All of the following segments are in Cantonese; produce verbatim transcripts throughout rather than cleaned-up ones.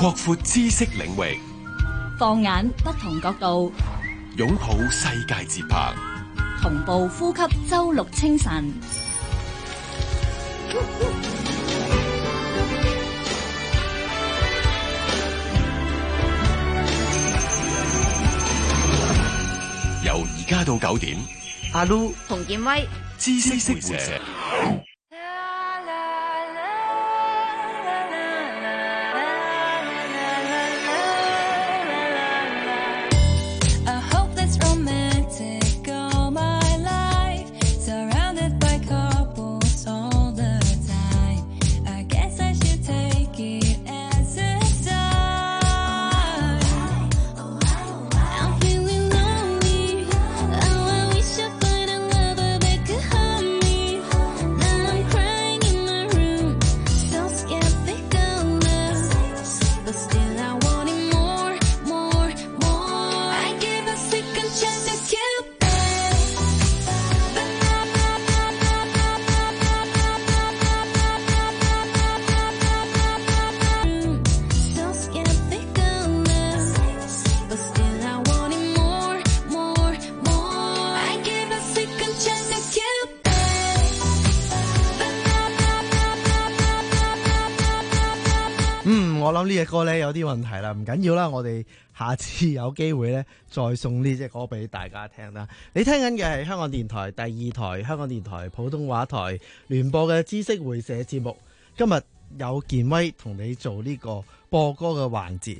擴闊知識領域， 放眼不同角度， 擁抱世界節拍， 同步呼吸周六清晨。 由而家到九點， 阿 Lu 洪建威， 知識會社。 我諗呢隻歌咧有啲問題啦，唔緊要啦，我哋下次有機會咧再送呢隻歌俾大家聽啦。你聽緊嘅係香港電台第二台、香港電台普通話台聯播嘅知識會社節目。今日有健威同你做呢個播歌嘅環節，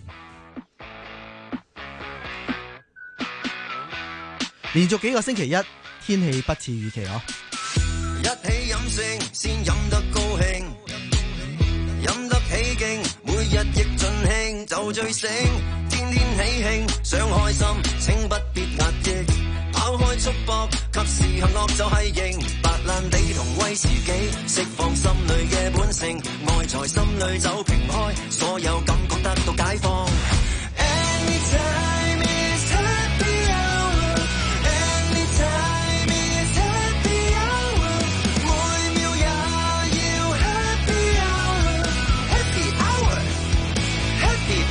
連續幾個星期一，天氣不似預期哦。 一起飲勝先飲得高興，飲得起勁，每日亦盡興，就醉醒，天天喜慶，想開心，請不必壓抑，拋開束縛，及時行樂就係型，白蘭地同威士忌，釋放心裏嘅本性，愛在心裏走平開，所有感覺得到解放。Anytime is happy hour, anytime is happy hour， 每秒也要 happy hour, happy hour, happy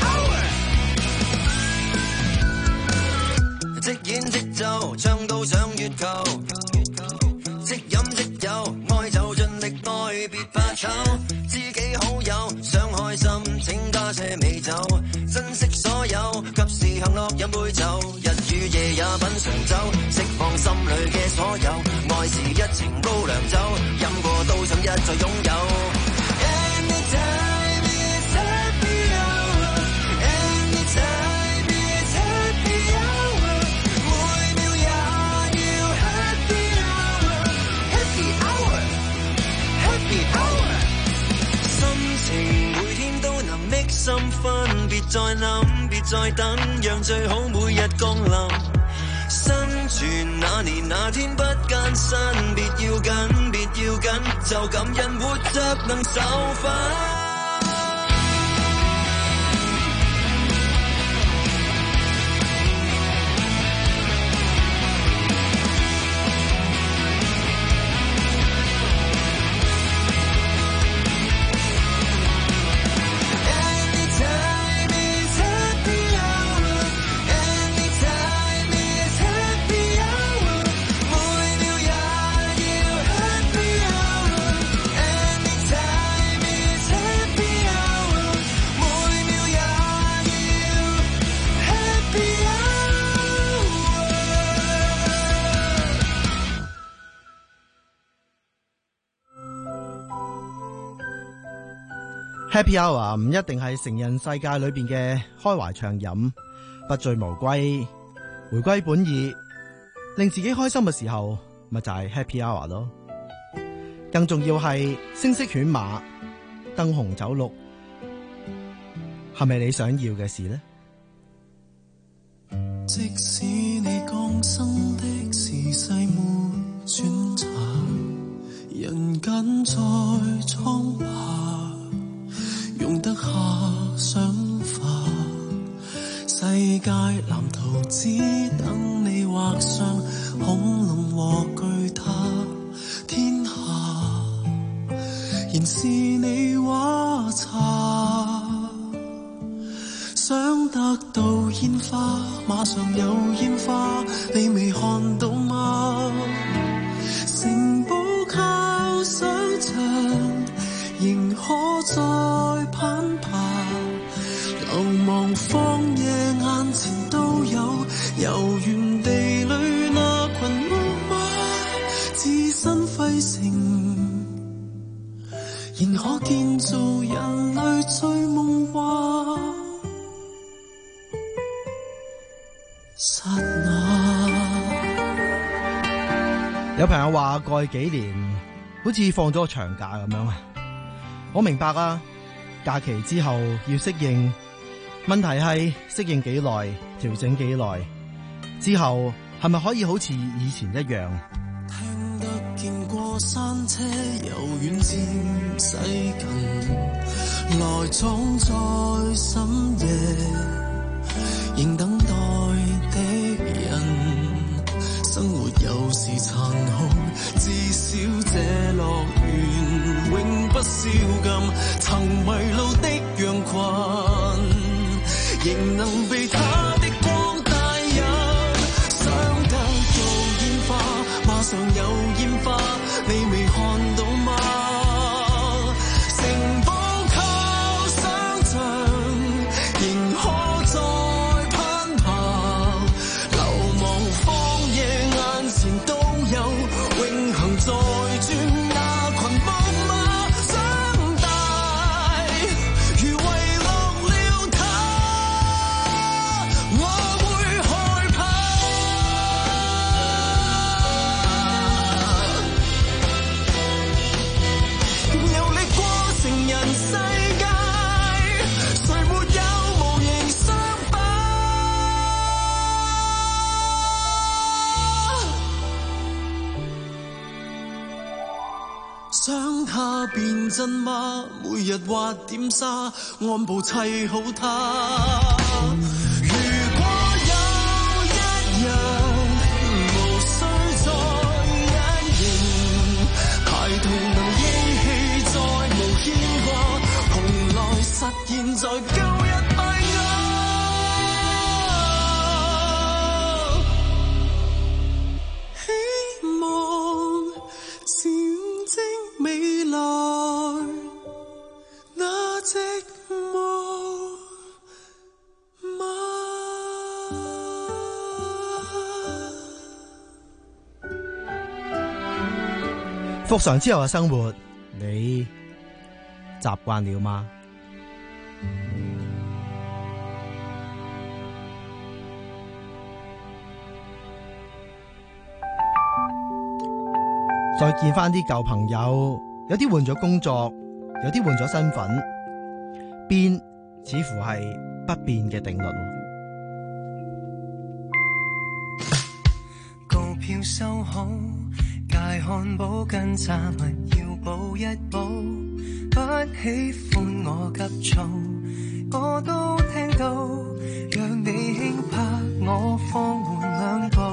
hour。 即演即奏，唱到上月球，即飲即有，愛就盡力愛，別怕醜，知己好友想開心，請加些美酒，珍惜所有，及時行樂飲杯酒，日與夜也品嘗酒，釋放心裏嘅所有，愛是一程高粱酒，飲過都想一再擁有。Anytime is happy hour, anytime is happy hour， 每秒也要 happy hour, happy hour, happy hour。 心情每天都能 make 心分，別再諗，別再等，讓最好每日降臨。生存那年那天不艱辛，別要緊，別要緊，就感恩活着能受訓。 Happy hour 唔一定係成人世界裏邊嘅開懷暢飲，不醉無歸，回歸本意，令自己開心嘅時候，咪就係 Happy hour 咯。更重要係聲色犬馬，燈紅酒綠，係咪你想要嘅事呢？ 即使你降生的時勢沒選擇，人間在蒼白，用得下想法，世界藍圖只等你畫上，恐龍和巨塔，天下仍是你畫冊， 想得到煙花，馬上有煙花，你未看到嗎？城堡靠想象，仍可再攀爬，流亡荒野眼前都有，遊園地裏那群木馬，置身廢城，仍可建造人類最夢話。剎那， 有朋友話過去幾年好似放咗個長假咁樣啊，我明白啊，假期之後要適應，問題係適應幾耐，調整幾耐，之後係咪可以好似以前一樣？ 聽得見過山車由遠漸駛近，來裝在深夜，仍等待的人。生活有時殘酷，至少這樂園永不宵禁。曾迷路的羊群，仍能被他的光帶引。想得到煙花，馬上有煙花，你未看到嗎？城堡靠想像，仍可再攀爬，流亡荒野眼前都有，永恆在轉那群木馬。長大如遺落了他，我會害怕。遊歷過成人世界，誰沒有無形傷疤？想他變真嗎？每日挖點沙，按部砌好它。如果有一日無需再隱形，孩童能英氣再無牽掛，蓬萊實現在舊日快樂。希望閃晶未來那寂寞嗎？ 復常之後嘅生活，你習慣了嗎？再見翻啲舊朋友，有啲換咗工作，有啲換咗身份，變似乎係不變嘅定律。 告票收好，戒漢堡跟炸物要補一補，不喜歡我急躁，我都聽到，讓你輕拍我放緩兩步。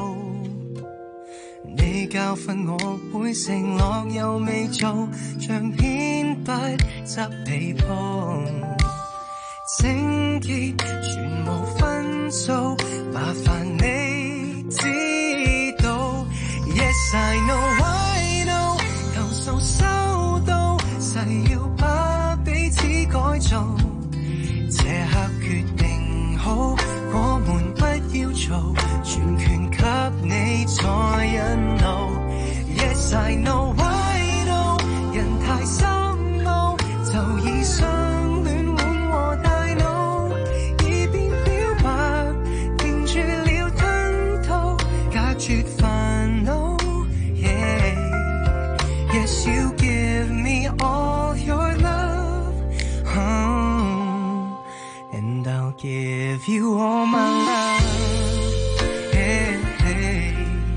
你教訓我會承諾又未做，像鉛筆執被鋪，整潔全無分數，麻煩你知道。Yes I know I know， 投訴收到，誓要把彼此改造，這刻決定好，我們不要做，全權給你再引導。Yes I know I know， 人太深奧，就以相戀緩和大腦，以便表白，定住了吞吐，隔絕煩惱。Yeah. Yes you give me all your love, oh, and I'll give you all my love.Hey, hey.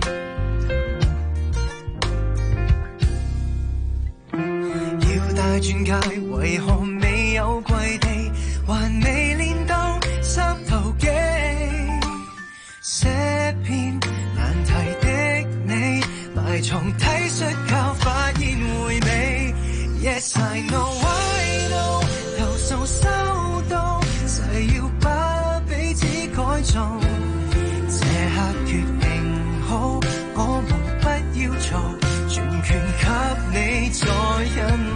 要大鑽戒，為何未有跪地，還未練到濕頭肌，寫篇難題的你，埋藏體恤靠發現回味。Yes I know I know， 投訴收到，誓要把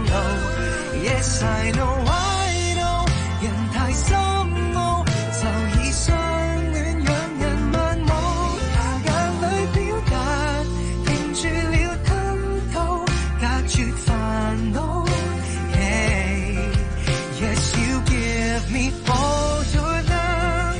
流。Yes I know I know， 人太深奧，就以相戀讓人漫無，眼裏表達停住了吞吐，隔絕煩惱。Hey, yes you give me all your love,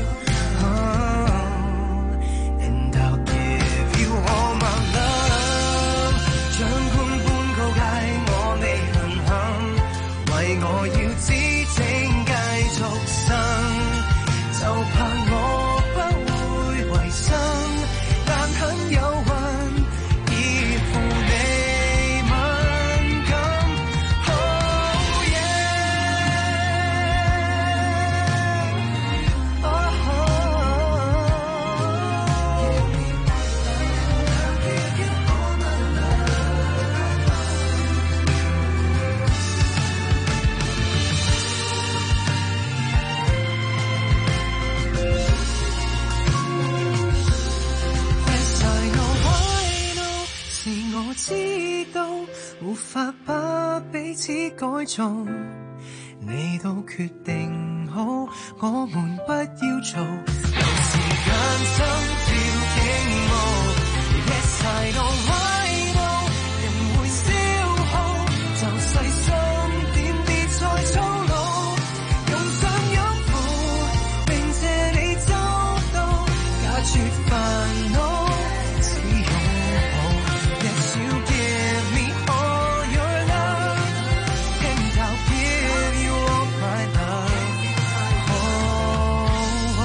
oh, and I'll give you all my love。掌管般告誡我未行行，為我要知正繼續生，就怕我不會遺生，但很有運，依附你敏感。Oh yeah， oh, give you all my love。Yes I know I know， 是我知道，沒法把彼此改造。你都決定好，我們不要做，有時間心跳警報。Yes I know I know， 人會消耗，就細心點別再粗魯，用心擁抱，並借你周到，隔絕煩惱，只擁抱。Yes you give me all your love， and I'll give you all my love。Oh,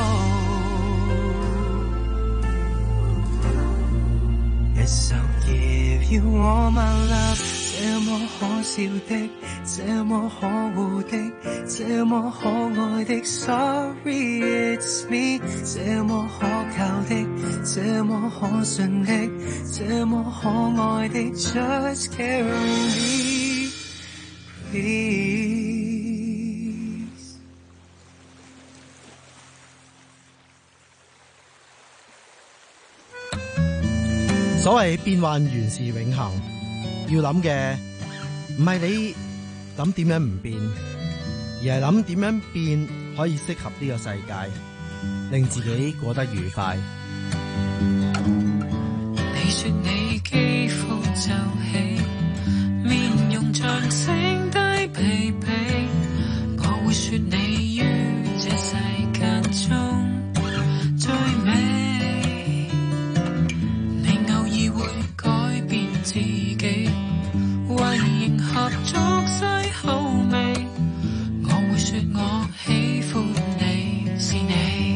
oh. Yes I'll give you all my love。這麼可笑的，這麼可惡的，這麼可愛的 Sorry it's me， 這麼可靠的，這麼可信的，這麼可愛的 Just carry me please。 所謂變幻原是永恆，要諗嘅唔係你諗點樣唔變，而係諗點樣變可以適合呢個世界，令自己過得愉快。 你說你肌膚皺起，面容像星低疲憊，我會說你於這世間中最美。你偶爾會改變自己，為迎合俗世口味，我會說我喜歡你是你。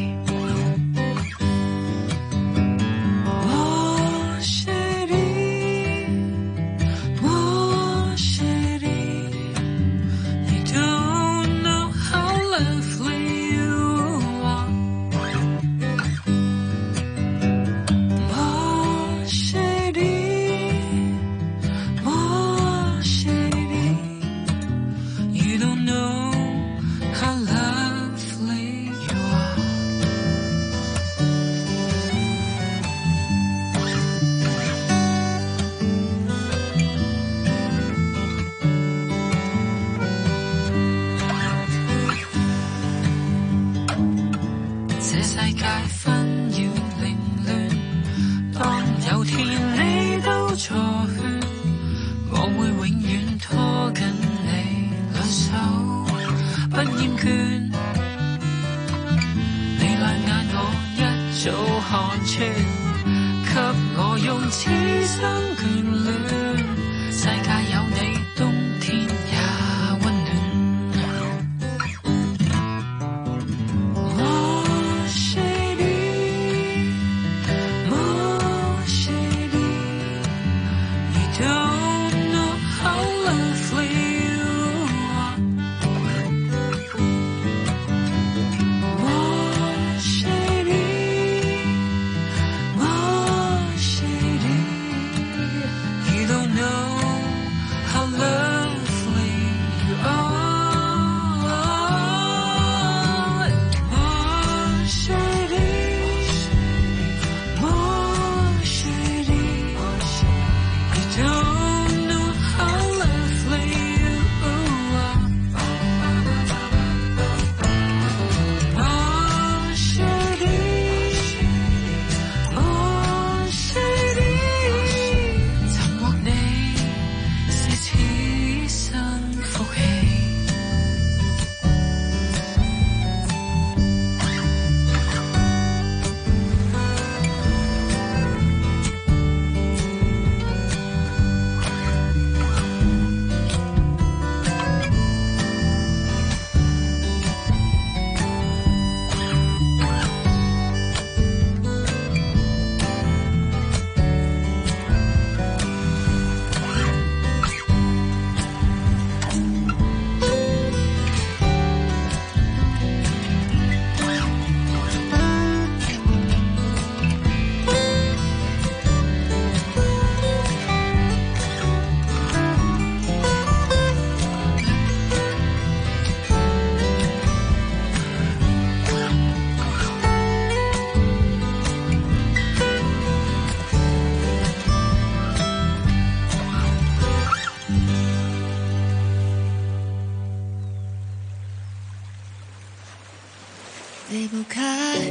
離不開，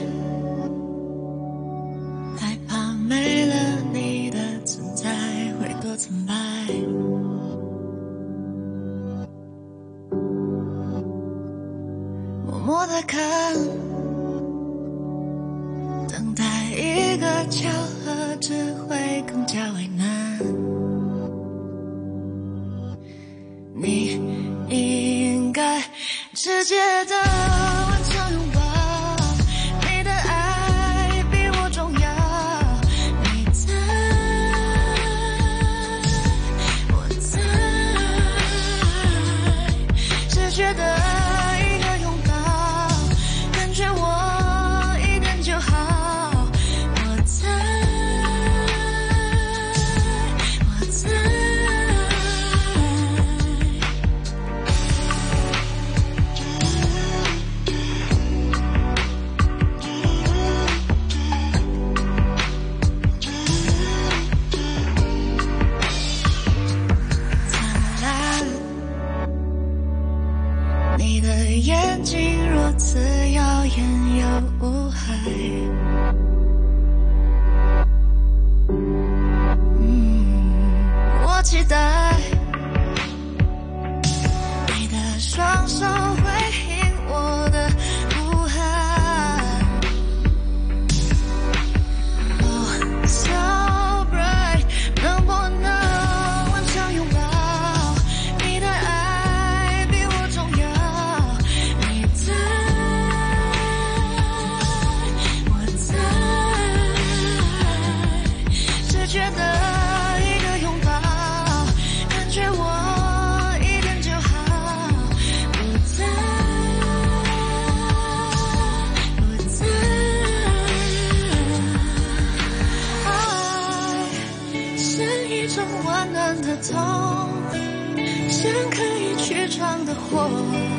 害怕沒了你的存在會多慘敗，默默地看，等待一個巧合只會更加為難，你應該直接的完成擁抱，你的愛比我重要，你在我在，直覺的一個擁抱，感覺我一點就好，我在我在。眼睛如此耀眼又無害，嗯，我期待你的雙手回應我的呼喊， Oh so bright， 能不能晚上擁抱，你的愛比我重要，覺得一個擁抱，感覺我一點就好，不再不再，愛像一種溫暖的痛，像可以去闖的禍，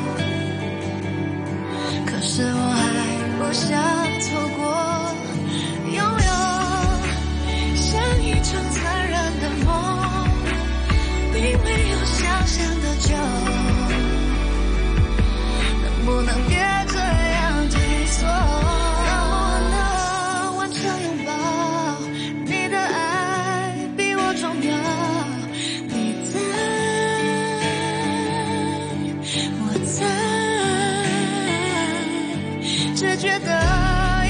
可是我還不想錯過擁有，像一場殘忍的夢，並沒有想象的久，能不能別這樣退縮，能不能完成擁抱，你的愛比我重要，你在我在，只覺得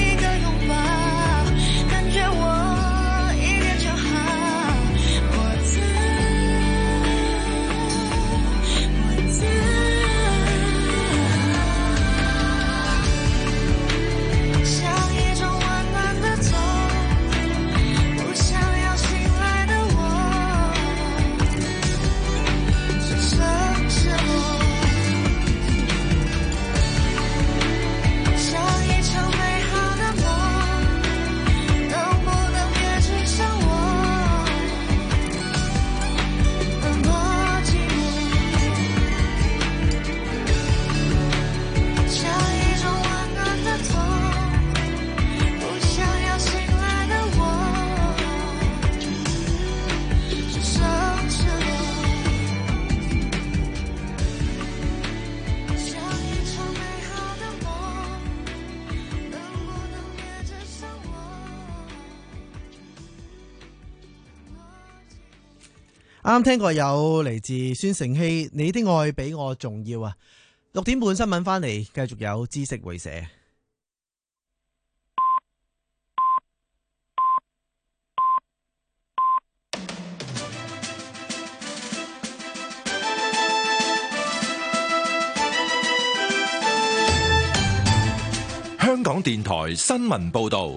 啱聽過有嚟自孫盛希，你的愛比我重要啊！六點半新聞翻嚟，繼續有知識會社。 香港電台新聞報道。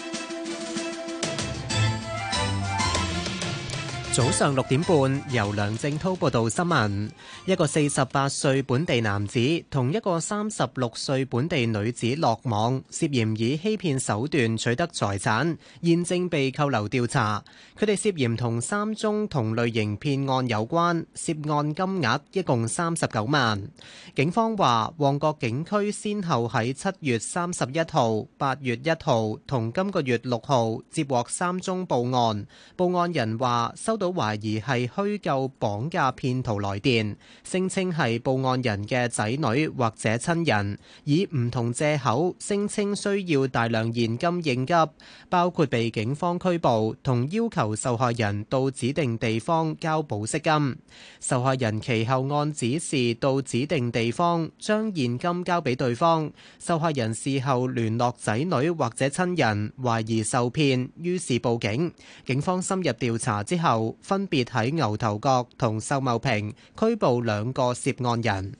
早上六點半，由梁正滔報道新聞。一個四十八歲本地男子同一個三十六歲本地女子落網，涉嫌以欺騙手段取得財產，現正被扣留調查。佢哋涉嫌同三宗同類型騙案有關，涉案金額一共三十九萬。警方話，旺角警區先後喺七月三十一號、八月一號同今個月六號接獲三宗報案。報案人話收到到懷疑係虛構綁架騙徒來電，聲稱係報案人嘅仔女或者親人，以唔同藉口聲稱需要大量現金應急，包括被警方拘捕同要求受害人到指定地方交保釋金。受害人其後按指示到指定地方將現金交俾對方，受害人事後聯絡仔女或者親人，懷疑受騙，於是報警。警方深入調查之後，分別喺牛頭角同秀茂坪拘捕兩個涉案人。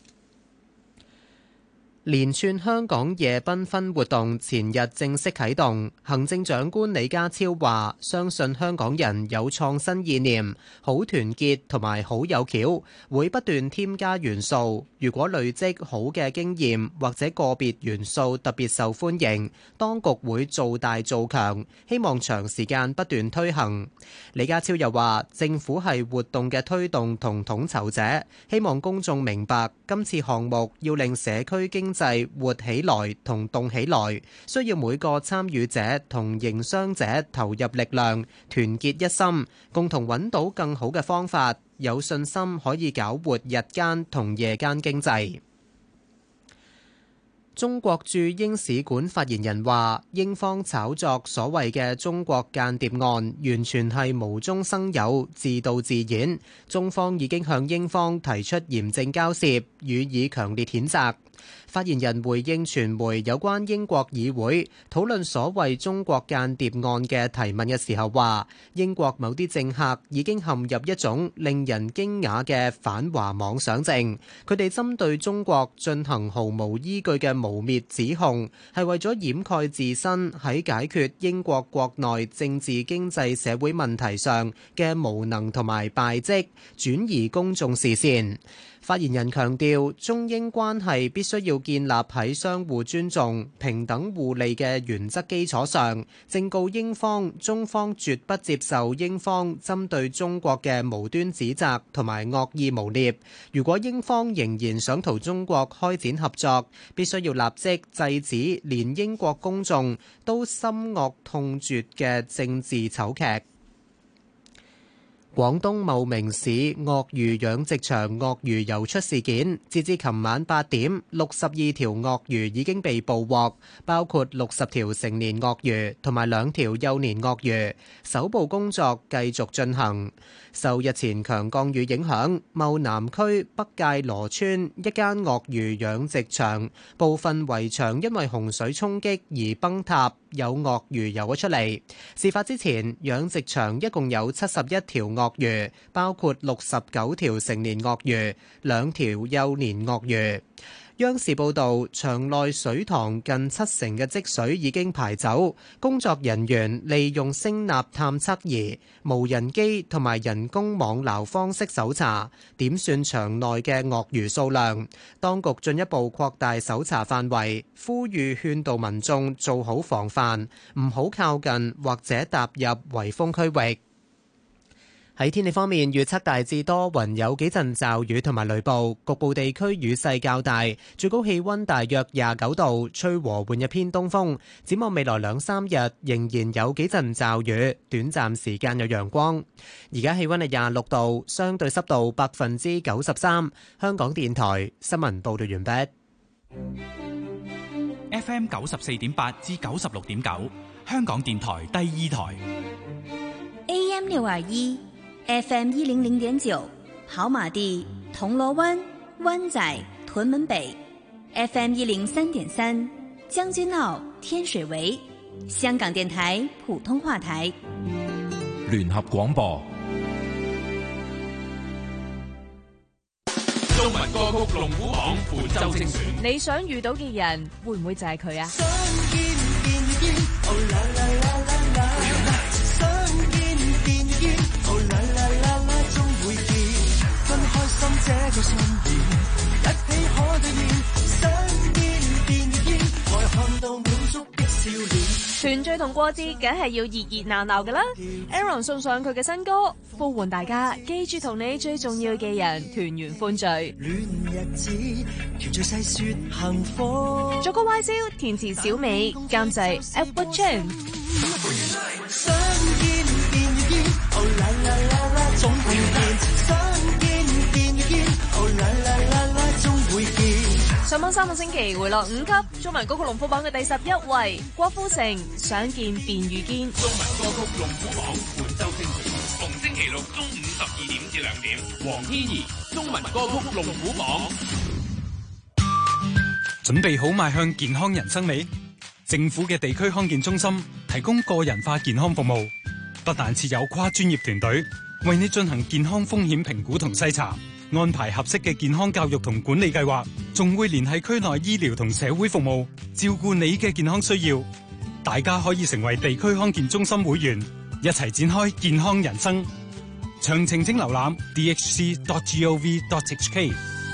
連串香港夜繽紛活動前日正式啟動，行政長官李家超話：相信香港人有創新意念，好團結同埋好有橋，會不斷添加元素。如果累積好嘅經驗或者個別元素特別受歡迎，當局會做大做強，希望長時間不斷推行。李家超又話：政府係活動嘅推動同統籌者，希望公眾明白今次項目要令社區經濟活起來同動起來，需要每個參與者同營商者投入力量，團結一心，共同揾到更好嘅方法，有信心可以搞活日間同夜間經濟。中國駐英使館發言人話：英方炒作所謂嘅中國間諜案，完全係無中生有、自導自演。中方已經向英方提出嚴正交涉，予以強烈譴責。發言人回應傳媒有關英國議會討論所謂中國間諜案嘅提問嘅時候話，英國某啲政客已經陷入一種令人驚訝嘅反華妄想症，佢哋針對中國進行毫無依據嘅誣衊指控，係為咗掩蓋自身喺解決英國國內政治經濟社會問題上嘅無能同埋敗績，轉移公眾視線。發言人強調，中英關係必須要建立喺相互尊重、平等互利嘅原則基礎上，正告英方，中方絕不接受英方針對中國嘅無端指責同埋惡意誣衊。如果英方仍然想同中國開展合作，必須要立即制止連英國公眾都深惡痛絕嘅政治醜劇。廣東茂名市鱷魚養殖場鱷魚游出事件，截至琴晚八點，六十二條鱷魚已經被捕獲，包括六十條成年鱷魚同埋兩條幼年鱷魚。搜捕工作繼續進行。受日前強降雨影響，茂南區北界羅村一間鱷魚養殖場部分圍牆因為洪水衝擊而崩塌，有鱷魚游咗出嚟。事發之前，養殖場一共有七十一條鱷魚，包括六十九條成年鱷魚、兩條幼年鱷魚。央視報導，場內水塘近七成嘅積水已經排走，工作人員利用聲納探測儀、無人機同埋人工網撈方式搜查，點算場內嘅鱷魚數量。當局進一步擴大搜查範圍，呼籲勸導民眾做好防範，唔好靠近或者踏入圍封區域。喺天氣方面，預測大致多雲，有幾陣驟雨同埋雷暴，局部地區雨勢較大，最高氣溫大約廿九度，吹和緩一偏東風。展望未來兩三日，仍然有幾陣驟雨，短暫時間有陽光。而家氣溫係廿六度，相對濕度百分之九十三。香港電台新聞報道完畢。 F M 九十四點八至九十六點九，香港電台第二台。 A M 六二一。F M 一零零點九，跑馬地、銅鑼灣、灣仔、屯門北 ；F M 一零三點三，將軍澳、天水圍。香港電台普通話台。 聯合廣播。中文歌曲龍虎榜本周精選。 你想遇到嘅人會唔會就係佢啊？團聚同過節梗係要熱熱鬧鬧㗎啦 Aaron 送上佢嘅新歌，呼喚大家記住同你最重要嘅人團圓歡聚。作曲 Y 招，填詞小美，監製 Edward Chen。 總會見，想見見與見，哦啦啦啦啦，總會見。 上榜三個星期回落五級，中文歌曲龍虎榜嘅第十一位，郭富城《想見便遇見》。 中文歌曲龍虎榜本周精選，逢星期六中午十二點至兩點，黃天怡中文歌曲龍虎榜。 準備好邁向健康人生未？政府嘅地區康健中心提供個人化健康服務，不但設有跨專業團隊為你進行健康風險評估同篩查，安排合適嘅健康教育同管理計劃，仲會聯繫區內醫療同社會服務，照顧你嘅健康需要。大家可以成為地區康健中心會員，一齊展開健康人生。詳情請瀏覽 d h c dot gov dot h k。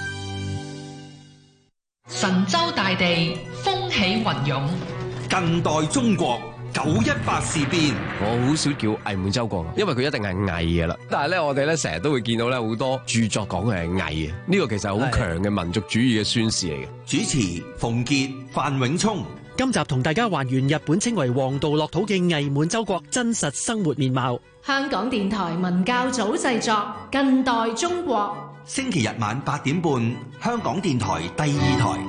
神州大地，風起雲湧。 近代中國九一八事變， 我好少叫偽滿洲國，因為佢一定係偽嘅啦。但係咧，我哋咧成日都會見到咧好多著作講佢係偽嘅，呢個其實係好強嘅民族主義嘅宣示嚟嘅。 主持馮傑、范永聰。 今集同大家還原日本稱為黃道樂土嘅偽滿洲國真實生活面貌。 香港電台文教組製作《近代中國》， 星期日晚八點半，香港電台第二台。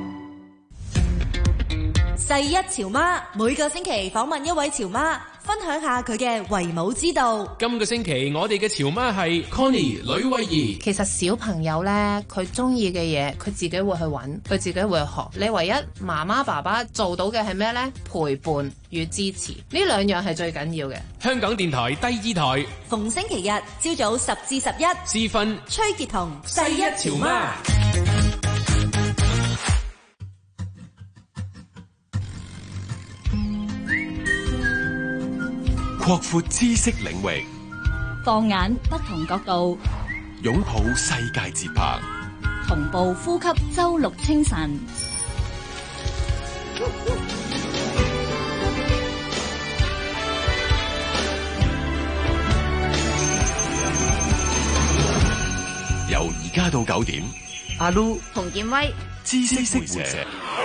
世一潮媽每個星期訪問一位潮媽，分享下佢嘅為母之道。 今個星期我哋嘅潮媽係 Connie 呂慧儀。 其實小朋友呢，佢中意嘅嘢，佢自己會去揾，佢自己會去學。你唯一媽媽爸爸做到嘅係咩呢？陪伴與支持，呢兩樣係最緊要嘅。 香港電台第二台， 逢星期日朝早十至十一， 時分崔潔彤世一潮媽。 擴闊知識領域， 放眼不同角度， 擁抱世界節拍， 同步呼吸周六清晨。 由而家到九點， 阿 Lu、 洪建威、 知識識活者。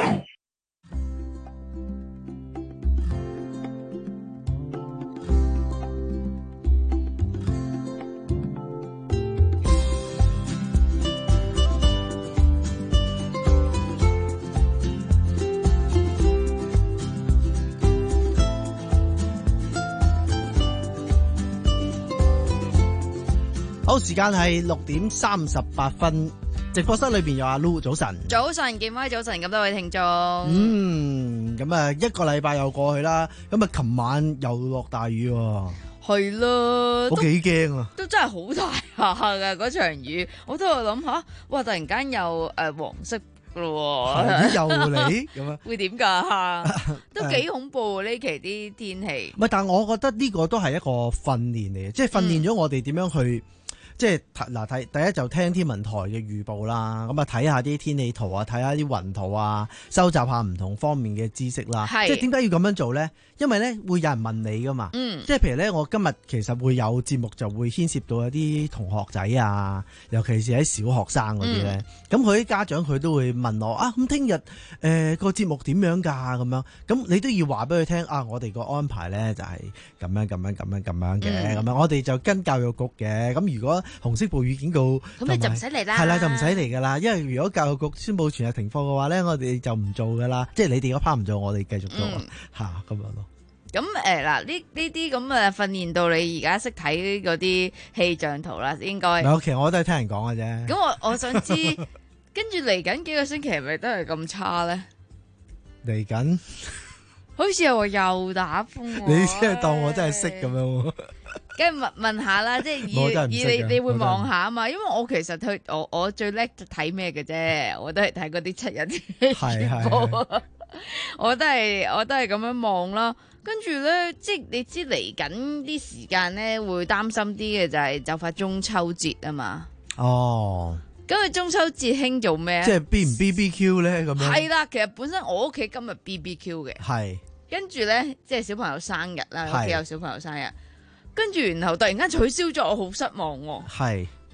好，時間係六點三十八分，直播室裏邊有阿 Lu， 早晨。 早晨，建威，早晨，咁多位聽眾。 嗯，咁啊，一個禮拜又過去啦，咁啊，琴晚又落大雨喎。 係咯， 我幾驚啊！ 都真係好大下嘅嗰場雨，我都喺度諗下，哇！突然間又誒、呃、黃色噶咯喎， 又嚟咁啊？ 會點㗎？都幾恐怖呢期啲天氣。 唔係，但係我覺得呢個都係一個訓練嚟嘅，即係訓練咗我哋點樣去。嗯即係嗱睇第一就聽天文台嘅預報啦，咁啊睇下啲天氣圖啊，睇下啲雲圖啊，收集下唔同方面嘅知識啦。即係點解要咁樣做咧？因為咧會有人問你噶嘛。嗯。即係譬如咧，我今日其實會有節目就會牽涉到一啲同學仔啊，尤其是喺小學生嗰啲咧。咁佢啲家長佢都會問我啊，咁聽日誒個節目點樣㗎？咁樣咁你都要話俾佢聽啊，我哋個安排咧就係咁樣咁樣咁樣咁樣嘅，咁、嗯、樣我哋就跟教育局嘅。咁如果紅色暴雨警告， 咁你就唔使嚟啦。 係啦，就唔使嚟噶啦。因為如果教育局宣布全日停課嘅話咧，我哋就唔做噶啦。即係你哋嗰 part 唔做，我哋繼續做吓咁、嗯啊、樣咯。 咁誒嗱，呢呢啲咁誒訓練到你而家識睇嗰啲氣象圖啦，應該。 嗱，其實我都係聽人講嘅啫。 咁我我想知，跟住嚟緊幾個星期係咪都係咁差咧？ 嚟緊， 好似又話又打風。 你先係當我真係識咁樣。 梗係問問下啦，即係以以你你會望下啊嘛，因為我其實去我我最叻睇咩嘅啫，我都係睇嗰啲七日天氣預報，我都係我都係咁樣望啦。跟住咧，即係你知嚟緊啲時間咧，會擔心啲嘅就係就快中秋節啊嘛。哦，咁佢中秋節興做咩？ 即係 B 唔 B B Q 咧咁樣。 係啦，其實本身我屋企今日 B B Q 嘅，係跟住咧，即係小朋友生日啦，屋企有小朋友生日。跟住，然後突然間取消咗，我好失望喎。係，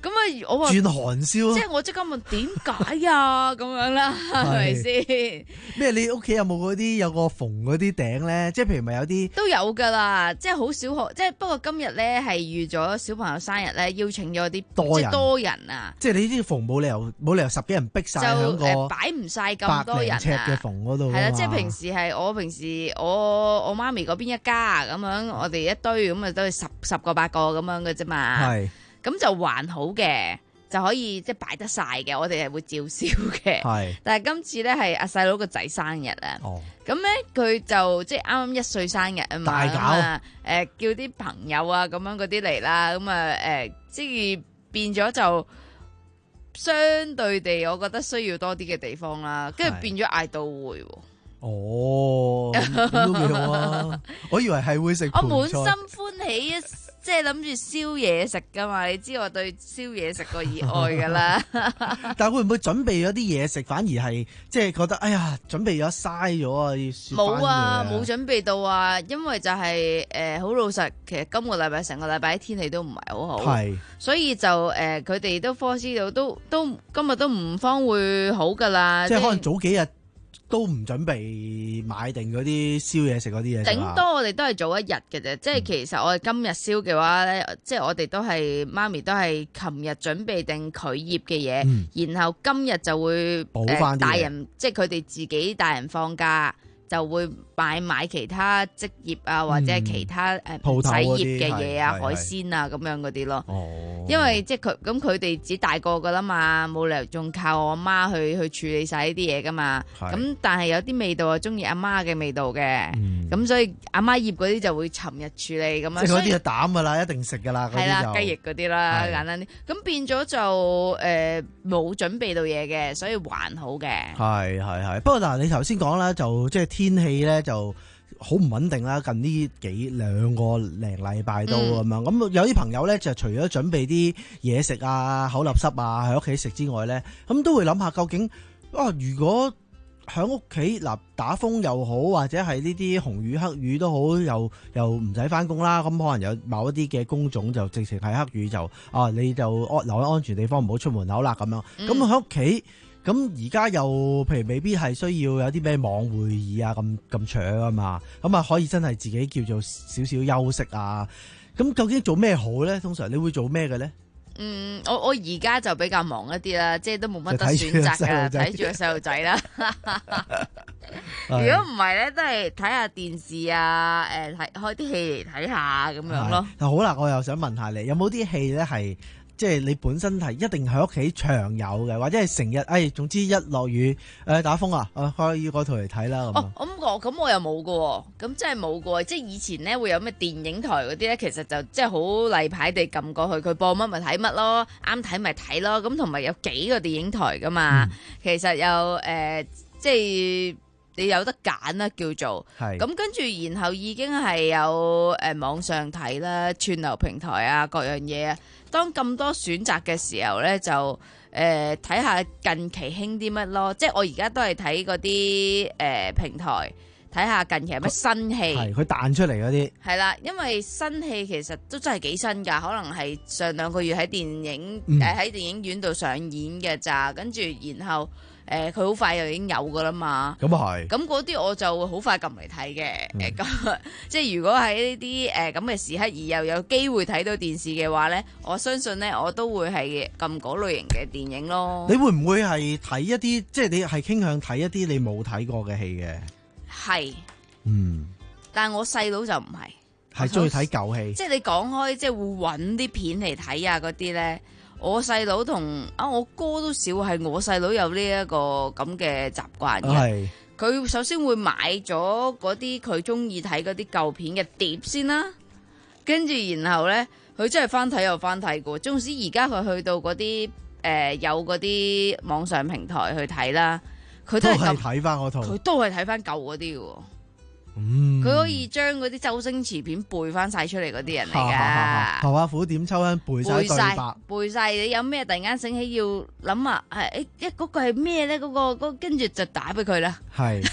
咁啊，我話轉韓燒， 即係我即刻問點解啊？咁樣啦，係咪先？ 咩？你屋企有冇嗰啲有個縫嗰啲頂咧？即係譬如咪有啲都有噶啦，即係好少學。即係不過今日咧係預咗小朋友生日咧，邀請咗啲多人即係多人啊。 即係你呢啲縫冇理由冇理由十幾人逼晒喺個誒擺唔晒咁多人百零尺嘅縫嗰度。 係啦，即係平時係我平時我我媽咪嗰邊一家咁樣，我哋一堆咁啊都係十十個八個咁樣嘅啫嘛。係咁就還好嘅。就可以即係擺得晒嘅，我哋係會照燒嘅。係，但係今次咧係阿細佬個仔生日啊。哦，咁咧佢就即係啱啱一歲生日啊嘛。大搞啊！誒、呃，叫啲朋友啊咁樣嗰啲嚟啦，咁啊誒，即係變咗就相對地，我覺得需要多啲嘅地方啦。跟住變咗嗌到會。 哦，咁都幾好啊！我以為係會食。 我滿心歡喜啊！即係諗住燒嘢食噶嘛，你知我對燒嘢食個熱愛噶啦。 但係會唔會準備咗啲嘢食，反而係即係覺得哎呀，準備咗嘥咗啊？要冇啊，冇準備到啊，因為就係誒好老實，其實今個禮拜成個禮拜天氣都唔係好好，係，所以就誒佢哋都科斯到都都今日都唔方會好噶啦。 即係可能早幾日。都唔準備買定嗰啲燒嘢食嗰啲嘢， 頂多我哋都係早一日嘅啫。即係其實我哋今日燒嘅話咧，嗯、即係我哋都係媽咪都係琴日準備定佢醃嘅嘢，嗯、然後今日就會補翻、呃、大人，即係佢哋自己大人放假就會買買其他職業啊，或者係其他誒唔使醃嘅嘢啊、海鮮啊咁樣嗰啲咯。哦，因為即係佢咁佢哋只大個噶啦嘛，冇理由仲靠我阿媽去去處理晒呢啲嘢噶嘛。咁但係有啲味道啊，中意阿媽嘅味道嘅。咁、嗯、所以阿媽醃嗰啲就會尋日處理咁樣。 即係嗰啲係膽噶啦，一定食噶啦。 係啦，雞翼嗰啲啦，簡單啲。咁變咗就誒冇、呃、準備到嘢嘅，所以還好嘅。 係係係。不過嗱，你頭先講啦，就即係天氣咧就好唔穩定啦，近呢幾兩個零禮拜都咁樣。咁、嗯、有啲朋友咧就除咗準備啲嘢食啊、口立濕啊喺屋企食之外咧，咁都會諗下究竟啊，如果喺屋企嗱打風又好，或者係呢啲紅雨黑雨都好，又又唔使翻工啦。咁可能有某一啲嘅工種就直情係黑雨就啊，你就安留喺安全地方，唔好出門口啦咁樣。咁喺屋企。咁而家又譬如未必係需要有啲咩網會議啊咁咁長啊嘛，咁啊可以真係自己叫做少少休息啊。咁究竟做咩好咧？通常你會做咩嘅咧？ 嗯，我我而家就比較忙一啲啦，即係都冇乜得選擇噶，睇住個細路仔啦。如果唔係咧，都係睇下電視啊，誒睇開啲戲嚟睇下咁樣咯。 嗱好啦，我又想問下你，有冇啲戲咧係？即係你本身係一定喺屋企長有嘅，或者係成日，哎，總之一落雨，誒、呃、打風啊，啊可以嗰套嚟睇啦咁。 哦，咁我咁我又冇嘅，咁真係冇嘅。即係以前咧會有咩電影台嗰啲咧，其實就即係好例牌地撳過去，佢播乜咪睇乜咯，啱睇咪睇咯。咁同埋有幾個電影台噶嘛，嗯、其實有誒、呃，即係你有得揀啦，叫做。係。咁跟住然後已經係有誒網上睇啦，串流平台啊，各樣嘢啊。當咁多選擇嘅時候咧，就誒睇下近期興啲乜咯。即係我而家都係睇嗰啲誒平台，睇下近期有乜新戲。 係佢彈出嚟嗰啲。係啦，因為新戲其實都真係幾新㗎，可能係上兩個月喺電影誒喺、嗯、電影院度上演嘅咋，跟住然後。誒佢好快又已經有㗎啦嘛， 咁啊係， 咁嗰啲我就會好快撳嚟睇嘅。誒咁、嗯、即係如果喺呢啲誒咁嘅時刻而又有機會睇到電視嘅話咧，我相信咧我都會係撳嗰類型嘅電影咯。 你會唔會係睇一啲即係你係傾向睇一啲你冇睇過嘅戲嘅？ 係， 嗯， 但係我細佬就唔係， 係中意睇舊戲。 即係你講開即係會揾啲片嚟睇啊嗰啲咧。我細佬同啊我哥都少，係我細佬有呢一個咁嘅習慣嘅。佢首先會買咗嗰啲佢中意睇嗰啲舊片嘅碟先啦，跟住然後咧佢真係翻睇又翻睇過。縱使而家佢去到嗰啲誒有嗰啲網上平台去睇啦，佢都係睇翻嗰套， 佢都係睇翻舊嗰啲嘅。 嗯， 佢可以將嗰啲周星馳片背翻晒出嚟嗰啲人嚟噶， 唐伯虎點秋香背晒對白， 背晒。你有咩突然間醒起要諗啊？係誒，一嗰個係咩咧？嗰個嗰跟住就打俾佢啦。係，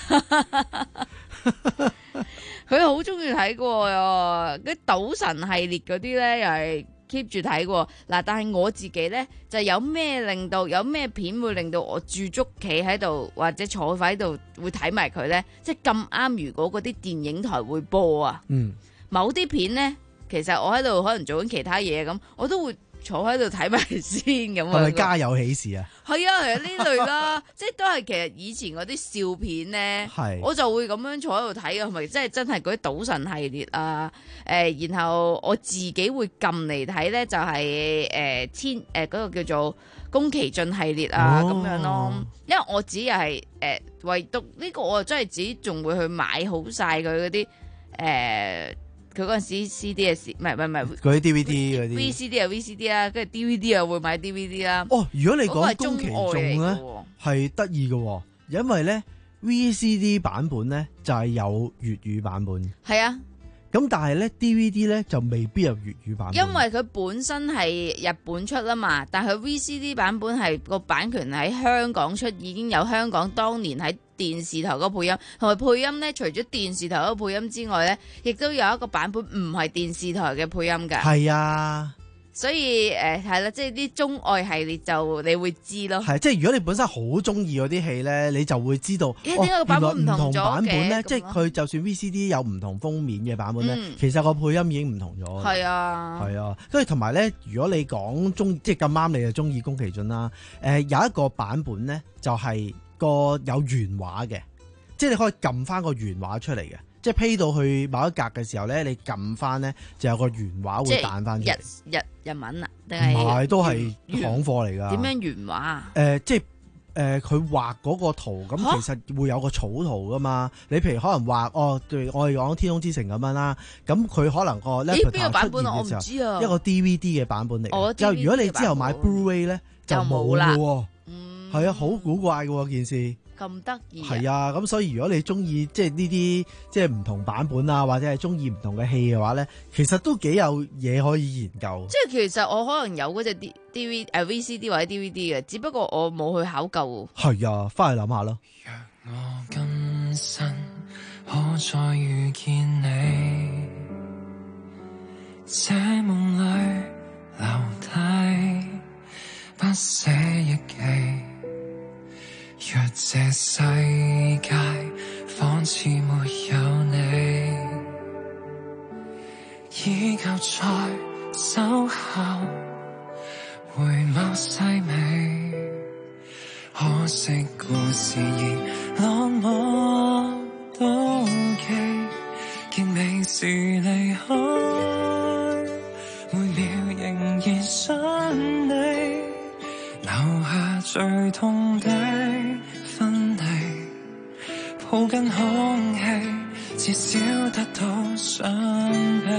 佢好中意睇過啊！嗰賭神系列嗰啲咧，又係 keep 住睇喎。嗱，但係我自己咧就有咩令到有咩片會令到我駐足企喺度或者坐喺度會睇埋佢咧？即係咁啱，如果嗰啲電影台會播啊，嗯，某啲片咧，其實我喺度可能做緊其他嘢咁，我都會坐喺度睇埋先咁。係咪家有喜事啊？ 係啊，係啊，呢類啦，即係都係其實以前嗰啲笑片咧，我就會咁樣坐喺度睇嘅，係咪即係真係嗰啲賭神系列啊？誒、呃，然後我自己會撳嚟睇咧，就係、是、誒、呃、千誒嗰、呃那個叫做宮崎駿系列啊咁、哦、樣咯。因為我自己又係誒，唯獨呢個我真係自己仲會去買好晒佢嗰啲誒。呃佢嗰陣時 C D 嘅時，唔係唔係唔係嗰啲 D V D 嗰啲 V C D 啊 V C D 啦，跟住 D V D 啊會買 D V D 啦。 哦，如果你講宮崎駿咧，係得意嘅，因為咧 V C D 版本咧就係有粵語版本。係啊。咁但係咧 D V D 咧就未必有粵語版本， 因為佢本身係日本出啦嘛，但係 V C D 版本係個版權喺香港出，已經有香港當年喺電視台個配音，同埋配音咧，除咗電視台個配音之外咧，亦都有一個版本唔係電視台嘅配音噶。係啊。所以誒係啦，即係啲中愛系列就你會知咯。係， 即係如果你本身好中意嗰啲戲咧，你就會知道。 點解個版本唔同咗嘅？ 版本咧，即係佢就算 V C D 有唔同封面嘅版本咧，嗯、其實個配音已經唔同咗。係啊，係啊，跟住同埋咧，如果你講中，即係咁啱你就中意宮崎駿啦。誒、呃、有一個版本咧，就係、是、個有原畫嘅，即係你可以撳翻個原畫出嚟嘅。即係批到去某一格嘅時候咧，你撳翻咧就有個原畫會彈翻出嚟。 日日日文啊，定係？ 唔係，都係行貨嚟㗎。 點樣原畫啊？ 誒、呃，即係誒，佢、呃、畫嗰個圖咁，其實會有個草圖㗎嘛。你譬如可能畫哦，對我哋講《天空之城》咁樣啦，咁佢可能個 level 邊個版本我唔知啊。 一個 D V D 嘅版本嚟。 哦， 就如果你之後買 Blu-ray 咧，就冇啦。嗯，係啊，好古怪嘅喎件事。 咁得意係啊，咁所以如果你中意即係呢啲即係唔同版本啊，或者係中意唔同嘅戲嘅話咧，其實都幾有嘢可以研究。 即係其實我可能有嗰隻 D D V 誒 V C D 或者 D V D 嘅，只不過我冇去考究。 係啊，翻去諗下咯。 若我今生可再遇見你，這夢裏留低不捨憶記。若這世界仿似沒有你，依舊在守候，回眸細味。可惜故事已落我妒忌，見美事離開，每秒仍然想你，留下最痛的分離，抱緊空氣，至少得到傷悲。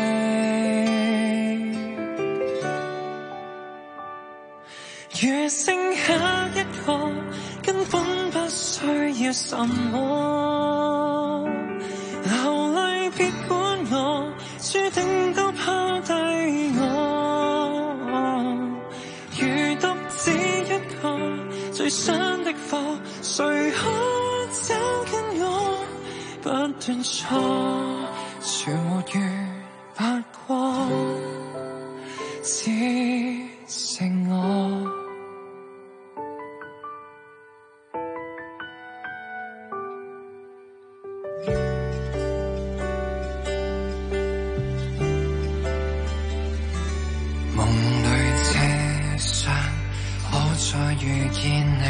如剩下一個，根本不需要什麼，流淚別管我，注定都拋低我。如獨自一個，最傷的課，誰可找緊我？不斷錯，全沒餘白過，只剩我。再遇見你，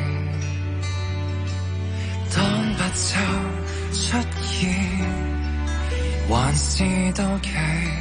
當白晝出現，還是到期。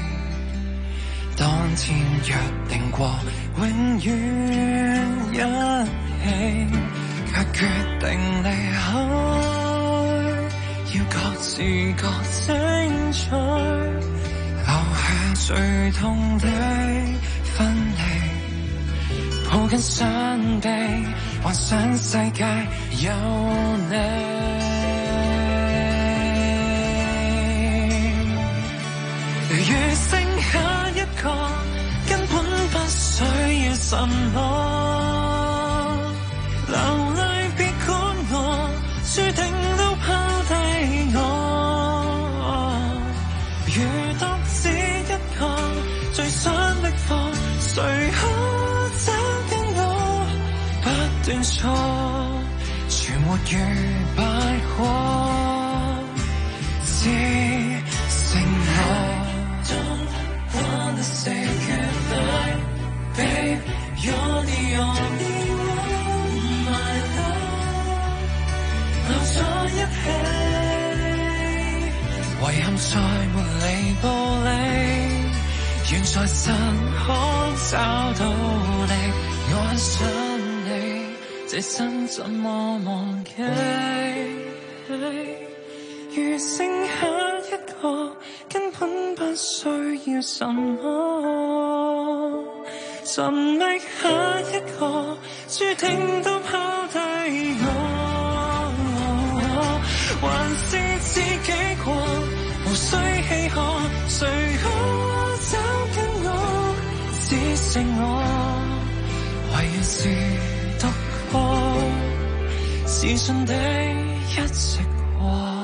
當天約定過，永遠一起，卻決定離開，要各自各精彩，留下最痛的分離。抱緊雙臂，幻想世界有你。如剩下一個，根本不需要什麼，流淚別管我，注定都拋低我。如獨自一個，最想的沒與擺過，只剩我。Don't wanna say goodbye, babe. You're the only one, my love. 留在一起，遺憾再沒離步離，願在身可找到你。我很想你，這生怎麼忘記？如剩下一個，根本不需要什麼。尋覓下一個，注定都拋低我，還是自己過，無需稀罕，誰可找緊我？只剩我，唯願是獨個，自信地一直過。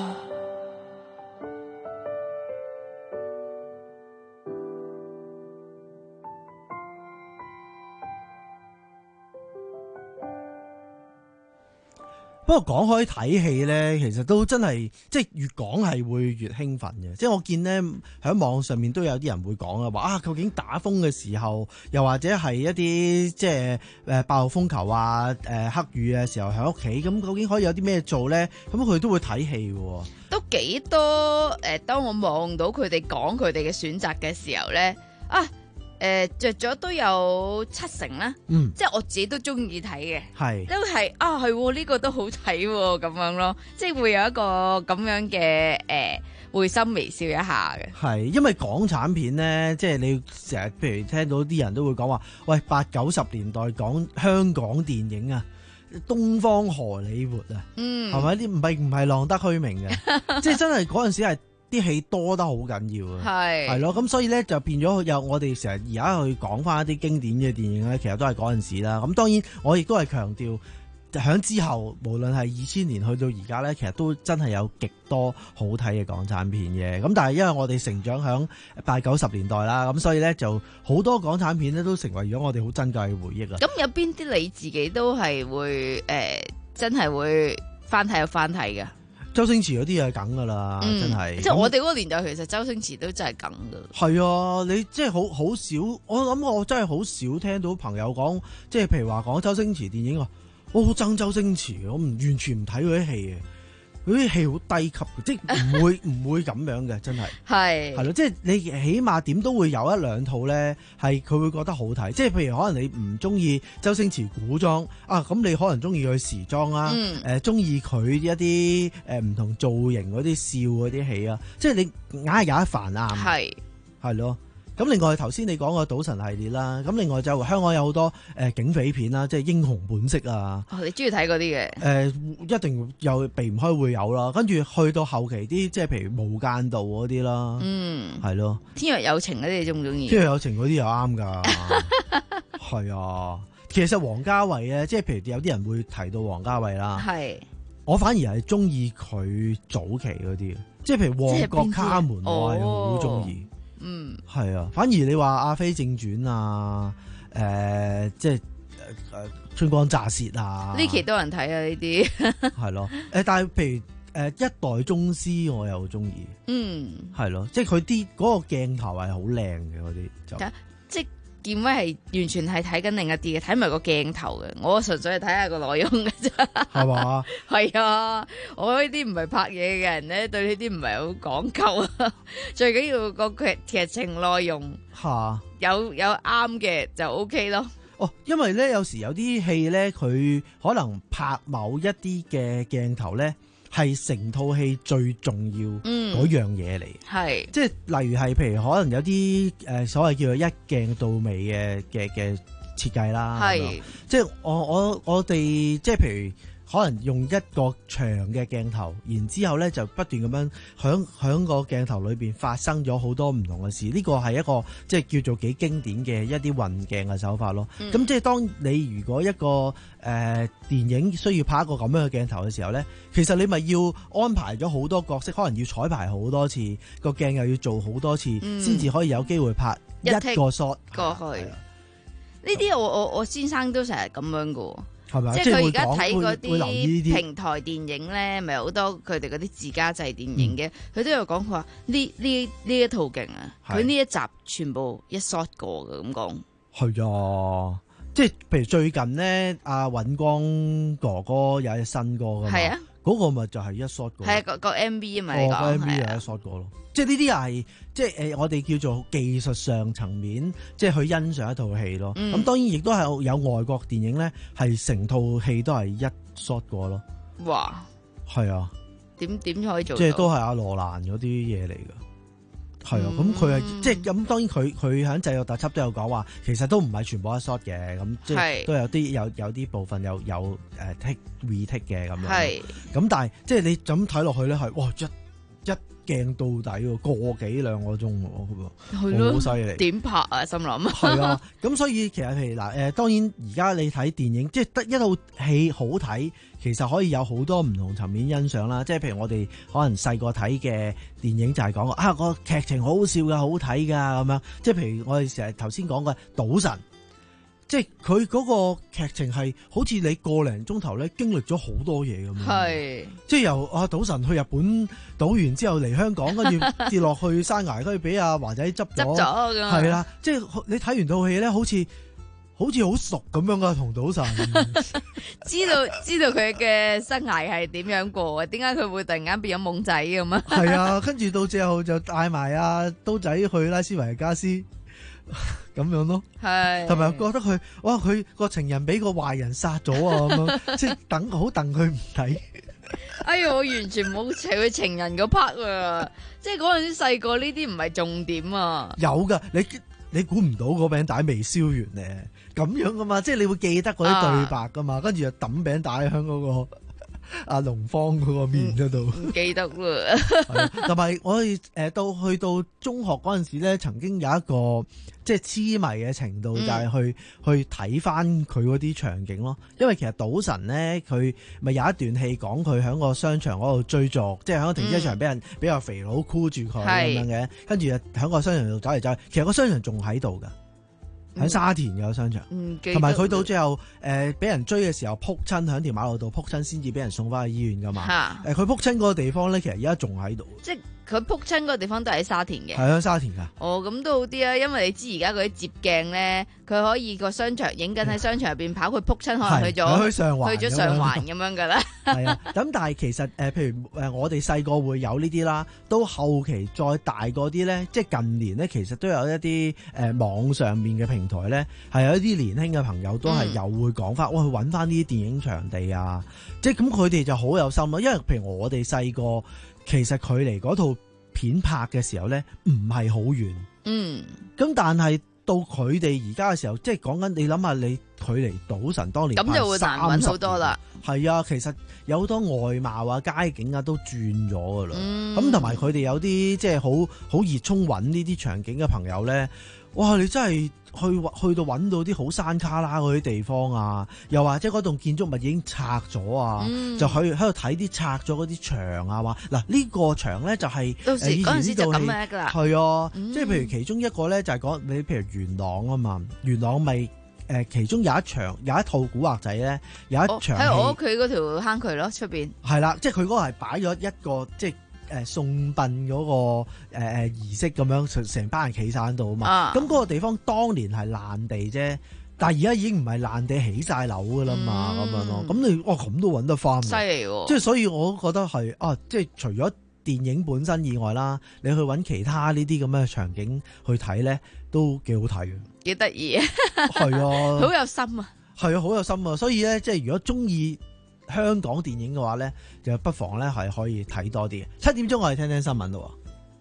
不過講開睇戲咧，其實都真係即係越講係會越興奮嘅。即係我見咧喺網上面都有啲人會講啊，話啊究竟打風嘅時候，又或者係一啲即係誒爆風球啊、誒黑雨嘅時候喺屋企，咁究竟可以有啲咩做咧？咁佢都會睇戲嘅。 都幾多誒？當我望到佢哋講佢哋嘅選擇嘅時候咧，啊！誒着咗都有七成啦，嗯、即係我自己都中意睇嘅，係都係啊係呢、呢個都好睇喎咁樣咯，即係會有一個咁樣嘅誒、呃、會心微笑一下嘅。係因為港產片咧，即係你成日譬如聽到啲人都會講話，喂八九十年代講香港電影啊，東方荷里活啊，嗯，係咪啲唔係唔係浪得虛名嘅，即係真係嗰陣時係。啲戲多得好緊要啊，係係咯，咁所以咧就變咗有我哋成日而家去講翻一啲經典嘅電影咧，其實都係嗰陣時啦。咁當然我亦都係強調，響之後無論係二千年去到而家咧，其實都真係有極多好睇嘅港產片嘅。咁但係因為我哋成長響八九十年代啦，咁所以咧就好多港產片咧都成為咗我哋好珍貴嘅回憶啊。咁有邊啲你自己都係會誒、呃、真係會翻睇又翻睇嘅？周星馳嗰啲係梗噶啦，嗯、真係。即係我哋嗰個年代，其實周星馳都真係梗噶。係啊，你即係好好少，我諗我真係好少聽到朋友講，即係譬如話講周星馳電影啊，我好憎周星馳，我唔完全唔睇佢啲戲嘅。佢啲戲好低級嘅，即係唔會唔會咁樣嘅，真係係係咯，即係你起碼點都會有一兩套咧，係佢會覺得好睇。即係譬如可能你唔中意周星馳古裝啊，咁你可能中意佢時裝啊，誒中意佢一啲誒唔同造型嗰啲笑嗰啲戲啊，即係你硬係有一番啱，係係咯。咁另外頭先你講個賭神系列啦，咁另外就香港有好多誒、呃、警匪片啦，即係英雄本色啊。哦，你中意睇嗰啲嘅？誒、呃，一定又避唔開會有啦。跟住去到後期啲，即係譬如無間道嗰啲啦。嗯，係咯。天若有情嗰啲你中唔中意？天若有情嗰啲又啱噶。係啊，其實王家衛咧，即係譬如有啲人會提到王家衛啦。係。我反而係中意佢早期嗰啲，即係譬如旺角卡門，我係好中意。嗯，係啊，反而你話阿飛正傳啊，誒、呃，即係誒誒春光乍泄啊，呢期多人睇啊呢啲，係咯，誒，但係譬如誒、呃、一代宗師我又好中意，嗯，係咯，即係佢啲嗰個鏡頭係好靚嘅嗰啲就，即係劍威係完全係睇緊另一啲嘅，睇埋個鏡頭嘅，我純粹係睇下個內容嘅啫，係嘛？係啊，我呢啲唔係拍嘢嘅人咧，對呢啲唔係好講究啊，最緊要個劇劇情內容吓有有啱嘅就 OK 咯。哦，因為咧有時有啲戲咧，佢可能拍某一啲嘅鏡頭咧，係成套戲最重要嗰樣嘢嚟，係、嗯、即係例如係譬如可能有啲誒、呃、所謂叫做一鏡到尾嘅嘅嘅設計啦，係即係我我我哋即係譬如可能用一個長嘅鏡頭，然之後咧就不斷咁樣響響個鏡頭裏邊發生咗好多唔同嘅事，呢個係一個即係叫做幾經典嘅一啲運鏡嘅手法咯。咁、嗯、即係當你如果一個誒、呃、電影需要拍一個咁樣嘅鏡頭嘅時候咧，其實你咪要安排咗好多角色，可能要彩排好多次，個鏡又要做好多次，先至、嗯、可以有機會拍一個 shot 過去。呢啲我我我先生都成日咁樣噶。 係咪？ 即係佢而家睇嗰會留意呢啲啲平台電影咧，咪好多佢哋嗰啲自家製電影嘅，佢、嗯、都有講佢話呢呢呢一套勁啊！佢呢一集全部一 shot 過嘅咁講。係啊，即係譬如最近咧，阿尹光哥哥有一隻新歌㗎嘛。係啊。嗰個咪就係一 shot 過， 係個個 M V 啊嘛，你講講 M V 係一 shot 過咯，即係呢啲又係即係誒，我哋叫做技術上層面，即係去欣賞一套戲咯。咁、嗯、當然亦都係有外國電影咧，係成套戲都係一 shot 過咯。 哇！ 係啊， 點點可以做到？ 即係都係阿羅蘭嗰啲嘢嚟㗎。係啊，咁佢係即係咁，當然佢佢喺製作特輯都有講話，其實都唔係全部一 shot 嘅，咁即係都有啲有有啲部分有有誒、uh, take retake 嘅咁樣。係，咁但係即係你咁睇落去咧，係哇一一鏡到底喎，個幾兩個鐘喎，係咯，好犀利。 點拍啊？心諗係啊，咁所以其實譬如嗱誒，當然而家你睇電影，即係得一套戲好睇。其實可以有好多唔同層面欣賞啦，即係譬如我哋可能細個睇嘅電影就係講啊個劇情好好笑㗎，好睇㗎咁樣，即係譬如我哋成日頭先講嘅賭神，即係佢嗰個劇情係好似你個零鐘頭咧經歷咗好多嘢咁樣，係即係由啊賭神去日本賭完之後嚟香港，跟住跌落去山崖，跟住俾阿華仔執咗，執咗㗎，係啦，即係你睇完套戲咧，好似。好似好熟咁樣噶，同賭神知道知道佢嘅生涯係點樣過，點解佢會突然間變咗懵仔咁啊？ 係啊，跟住到最後就帶埋阿刀仔去拉斯維加斯咁樣咯。係，同埋覺得佢哇，佢個情人俾個壞人殺咗啊咁樣，即係等好戥佢唔睇。 哎呀，我完全冇齊佢情人嗰 part 啊！即係嗰陣時細個呢啲唔係重點啊。 有噶，你你估唔到嗰餅帶未燒完咧？咁樣噶嘛，即係你會記得嗰啲對白噶嘛，跟、啊、住就抌餅帶喺嗰個阿龍芳嗰個面嗰度。唔、 嗯、記得啦。 同埋我哋誒到去到中學嗰陣時咧，曾經有一個即係痴迷嘅程度，就係去、嗯、去睇翻佢嗰啲場景咯。因為其實賭神咧，佢咪有一段戲講佢喺個商場嗰度追逐，即係喺個停車場俾人俾個肥佬箍住佢咁樣嘅，跟住就喺個商場度走嚟走去。其實個商場仲喺度噶。喺沙田有商場，同埋佢到最後誒俾、呃、人追嘅時候撲親喺條馬路度撲親，先至俾人送翻去醫院噶嘛。誒佢撲親嗰個地方咧，其實而家仲喺度。即係佢撲親嗰個地方都係喺沙田嘅。 係啊，沙田噶。 哦，咁都好啲啊，因為你知而家嗰啲接鏡咧，佢可以個商場影緊喺商場入邊跑，佢撲親可能去咗去上環去咗上環咁樣噶啦。係啊，咁但係其實誒、呃，譬如誒、呃，我哋細個會有呢啲啦，到後期再大個啲咧，即係近年咧，其實都有一啲誒、呃、網上面嘅平台咧，係有一啲年輕嘅朋友都係又會講翻，哇、嗯，去揾翻呢啲電影場地啊，即係咁佢哋就好有心咯。因為譬如我哋細個，其實距離嗰套片拍嘅時候咧，唔係好遠。嗯，咁但係到佢哋而家嘅時候，即係講緊你諗下，你距離賭神當年咁就會難揾好多啦。 係啊，其實有好多外貌啊、街景啊都轉咗噶啦。咁同埋佢哋有啲即係好好熱衷揾呢啲場景嘅朋友咧，哇！你真係〜去去到揾到啲好山卡拉嗰啲地方啊，又或者嗰棟建築物已經拆咗啊、嗯，就去喺度睇啲拆咗嗰啲牆啊，話嗱呢個牆咧就係、是、 到時嗰陣時就咁樣㗎啦。 係啊，嗯、即係譬如其中一個咧就係講你譬如元朗啊嘛，元朗咪誒、呃、其中有一場有一套古惑仔咧有一場喺、 哦、我屋企嗰條坑渠咯出邊。係啦，即係佢嗰個係擺咗一個即係。誒送殯嗰、那個誒誒、呃、儀式咁樣，成成班人企晒喺度啊嘛。咁、那、嗰個地方當年係爛地啫，但係而家已經唔係爛地，起晒樓噶啦嘛，咁、嗯、樣咯。咁你哇咁都揾得翻， 犀利喎！ 即係所以我都覺得係啊，即係除咗電影本身以外啦，你去揾其他呢啲咁嘅場景去睇咧，都幾好睇嘅， 幾得意啊！ 係啊， 好有心啊！ 係啊，好有心啊！所以咧，即係如果中意香港電影嘅話咧，就不妨咧係可以睇多啲。七點鐘我哋聽聽新聞咯。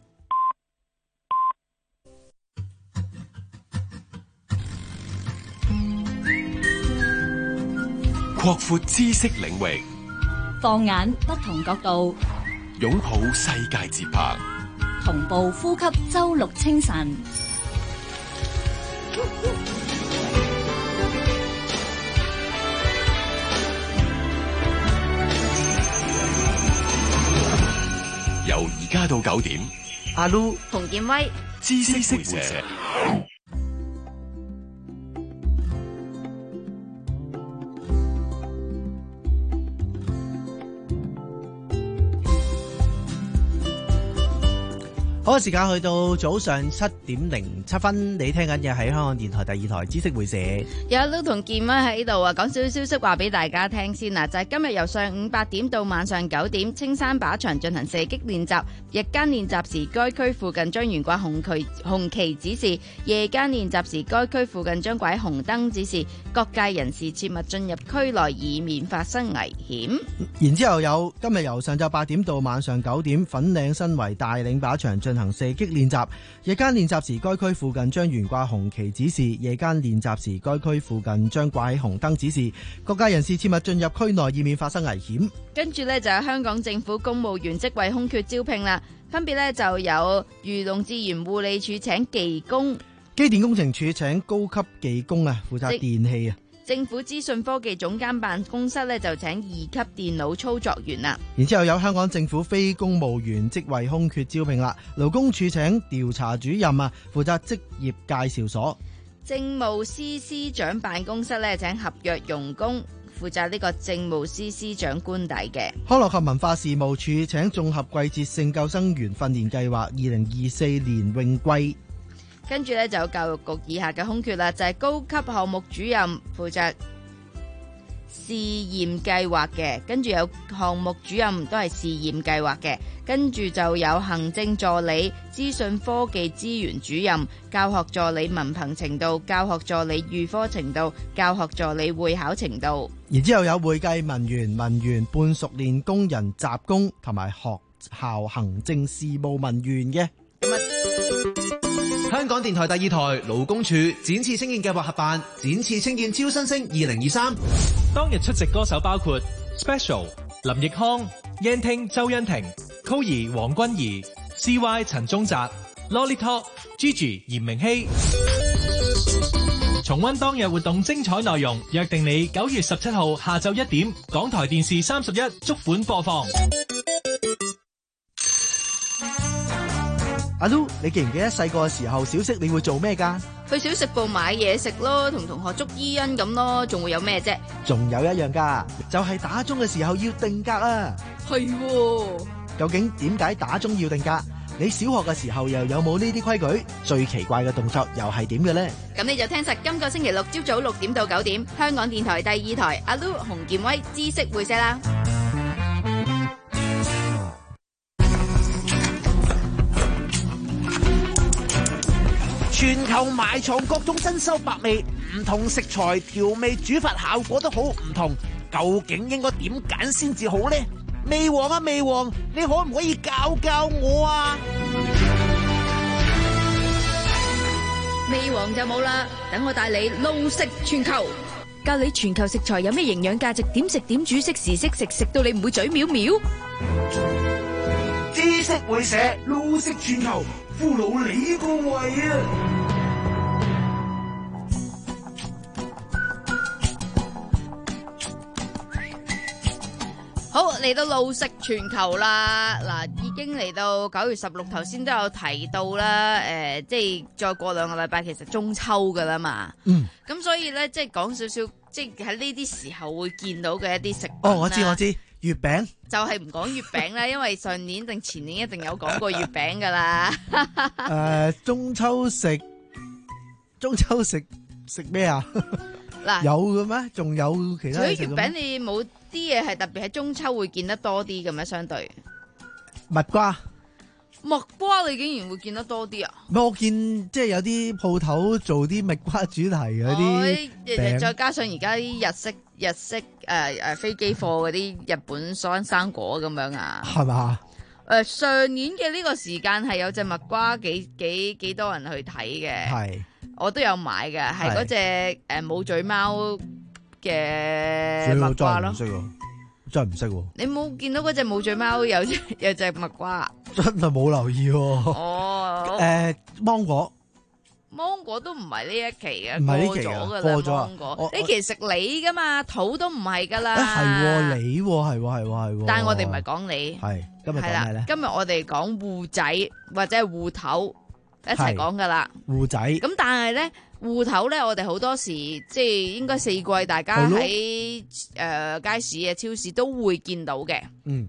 擴闊知識領域， 放眼不同角度， 擁抱世界節拍， 同步呼吸周六清晨。 由而家到九點， 阿 Lu、 馮建威、 知識會社。 好嘅時間去到早上七點零七分，你聽緊嘅喺香港電台第二台知識會社。 有 Lu 同健威喺度啊，講少少消息話俾大家聽先啦，就係、是、今日由上午八點到晚上九點，青山靶場進行射擊練習。日間練習時，該區附近將懸掛紅旗紅旗指示；夜間練習時，該區附近將掛紅燈指示。各界人士切勿進入區內，以免發生危險。 然之後有今日由上晝八點到晚上九點，粉嶺新圍大嶺靶場進行射擊練習。日間練習時，該區附近將懸掛紅旗指示；夜間練習時，該區附近將掛起紅燈指示。各界人士切勿進入區內，以免發生危險。 跟住呢，就係香港政府公務員職位空缺招聘啦，分別呢，就有漁農自然護理署請技工， 機電工程署請高級技工啊，負責電器啊。 政府資訊科技總監辦公室呢，就請二級電腦操作員啦。 然之後有香港政府非公務員職位空缺招聘啦，勞工處請調查主任啊，負責職業介紹所。 政務司司長辦公室呢，請合約傭工，負責呢個政務司司長官邸嘅。 康樂及文化事務處請綜合季節性救生員訓練計劃二零二四年泳季。 跟住咧就有教育局以下嘅空缺啦，就係、是、高級項目主任負責試驗計劃嘅，跟住有項目主任都係試驗計劃嘅，跟住就有行政助理、資訊科技資源主任、教學助理文憑程度、教學助理預科程度、教學助理會考程度。 然之後有會計文員、文員、半熟練工人、雜工同埋學校行政事務文員嘅。 香港電台第二台勞工處展翅青見計劃合辦展翅青見超新星二零二三， 當日出席歌手包括 Special 林奕匡、Yan Ting 周欣婷、Coir 黃君怡、C Y 陳宗澤、Lolly Talk Gigi 嚴明熙。重溫當日活動精彩內容，約定你九月十七號下晝一點，港台電視三十一足本播放。 阿 Lu， 你記唔記得細個嘅時候小息你會做咩噶？ 去小食部買嘢食咯，同同學捉伊恩咁咯，仲會有咩啫？ 仲有一樣噶，就係、是、打鐘嘅時候要定格啊！ 係喎， 究竟點解打鐘要定格？你小學嘅時候又有冇呢啲規矩？最奇怪嘅動作又係點嘅呢？ 咁你就聽實今個星期六朝早六點到九點，香港電台第二台阿 Lu 洪建威知識會社啦。 全球埋藏各種珍饈百味，唔同食材調味煮法效果都好唔同，究竟應該點揀先至好呢？味王啊味王，你可唔可以教教我啊？ 味王就冇啦，等我帶你路食全球，教你全球食材有咩營養價值，點食點煮，識時識食，食到你唔會嘴藐藐。 知識會社路食全球，俘虜你個胃啊！ 好，嚟到路食全球啦，嗱，已經嚟到九月十六，頭先都有提到啦，誒、呃，即係再過兩個禮拜，其實中秋噶啦嘛，嗯，咁所以咧，即係講少少，即係喺呢啲時候會見到嘅一啲食品。 哦，我知我知，月餅就係唔講月餅啦，因為上年定前年一定有講過月餅噶啦。 誒、呃，中秋食中秋食食咩啊？嗱，有嘅咩？仲有其他？除咗月餅，你冇啲嘢係特別喺中秋會見得多啲嘅咩？相對蜜瓜， 蜜瓜你竟然會見得多啲啊？ 我見即係有啲鋪頭做啲蜜瓜主題嗰啲餅， 再加上而家啲日式日式誒誒、呃、飛機貨嗰啲日本生生果咁樣啊，係嘛？誒、呃，上年嘅呢個時間係有隻蜜瓜幾幾幾多人去睇嘅，係我都有買嘅，係嗰隻誒冇嘴貓嘅蜜瓜咯。 真係唔識喎！ 你冇見到嗰隻冇嘴貓有隻有隻蜜瓜？ 真係冇留意喎。 哦，誒、 呃，芒果， 芒果都唔係呢一期嘅， 唔係呢期過咗噶啦。 過咗芒果呢期食梨噶嘛，桃都唔係噶啦。 係梨，係係係。 但係我哋唔係講梨， 係今日講咩咧？ 今日我哋講芋仔或者係芋頭一齊講噶啦。芋仔。咁但係咧。芋頭咧，我哋好多時即係應該四季，大家喺誒、呃、街市啊、超市都會見到嘅。嗯，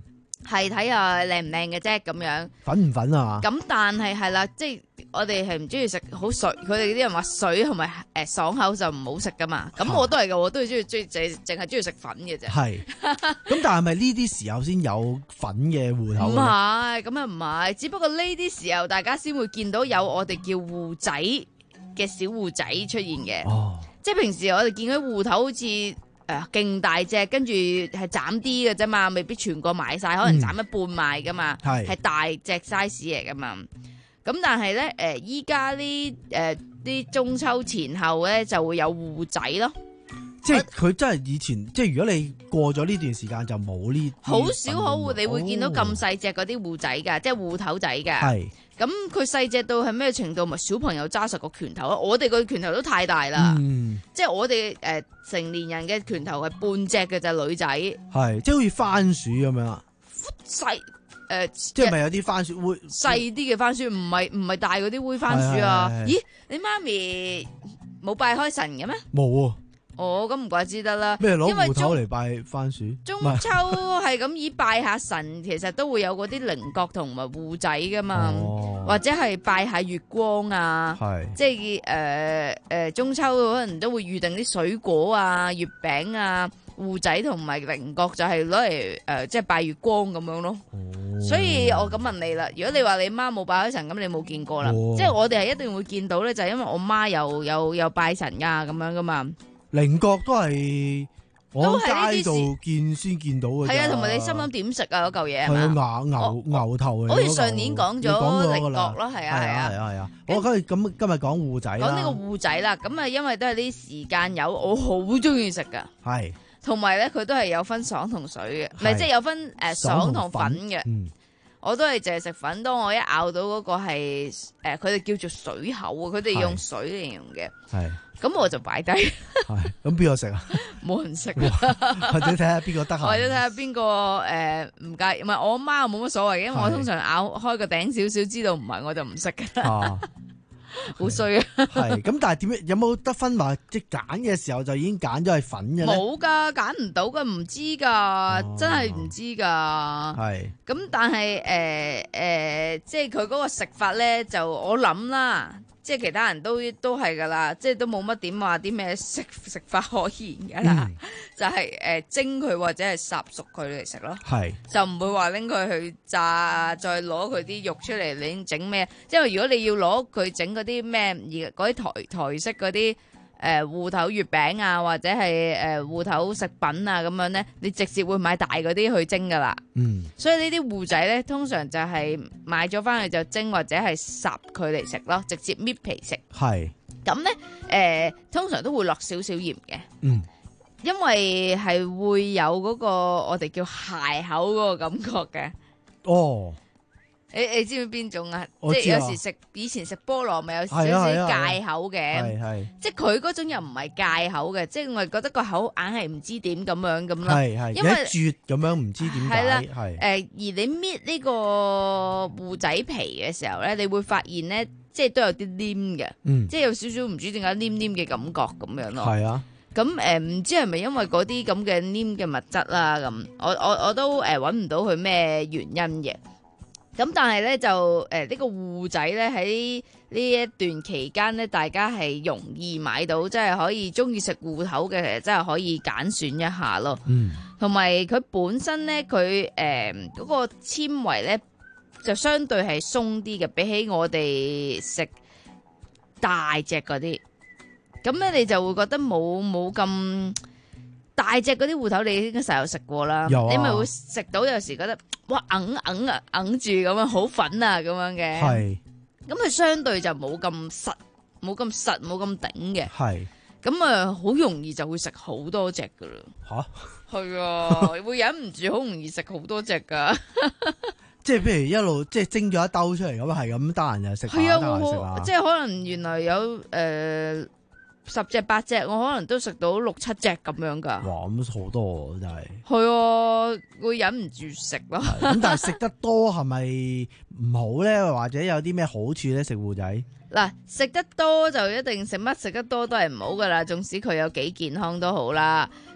係睇下靚唔靚嘅啫，咁樣粉唔粉啊？ 咁但係係啦，即係我哋係唔中意食好水，佢哋啲人話水同埋誒爽口就唔好食噶嘛。咁我都係噶，我都係中意中意淨淨係中意食粉嘅啫。係， 咁但係咪呢啲時候先有粉嘅芋頭？ 唔係，咁啊唔係，只不過呢啲時候大家先會見到有我哋叫芋仔嘅小芋仔出現嘅。哦，即係平時我哋見嗰啲芋頭好似。誒，勁、呃、大隻，跟住係斬啲嘅啫嘛，未必全個賣晒，可能斬一半賣噶嘛，係、嗯、大隻 size 嚟噶嘛。咁但係咧，誒依家呢誒啲中秋前後咧就會有芋仔咯。 即係佢真係以前，即係如果你過咗呢段時間就冇呢， 好少可你會見到咁細隻嗰啲芋仔噶，哦、即係芋頭仔噶。係。咁佢細隻到係咩程度？咪小朋友揸實個拳頭咯，我哋個拳頭都太大啦，嗯、即係我哋誒、呃、成年人嘅拳頭係半隻嘅啫，女仔係即係好似番薯咁樣啊， 細誒，呃、 即係咪有啲番薯會細啲嘅番薯？唔係唔係大嗰啲煨番薯啊？咦，你媽咪冇拜開神嘅咩？冇啊。哦，咁唔怪之得啦。 咩攞芋頭嚟拜番薯？ 中秋係咁以拜下神，其實都會有嗰啲菱角同埋芋仔噶嘛，哦、或者係拜下月光啊。係是，即係誒誒，中秋可能都會預定啲水果啊、月餅啊、芋仔同埋菱角，就係攞嚟誒，即係拜月光咁樣咯。哦、所以我咁問你啦，如果你話你媽冇拜開神，咁你冇見過啦。哦、即係我哋係一定會見到咧，就係因為我媽又有有拜神噶咁樣噶嘛。菱角都係我喺街度見先見到嘅，係啊，同埋你心諗點食啊嗰嚿嘢係嘛？牛牛牛頭嚟，好似上年講咗菱角咯，係啊係啊係啊！我今日咁今日講芋仔啦，講呢個芋仔啦，咁啊因為都係啲時間有，我好中意食噶，係，同埋咧佢都係有分爽同水嘅，唔係即係有分誒爽同粉嘅，我都係淨係食粉。當我一咬到嗰個係誒，佢哋叫做水口啊，佢哋用水嚟形容嘅，係。咁我就擺低，咁邊個食啊？冇人食，或者睇下邊個得閒，或者睇下邊個誒唔介意，唔係我媽又冇乜所謂嘅，因為我通常咬開個頂少少，知道唔係我就唔食嘅，好衰啊！係咁，但係點樣有冇得分話？即係揀嘅時候就已經揀咗係粉嘅咧？冇噶，揀唔到噶，唔知噶，真係唔知噶。係咁，但係誒誒，即係佢嗰個食法咧，就我諗啦。即係其他人都都係噶啦，即係都冇乜點話啲咩食食法可言噶啦，嗯、就係、是、誒、呃、蒸佢或者係烚熟佢嚟食咯，係是就唔會話拎佢去炸，再攞佢啲肉出嚟你整咩？因為如果你要攞佢整嗰啲咩而嗰啲台台式嗰啲。誒芋頭月餅啊，或者係誒芋頭食品啊咁樣咧，你直接會買大嗰啲去蒸噶啦。嗯，所以呢啲芋仔咧，通常就係買咗翻去就蒸或者係烚佢嚟食咯，直接搣皮食。係咁咧，誒通常都會落少少鹽嘅。嗯，因為係會有嗰個我哋叫蟹口嗰個感覺嘅。哦。你你知唔知邊種啊？即係有時食以前食菠蘿咪有少少戒口嘅，係係。即係佢嗰種又唔係戒口嘅，即係我係覺得個口硬係唔知點咁樣咁咯。係係，因為啜咁樣唔知點解。係啦，係。誒，而你搣呢個芋仔皮嘅時候咧，你會發現咧，即係都有啲黏嘅，嗯，即係有少少唔知點解黏黏嘅感覺咁樣咯。係啊。咁誒唔知係咪因為嗰啲咁嘅黏嘅物質啦？咁我我我都誒揾唔到佢咩原因嘅。咁但係咧就誒、呃這個、呢個芋仔咧喺呢一段期間咧，大家係容易買到，即係可以中意食芋頭嘅，其實真係可以揀選一下咯。嗯，同埋佢本身咧，佢誒嗰個纖維咧就相對係鬆啲嘅，比起我哋食大隻嗰啲，咁咧你就會覺得冇冇咁。大隻嗰啲芋頭你應該成日有食過啦，有啊、你咪會食到有時覺得哇硬硬啊硬住咁樣好粉啊咁樣嘅，係咁佢相對就冇咁實，冇咁實，冇咁頂嘅，係咁啊好容易就會食好多隻噶啦，吓係啊，會忍唔住好容易食好多隻噶，即係譬如一路即係蒸咗一兜出嚟咁係咁，得閒就食，係啊，我即係可能原來有誒。呃十隻八隻，我可能都食到六七隻咁樣噶。哇，咁好多真係。係啊，會忍唔住食咯。咁但係食得多係咪唔好咧？或者有啲咩好處咧？食芋仔嗱，食得多就一定食乜食得多都係唔好噶啦。縱使佢有幾健康都好啦。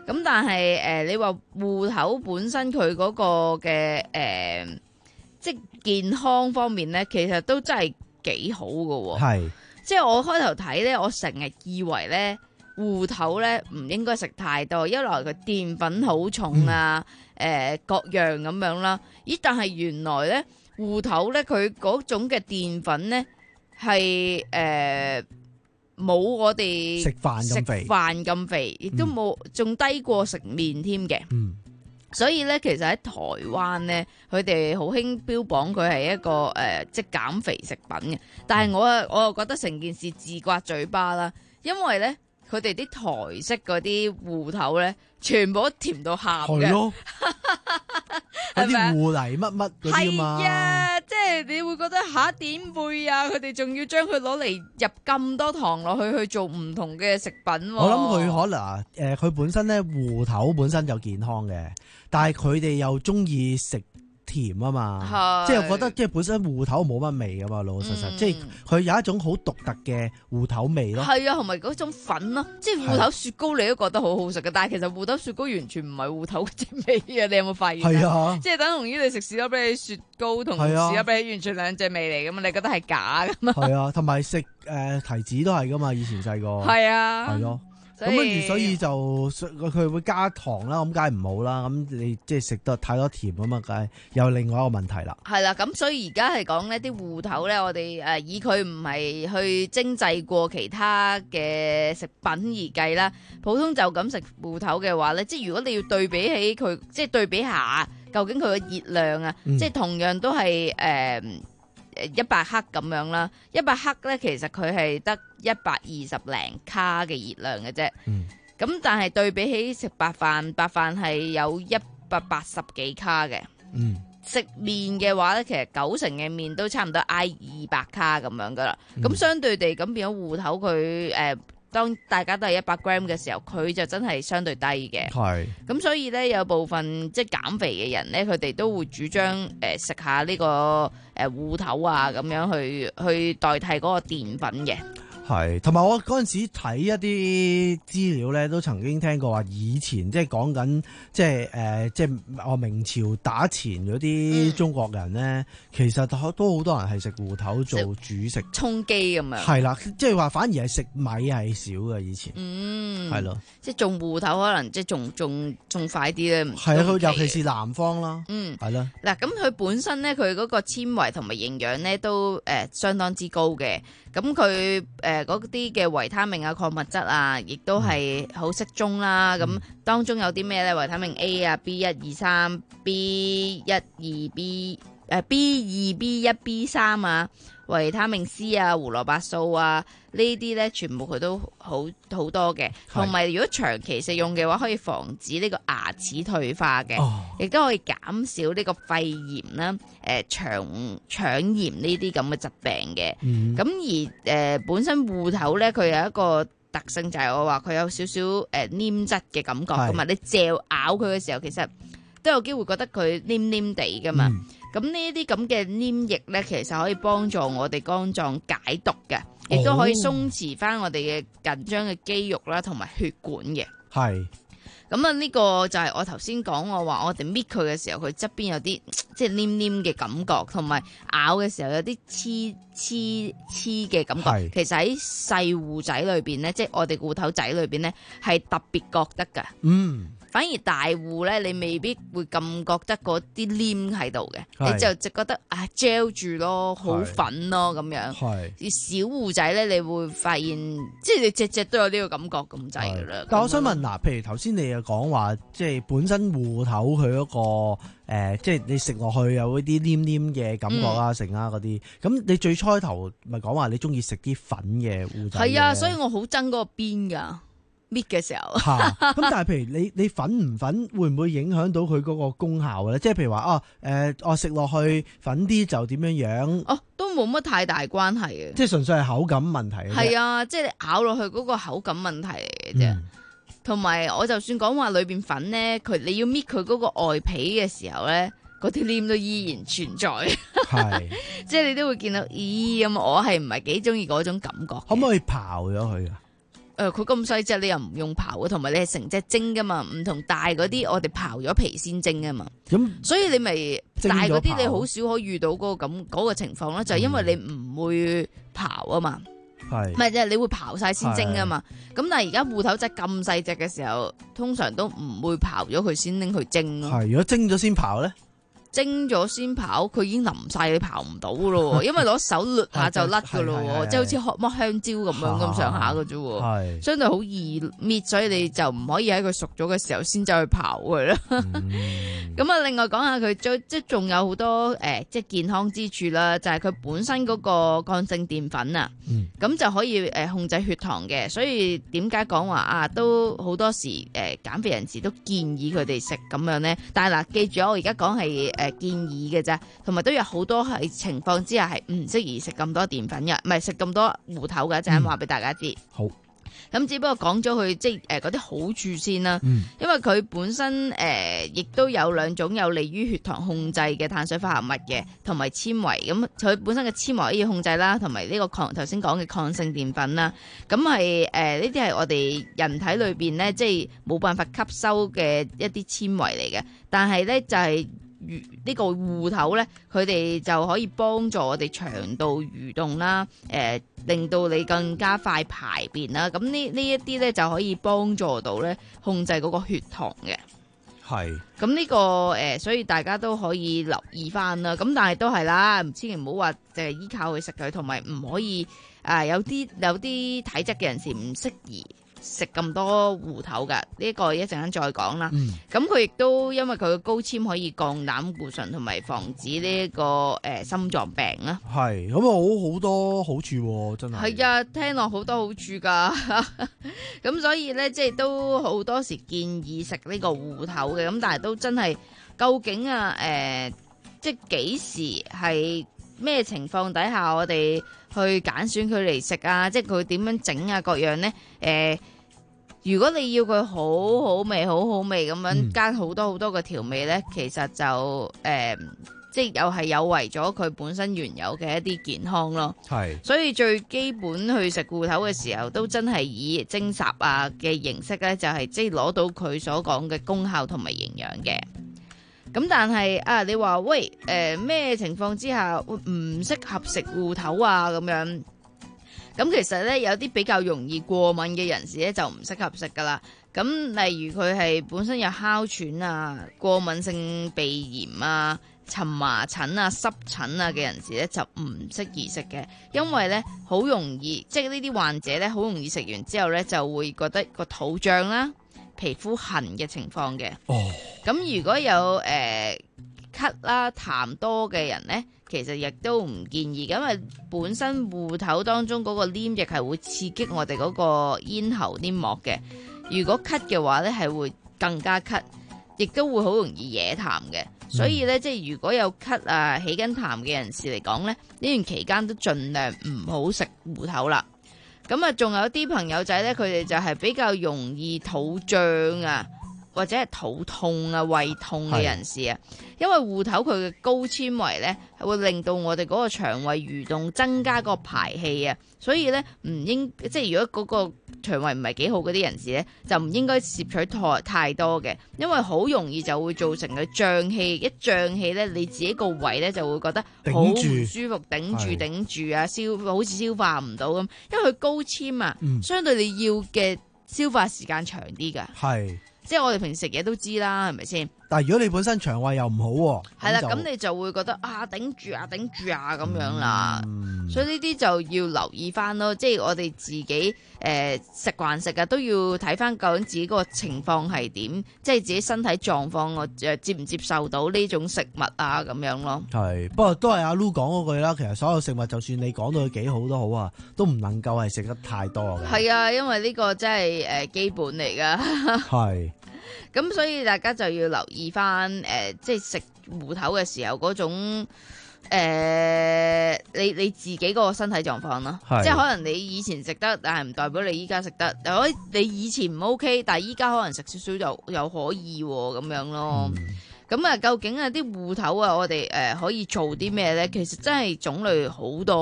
咁但係誒、呃，你話芋頭本身佢嗰個嘅誒、呃，即係健康方面咧，其實都真係幾好㗎喎。係，即係我開頭睇咧，我成日以為咧芋頭咧唔應該食太多，一來佢澱粉好重啊，誒、嗯呃、各樣咁樣啦。咦？但係原來咧芋頭咧佢嗰種嘅澱粉咧係誒。冇我哋食飯咁肥， 食飯咁肥，亦都冇仲低過食麵添嘅。嗯，所以咧，其實喺台灣咧，佢哋好興標榜佢係一個誒、呃，即係減肥食品嘅。但係我啊，我又覺得成件事自刮嘴巴啦，因為咧，佢哋啲台式嗰啲芋頭咧，全部都甜到喊嘅。係咯， 有啲芋泥乜乜嗰啲嘛。 係啊，即係你會覺得吓點會啊？佢哋仲要將佢攞嚟入咁多糖落去去做唔同嘅食品。 我諗佢可能誒，佢、呃、本身咧芋頭本身就健康嘅，但係佢哋又中意食甜啊嘛，即係我覺得即係本身芋頭冇乜味噶嘛，老老實實，嗯、即係佢有一種好獨特嘅芋頭味咯。係啊，同埋嗰種粉咯，即係芋頭雪糕你都覺得好好食嘅，但係其實芋頭雪糕完全唔係芋頭嗰隻味啊！你有冇發現？係啊，即係等同於你食士多啤梨雪糕同士多啤梨完全兩隻味嚟噶嘛，你覺得係假噶嘛？係啊，同埋食誒提子都係噶嘛，以前細個係啊，係咯。咁跟住，所以就佢會加糖啦，咁梗係唔好啦。咁你即係食得太多甜啊嘛，梗係有另外一個問題啦。係啦，咁所以而家係講呢啲芋頭咧，我哋誒以佢唔係去精製過其他嘅食品而計啦。普通就咁食芋頭嘅話咧，即係如果你要對比起佢，即係對比下究竟佢嘅熱量啊，嗯、即係同樣都係誒。呃一百克咁樣啦，一百克咧其實佢係得一百二十零卡嘅熱量嘅啫。咁、嗯、但係對比起食白飯，白飯係有一百八十幾卡嘅。嗯、食麵嘅話咧，其實九成嘅麵都差唔多挨二百卡咁樣噶啦。咁、嗯、相對地咁變咗芋頭佢誒。呃當大家都係一百 gram 嘅時候，佢就真係相對低嘅。係咁，所以咧有部分即係減肥嘅人咧，佢哋都會主張誒食下呢個誒芋頭啊，咁樣去去代替嗰個澱粉嘅。係，同埋我嗰陣時睇一啲資料咧，都曾經聽過話，以前即係講緊即係誒，即係我明朝打前嗰啲中國人咧，嗯、其實都好多人係食芋頭做主食，充飢咁樣。係啦，即係話反而係食米係少嘅以前。嗯，係咯，即係種芋頭可能即係種種種快啲咧。係啊，佢尤其是南方啦。嗯，係啦。嗱，咁佢本身咧，佢嗰個纖維同埋營養咧都誒、呃、相當之高嘅。咁佢誒嗰啲嘅維他命啊、礦物質啊，亦都係好適中啦。咁、嗯、當中有啲咩咧？維他命 A 啊、B 一、二、三、B 一、二、B 誒 B 二、B 一、B 三啊，維他命 C 啊、胡蘿蔔素啊，呢啲咧全部佢都好好多嘅。同埋如果長期食用嘅話，可以防止呢個牙齒退化嘅，亦、哦、都可以減少呢個肺炎啦、誒、呃、腸腸炎呢啲咁嘅疾病嘅。咁、嗯、而誒、呃、本身芋頭咧，佢有一個特性就係我話佢有少少誒黏質嘅感覺，同埋你嚼咬佢嘅時候，其實都有機會覺得佢黏黏地噶嘛。咁呢啲咁嘅黏液咧，其實可以幫助我哋肝臟解毒嘅，亦都可以鬆弛翻我哋嘅緊張嘅肌肉啦，同埋血管嘅。係。咁啊，呢個就係我頭先講我話，我哋搣佢嘅時候，佢側邊有啲即係黏黏嘅感覺，同埋咬嘅時候有啲黐黐黐嘅感覺。其實喺細芋仔裏邊咧，即係我哋芋頭仔裏邊咧，係特別覺得㗎。嗯。反而大芋咧，你未必會咁覺得嗰啲黏喺度嘅，你就就覺得啊 gel 住咯，好粉咯咁樣。係小芋仔咧，你會發現即係你隻隻都有呢個感覺咁滯噶啦。但我想問嗱，譬如頭先你又講話，即係本身芋頭佢嗰個誒、呃，即係你食落去有嗰啲黏黏嘅感覺啊，成啊嗰啲。咁你最初頭咪講話你中意食啲粉嘅芋仔？係啊，所以我好憎嗰個邊噶。搣嘅時候，咁、啊、但係譬如你你粉唔粉會唔會影響到佢嗰個功效咧？即係譬如話啊，誒，我食落去粉啲就點樣樣？哦，都冇乜太大關係嘅，即係純粹係口感問題。係啊，即係你咬落去嗰個口感問題嚟嘅啫。同埋、嗯、我就算講話裏邊粉咧，佢你要搣佢嗰個外皮嘅時候咧，嗰啲黏都依然存在。係，即係你都會見到，咦咁，我係唔係幾中意嗰種感覺？可唔可以刨咗佢啊？ 誒佢咁細隻，你又唔用刨嘅，同埋你係成隻蒸噶嘛，唔同大嗰啲我哋刨咗皮先蒸啊嘛。咁、嗯、所以你咪大嗰啲你好少可以遇到嗰、嗰個咁、嗰個情況啦，就係、係、因為你唔會刨啊嘛。係，唔係即係你會刨晒先蒸啊嘛。咁但係而家芋頭仔咁細隻嘅時候，通常都唔會刨咗佢先拎去蒸咯。係，如果蒸咗先刨咧？蒸咗先刨，佢已經腍晒，你刨唔到噶咯，因為攞手捋下就甩噶咯，即係好似剝香蕉咁樣咁上下噶啫，相對好易搣，所以你就唔可以喺佢熟咗嘅時候先走去刨佢啦。咁啊，另外講下佢最即係仲有好多誒、呃，即係健康之處啦，就係、是、佢本身嗰個抗性澱粉啊，咁、嗯、就可以誒控制血糖嘅，所以點解講話啊都好多時誒減、呃、肥人士都建議佢哋食咁樣咧？但係嗱，記住我而家講係誒建議嘅啫，同埋都有好多係情況之下係唔適宜食咁多澱粉嘅，唔係食咁多芋頭嘅，一陣話俾大家知。好。咁只不過講咗佢即係誒嗰啲好處先啦，嗯、因為佢本身誒亦、呃、都有兩種有利於血糖控制嘅碳水化合物嘅，同埋纖維。咁佢本身嘅纖維可以控制啦，同埋呢個抗頭先講嘅抗性澱粉啦。咁係誒呢啲係我哋人體裏邊咧，即係冇辦法吸收嘅一啲纖維嚟嘅。但係咧就係、是。呢個芋頭咧，佢哋就可以幫助我哋腸道蠕動啦，誒、呃，令到你更加快排便啦。咁呢呢一啲咧就可以幫助到咧控制嗰個血糖嘅。係。咁呢、這個誒、呃，所以大家都可以留意翻啦。咁但係都係啦，千祈唔好話淨係依靠去食佢，同埋唔可以啊、呃、有啲有啲體質嘅人士唔適宜食咁多芋頭噶，呢、這個一陣間再講啦。咁佢亦都因為佢嘅高纖可以降膽固醇，同埋防止呢、這、一個誒、呃、心臟病啦。係，咁啊好好多好處，真係。係啊，聽落好多好處噶。咁所以咧，即係都好多時建議食呢個芋頭嘅。咁但係都真係，究竟啊誒、呃，即係幾時係咩情況底下我哋去揀選佢嚟食啊？即係佢點樣整啊？各樣咧誒。呃如果你要佢好好味、好好味咁樣加好多好多嘅調味呢，其實就誒、呃，即係又係有違咗佢本身原有嘅一啲健康咯。係，所以最基本去食芋頭嘅時候，都真係以蒸烚啊嘅形式呢，就係即係攞到佢所講嘅功效同埋營養嘅。咁但係啊，你話喂誒咩、呃、情況之下唔適合食芋頭啊咁樣？咁其實咧有啲比較容易過敏嘅人士咧就唔適合食噶啦。咁例如佢係本身有哮喘啊、過敏性鼻炎啊、蕁麻疹啊、濕疹啊嘅人士咧就唔適宜食嘅，因為咧好容易，即係呢啲患者咧好容易食完之後咧就會覺得個肚脹啦、皮膚痕嘅情況嘅。哦，咁如果有誒、呃、咳啦、痰多嘅人咧，其實亦都唔建議，因為本身芋頭當中嗰個黏液係會刺激我哋嗰個咽喉黏膜嘅。如果咳嘅話咧，係會更加咳，亦都會好容易惹痰嘅。所以咧，即係如果有咳啊、起緊痰嘅人士嚟講咧，呢段期間都盡量唔好食芋頭啦。咁啊，仲有啲朋友仔咧，佢哋就係比較容易肚脹啊，或者係肚痛啊、胃痛嘅人士啊，因為芋頭佢嘅高纖維咧，係會令到我哋嗰個腸胃蠕動，增加個排氣啊，所以咧唔應即係如果嗰個腸胃唔係幾好嗰啲人士咧，就唔應該攝取太太多嘅，因為好容易就會造成佢脹氣，一脹氣咧，你自己個胃咧就會覺得好唔舒服，頂住頂住啊，消好似消化唔到咁，因為佢高纖啊，嗯、相對你要嘅消化時間長啲㗎。係。即係我哋平時食嘢都知啦，係咪先？但係如果你本身腸胃又唔好，係啦，咁你就會覺得啊頂住啊頂住啊咁樣啦，嗯、所以呢啲就要留意翻咯。即係我哋自己誒、呃、食慣食啊，都要睇翻究竟自己個情況係點，即係自己身體狀況我誒接唔接受到呢種食物啊咁樣咯。係，不過都係阿 Lu 講嗰句啦。其實所有食物，就算你講到佢幾好都好啊，都唔能夠係食得太多嘅。係啊，因為呢個真係誒、呃、基本嚟噶。係。咁所以大家就要留意翻，誒、呃，即係食芋頭嘅時候嗰種，誒、呃，你你自己個身體狀況咯，即係可能你以前食得，但係唔代表你依家食得。可你以前唔 OK，但係依家可能食少少就又可以咁樣咯。咁啊、嗯，究竟啊啲芋頭啊，我哋誒、呃、可以做啲咩咧？其實真係種類好多。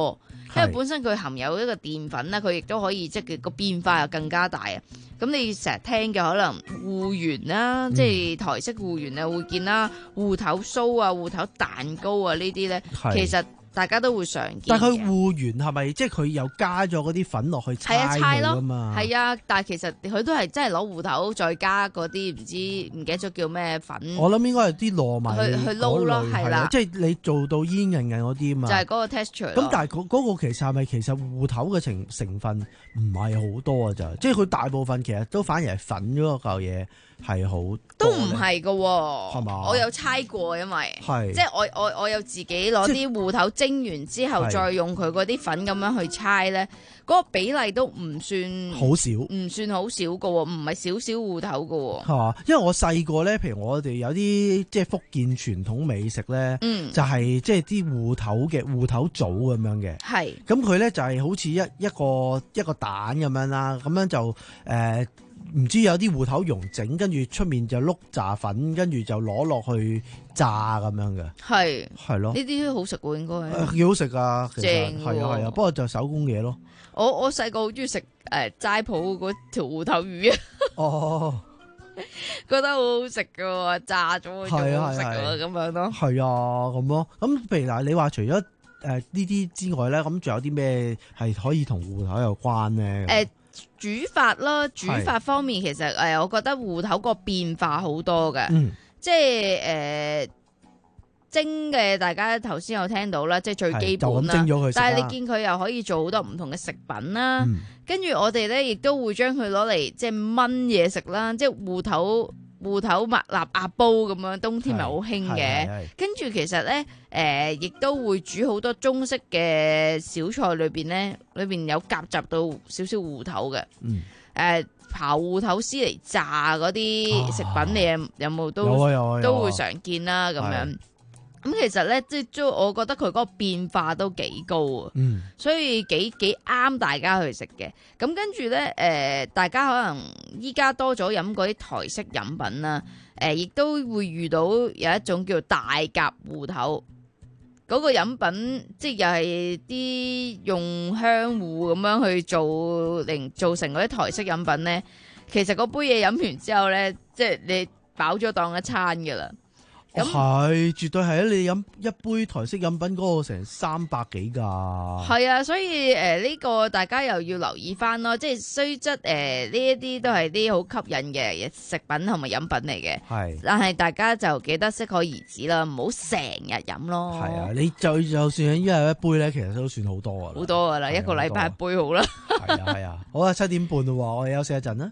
因為本身佢含有一個澱粉啦，佢亦都可以即係個變化又更加大啊。咁你成日聽嘅可能芋圓啦，嗯、即係台式芋圓啊，會見啦，芋頭酥啊、芋頭蛋糕啊呢啲咧，其實大家都會常見嘅。 但係佢芋圓係咪即係佢又加咗嗰啲粉落去猜佢㗎嘛？ 係啊，但係其實佢都係真係攞芋頭再加嗰啲唔知唔記得咗叫咩粉。 我諗應該係啲糯米去去撈咯，係啦， 即係你做到煙韌韌嗰啲嘛。 就係嗰個 texture。 咁但係嗰嗰個其實係咪其實芋頭嘅成成分唔係好多啊？咋，即係佢大部分其實都反而係粉嗰嚿嘢係好都唔係㗎喎， 係嘛？ 我有猜過，因為係即係我我我有自己攞啲芋頭蒸完之後，再用佢嗰啲粉咁樣去猜咧，嗰個比例都唔算好少， 唔算好少㗎喎，唔係少少芋頭㗎喎。 係嘛？因為我細個咧，譬如我哋有啲即係福建傳統美食咧，嗯、就係即係啲芋頭嘅芋頭棗咁樣嘅。係咁佢咧就係好似一一個一個蛋咁樣啦，咁樣就誒。呃唔知有啲芋頭蓉整，跟住出面就碌炸粉，跟住就攞落去炸咁樣嘅。係係咯，呢啲好食喎，應該係幾好食噶，正係啊係啊，不過就手工嘢咯。 我我細個好中意食誒齋鋪嗰條芋頭魚啊。哦，覺得好好食噶，炸咗就好食啊，咁樣咯。係啊，咁咯。咁譬如嗱，你話除咗誒呢啲之外咧，咁仲有啲咩係可以同芋頭有關咧？誒、呃。 煮法啦，煮法方面其實誒，我覺得芋頭個變化好多嘅，嗯、即係誒、呃、蒸嘅，大家頭先有聽到啦，即係最基本啦。但係你見佢又可以做好多唔同嘅食品啦，跟住、嗯、我哋咧亦都會將佢攞嚟即係炆嘢食啦，即係芋頭。芋頭麥納鴨煲咁樣，冬天咪好興嘅。跟住其實咧，誒、呃，亦都會煮好多中式嘅小菜裏邊咧，裏邊有夾雜到少少芋頭嘅。嗯。誒、呃，刨芋頭絲嚟炸嗰啲食品，啊、你有冇都有、啊有啊、都會常見啦，咁樣。咁其實咧，即係我覺得佢嗰個變化都幾高啊，嗯、所以幾幾啱大家去食嘅。咁跟住咧，誒、呃，大家可能依家多咗飲嗰啲台式飲品啦，誒、呃，亦都會遇到有一種叫大甲芋頭嗰、嗰個飲品，即係又係啲用香芋咁樣去做，令做成嗰啲台式飲品咧。其實嗰杯嘢飲完之後咧，即係你飽咗當一餐噶啦。 係、哦，絕對係啊！你飲一杯台式飲品嗰個成三百幾噶。 係啊，所以誒呢、呃這個大家又要留意翻咯，即係雖則誒呢一啲都係啲好吸引嘅食品同埋飲品嚟嘅。係，但係大家就記得適可而止啦，唔好成日飲咯。 係啊，你就就算一日一杯咧，其實都算好多噶啦。 好多噶啦，一個禮拜一杯好啦。 係啊係啊，好啊，七點半啦，我哋休息一陣啦。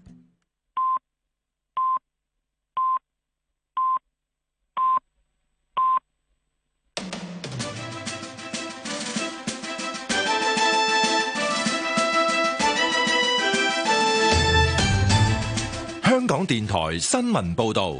香港電台新聞報道。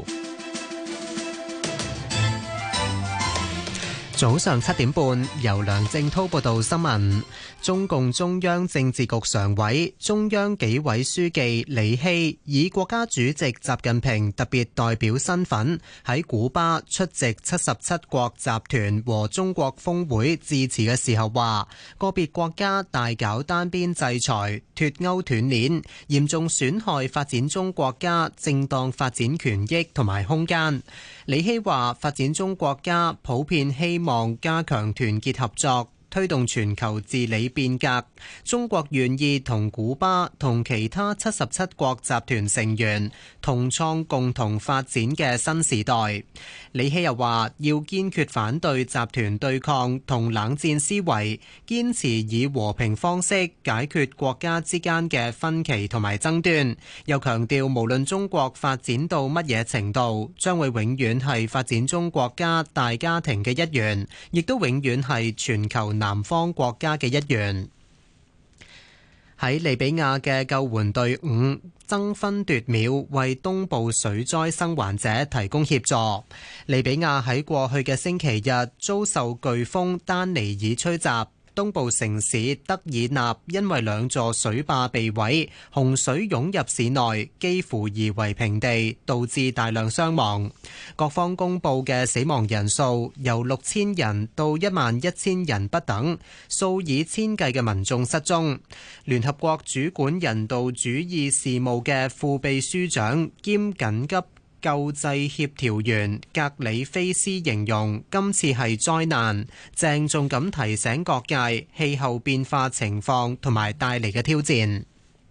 早上七點半，由梁正濤報道新聞。中共中央政治局常委、中央紀委書記李希以國家主席習近平特別代表身份喺古巴出席七十七國集團和中國峰會致辭嘅時候話，個別國家大搞單邊制裁、脫鈎斷鏈，嚴重損害發展中國家正當發展權益同埋空間。李希話，發展中國家普遍希望加強團結合作，推動全球治理變革，中國願意同古巴同其他七十七國集團成員同創共同發展嘅新時代。李希又話，要堅決反對集團對抗同冷戰思維，堅持以和平方式解決國家之間嘅分歧同埋爭端。又強調，無論中國發展到乜嘢程度，將會永遠係發展中國家大家庭嘅一員，亦都永遠係全球南方國家嘅一員。喺利比亞嘅救援隊伍爭分奪秒為東部水災生還者提供協助。利比亞喺過去嘅星期日遭受颶風丹尼爾吹襲， 東部城市德爾納因為兩座水壩被毀，洪水湧入市內，幾乎夷為平地，導致大量傷亡。各方公佈嘅死亡人數由六千人到一萬一千人不等，數以千計嘅民眾失蹤。聯合國主管人道主義事務嘅副秘書長兼緊急救濟協調員格里菲斯形容今次係災難，鄭重咁提醒各界氣候變化情況同埋帶嚟嘅挑戰。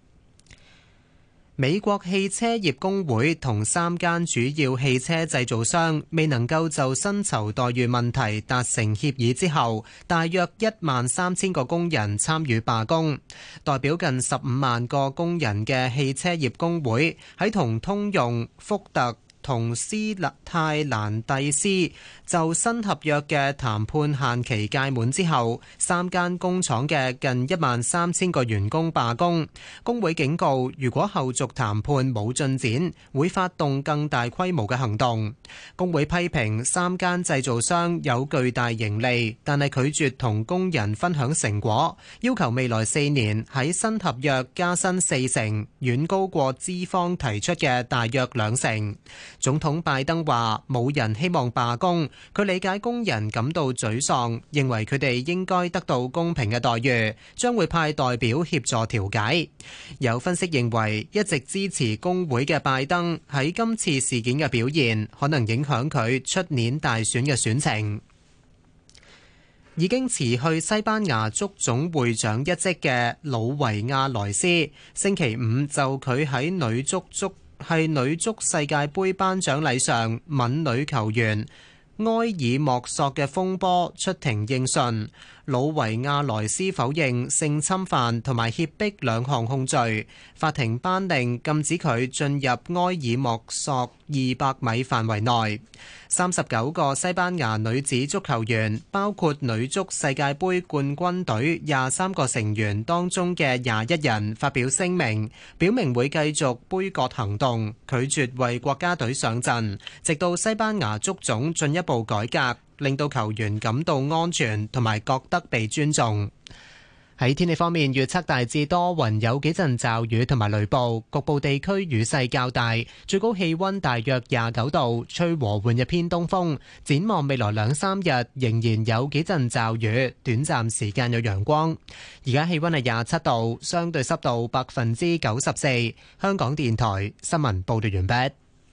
美國汽車業工會同三間主要汽車製造商未能夠就薪酬待遇問題達成協議之後，大約一萬三千個工人參與罷工。代表近十五萬個工人嘅汽車業工會喺同通用、福特同斯泰蘭蒂斯就新合約嘅談判限期屆滿之後，三間工廠嘅近一萬三千個員工罷工。工會警告，如果後續談判冇進展，會發動更大規模嘅行動。工會批評三間製造商有巨大盈利，但係拒絕同工人分享成果，要求未來四年喺新合約加薪四成，遠高過資方提出嘅大約兩成。總統拜登話冇人希望罷工，佢理解工人感到沮喪，認為佢哋應該得到公平嘅待遇，將會派代表協助調解。有分析認為，一直支持工會嘅拜登喺今次事件嘅表現，可能影響佢出年大選嘅選情。已經辭去西班牙足總會長一職嘅魯維亞萊斯，星期五就佢喺女足足係女足世界盃頒獎禮上吻女球員埃爾莫索嘅風波出庭應訊。魯維亞萊斯否認性侵犯同埋脅迫兩項控罪，法庭頒令禁止佢進入埃爾莫索二百米範圍內。三十九個西班牙女子足球員，包括女足世界盃冠軍隊廿三個成員當中嘅廿一人，發表聲明，表明會繼續杯葛行動，拒絕為國家隊上陣，直到西班牙足總進一步改革，令到球員感到安全同埋覺得被尊重。喺天氣方面，預測大致多雲，有幾陣驟雨同埋雷暴，局部地區雨勢較大，最高氣溫大約廿九度，吹和緩嘅偏東風。展望未來兩三日，仍然有幾陣驟雨，短暫時間有陽光。而家氣溫係廿七度，相對濕度百分之九十四。香港電台新聞報道完畢。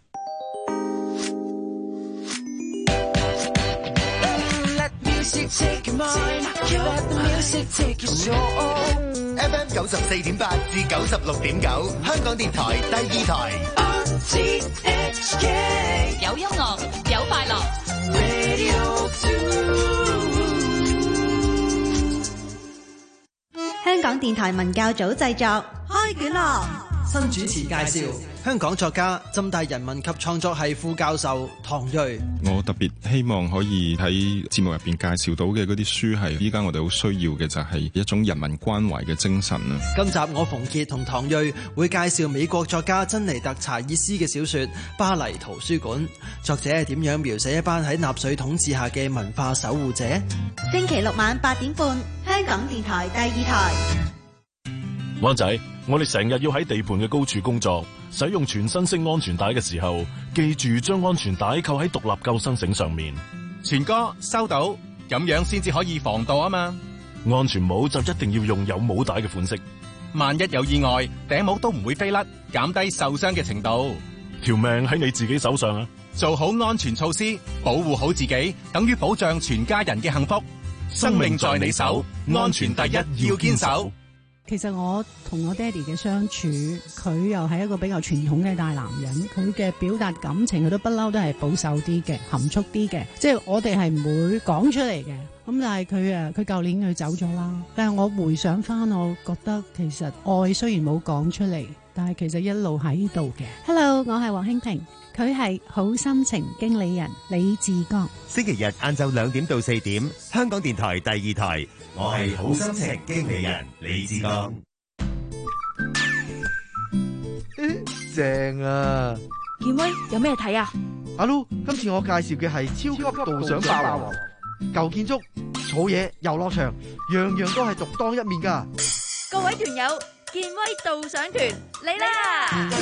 F M 九十四點八至九十六點九，香港電台第二台。 有音樂，有快樂。 香港電台文教組製作，開卷樂。 新主持介紹香港作家、浸大人文及創作系副教授唐睿。 我特別希望可以喺節目入邊介紹到嘅嗰啲書係依家我哋好需要嘅，就係一種人文關懷嘅精神啊！ 今集我馮傑同唐睿會介紹美國作家珍妮特查爾斯嘅小說《巴黎圖書館》，作者係點樣描寫一班喺納粹統治下嘅文化守護者？ 星期六晚八點半，香港電台第二台。 灣仔，我哋成日要喺地盤嘅高處工作，使用全身式安全帶嘅時候，記住將安全帶扣喺獨立救生繩上面。 全哥收到，咁樣先至可以防盜啊嘛。 安全帽就一定要用有帽帶嘅款式， 萬一有意外，頂帽都唔會飛甩，減低受傷嘅程度。 條命喺你自己手上啊！ 做好安全措施，保護好自己，等於保障全家人嘅幸福。生命在你手，安全第一，要堅守。 其實我同我爹哋嘅相處，佢又係一個比較傳統嘅大男人，佢嘅表達感情佢都不嬲都係保守啲嘅，含蓄啲嘅，即係我哋係唔會講出嚟嘅。咁但係佢啊，佢舊年佢走咗啦。但係我回想翻，我覺得其實愛雖然冇講出嚟，但係其實一路喺度嘅。Hello， 我係黃興平，佢係好心情經理人李志剛。 星期日晏晝兩點到四點，香港電台第二台。我係好心情經理人李志剛。 正啊！ 健威有咩睇啊？ 阿 Lu，今次我介紹嘅係超級導賞霸王，舊建築、 儲嘢、遊樂場，樣樣都係獨當一面㗎。 各位團友，健威導賞團嚟啦！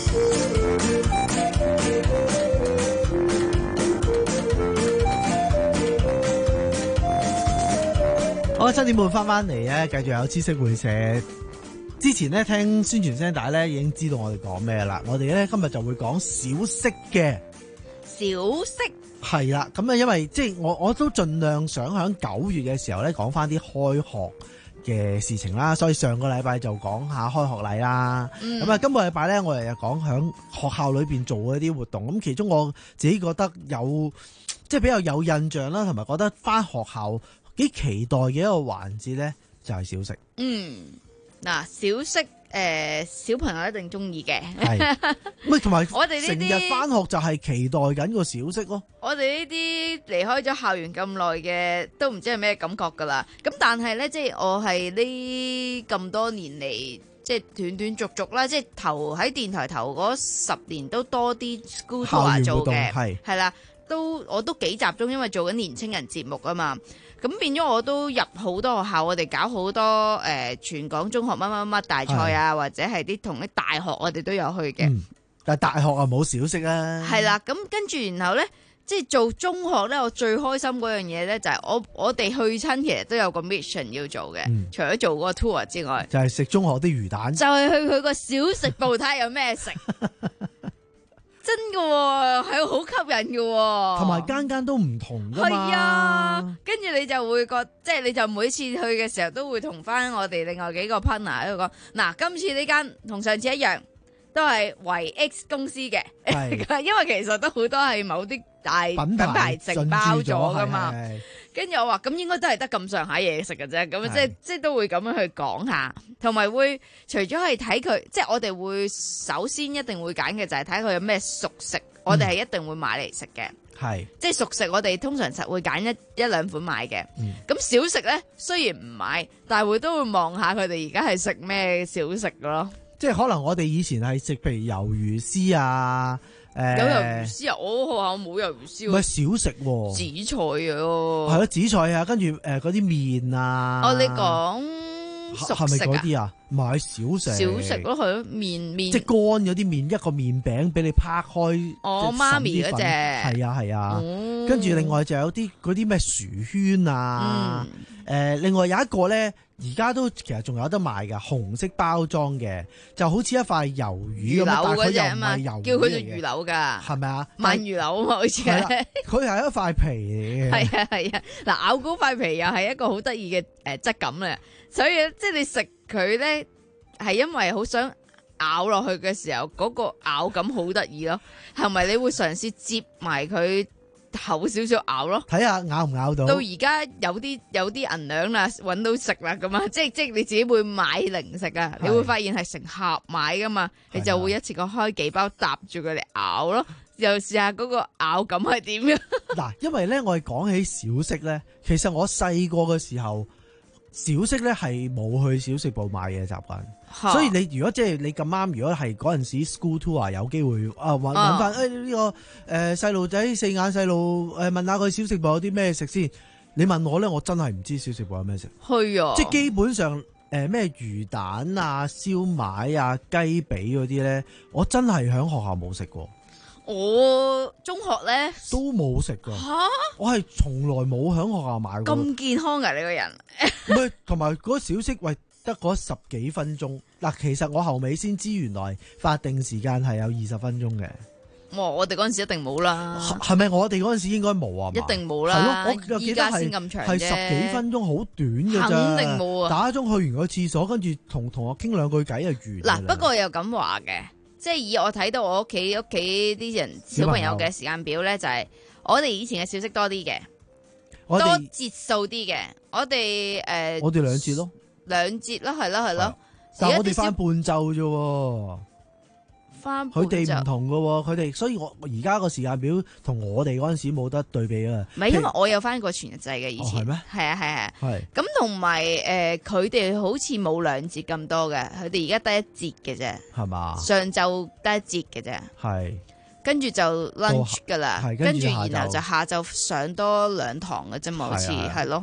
好，七點半翻翻嚟咧，繼續有知識會社。之前咧聽宣傳聲帶咧，已經知道我哋講咩啦。我哋咧今日就會講小息嘅小息。 係啦，咁啊，因為即係我我都盡量想喺九月嘅時候咧講翻啲開學嘅事情啦，所以上個禮拜就講下開學禮啦。咁啊、嗯，今個禮拜咧我哋又講響學校裏邊做嘅一啲活動。咁其中我自己覺得有即係比較有印象啦，同埋覺得翻學校幾期待嘅一個環節咧，就係小息。嗯， 嗱，小息。誒、呃，小朋友一定中意嘅， 係，咪同埋我哋呢啲成日翻學就係期待緊個小息咯。 我哋呢啲離開咗校園咁耐嘅，都唔知係咩感覺噶啦。咁但係咧，即係我係呢咁多年嚟，即係斷斷續續啦，即係頭喺電台頭嗰十年都多啲 school tour 做嘅，係係啦，都我都幾集中，因為做緊年青人節目啊嘛。咁變咗我都入好多學校，我哋搞好多誒、呃、全港中學乜乜乜大賽啊，或者係啲同啲大學我哋都有去嘅、嗯。 但係大學啊冇小息啊。 係啦，咁跟住然後咧，即係做中學咧，我最開心嗰樣嘢咧就係我我哋去親其實都有個 mission 要做嘅，嗯、除咗做嗰個 tour 之外， 就係食中學啲魚蛋， 就係去佢個小食部睇下有咩食。真嘅喎，係好吸引嘅喎， 同埋間間都唔同㗎嘛。 係啊，跟住你就會覺，即係你就每次去嘅時候都會同翻我哋另外幾個 partner 喺度講，嗱，今次呢間同上次一樣，都係為 X 公司嘅，因為其實都好多係某啲大品牌承包咗㗎嘛。跟住我話，咁應該都係得咁上下嘢食嘅啫，咁即係即係都會咁樣去講下，同埋會除咗係睇佢，即係我哋會首先一定會揀嘅就係睇佢有咩熟食，嗯、我哋係一定會買嚟食嘅。係，即係熟食我哋通常實會揀一一兩款買嘅。咁、嗯、小食咧雖然唔買，但係會都會望下佢哋而家係食咩小食咯。 即係可能我哋以前係食譬如魷魚絲啊。誒， 有魷魚絲啊！我學校冇魷魚絲， 唔係小食喎， 紫菜啊， 係咯紫菜啊，跟住誒嗰啲麵啊， 哦，你講熟食啊？係咪嗰啲啊？ 唔係小食， 小食咯，係咯麵麵， 即係乾嗰啲麵，一個麵餅俾你拍開， 哦，媽咪嗰隻， 係啊係啊，跟住另外就有啲嗰啲咩薯圈啊，誒，另外有一個咧。而家都其實仲有得賣㗎，紅色包裝嘅，就好似一塊魷魚咁，但係佢又唔係魷魚， 叫佢做魚柳㗎，係咪啊？鰻魚柳啊嘛，好似係。佢係一塊皮嚟嘅。係啊係啊，嗱咬嗰塊皮又係一個好得意嘅誒質感咧，所以即係你食佢咧係因為好想咬落去嘅時候，嗰個咬感好得意咯，係咪你會嘗試接埋佢？厚少少咬咯， 睇下咬唔咬到。 到而家有啲有啲銀兩啦，搵到食啦咁啊！即係即係你自己會買零食啊，你會發現係成盒買噶嘛，你就會一次過開幾包搭住佢嚟咬咯，又試下嗰個咬感係點樣。 嗱，因為咧我哋講起小息咧，其實我細個嘅時候，小息咧係冇去小食部買嘢習慣。所以你如果即係你咁啱，如果係嗰陣時 school tour 有機會啊揾揾翻誒呢個誒細路仔四眼細路誒問下佢小食部有啲咩食先？你問我咧，我真係唔知小食部有咩食。 係啊， 即係基本上誒咩、呃、魚蛋啊、燒賣啊、雞髀嗰啲咧，我真係喺學校冇食過。 我中學咧都冇食過。吓，我係從來冇喺學校買過。 咁健康噶你個人？ 唔係，同埋嗰小息喂。得嗰十幾分鐘嗱，其實我後尾先知原來法定時間係有二十分鐘嘅。 哇！我哋嗰陣時一定冇啦。 係咪我哋嗰陣時應該冇啊？ 一定冇啦。係咯，我依家先咁長啫。係十幾分鐘，好短嘅啫。肯定冇啊！ 打鐘去完個廁所，跟住同同學傾兩句偈就完。 嗱，不過又咁話嘅，即係以我睇到我屋企屋企啲人小朋友嘅時間表咧，就係我哋以前嘅小息多啲嘅，多節數啲嘅。我哋誒， 我哋兩節咯。 兩節啦，係啦，係咯。 但係我哋翻半晝啫， 翻佢哋唔同噶，佢哋所以我而家個時間表同我哋嗰陣時冇得對比啊。 唔係，因為我有翻過全日制嘅以前。係咩？係啊，係啊。係。咁同埋誒，佢哋好似冇兩節咁多嘅，佢哋而家得一節嘅啫。係嘛？上晝得一節嘅啫。係。跟住就 lunch 噶啦，跟住然後就下晝上多兩堂嘅啫嘛，好似係咯。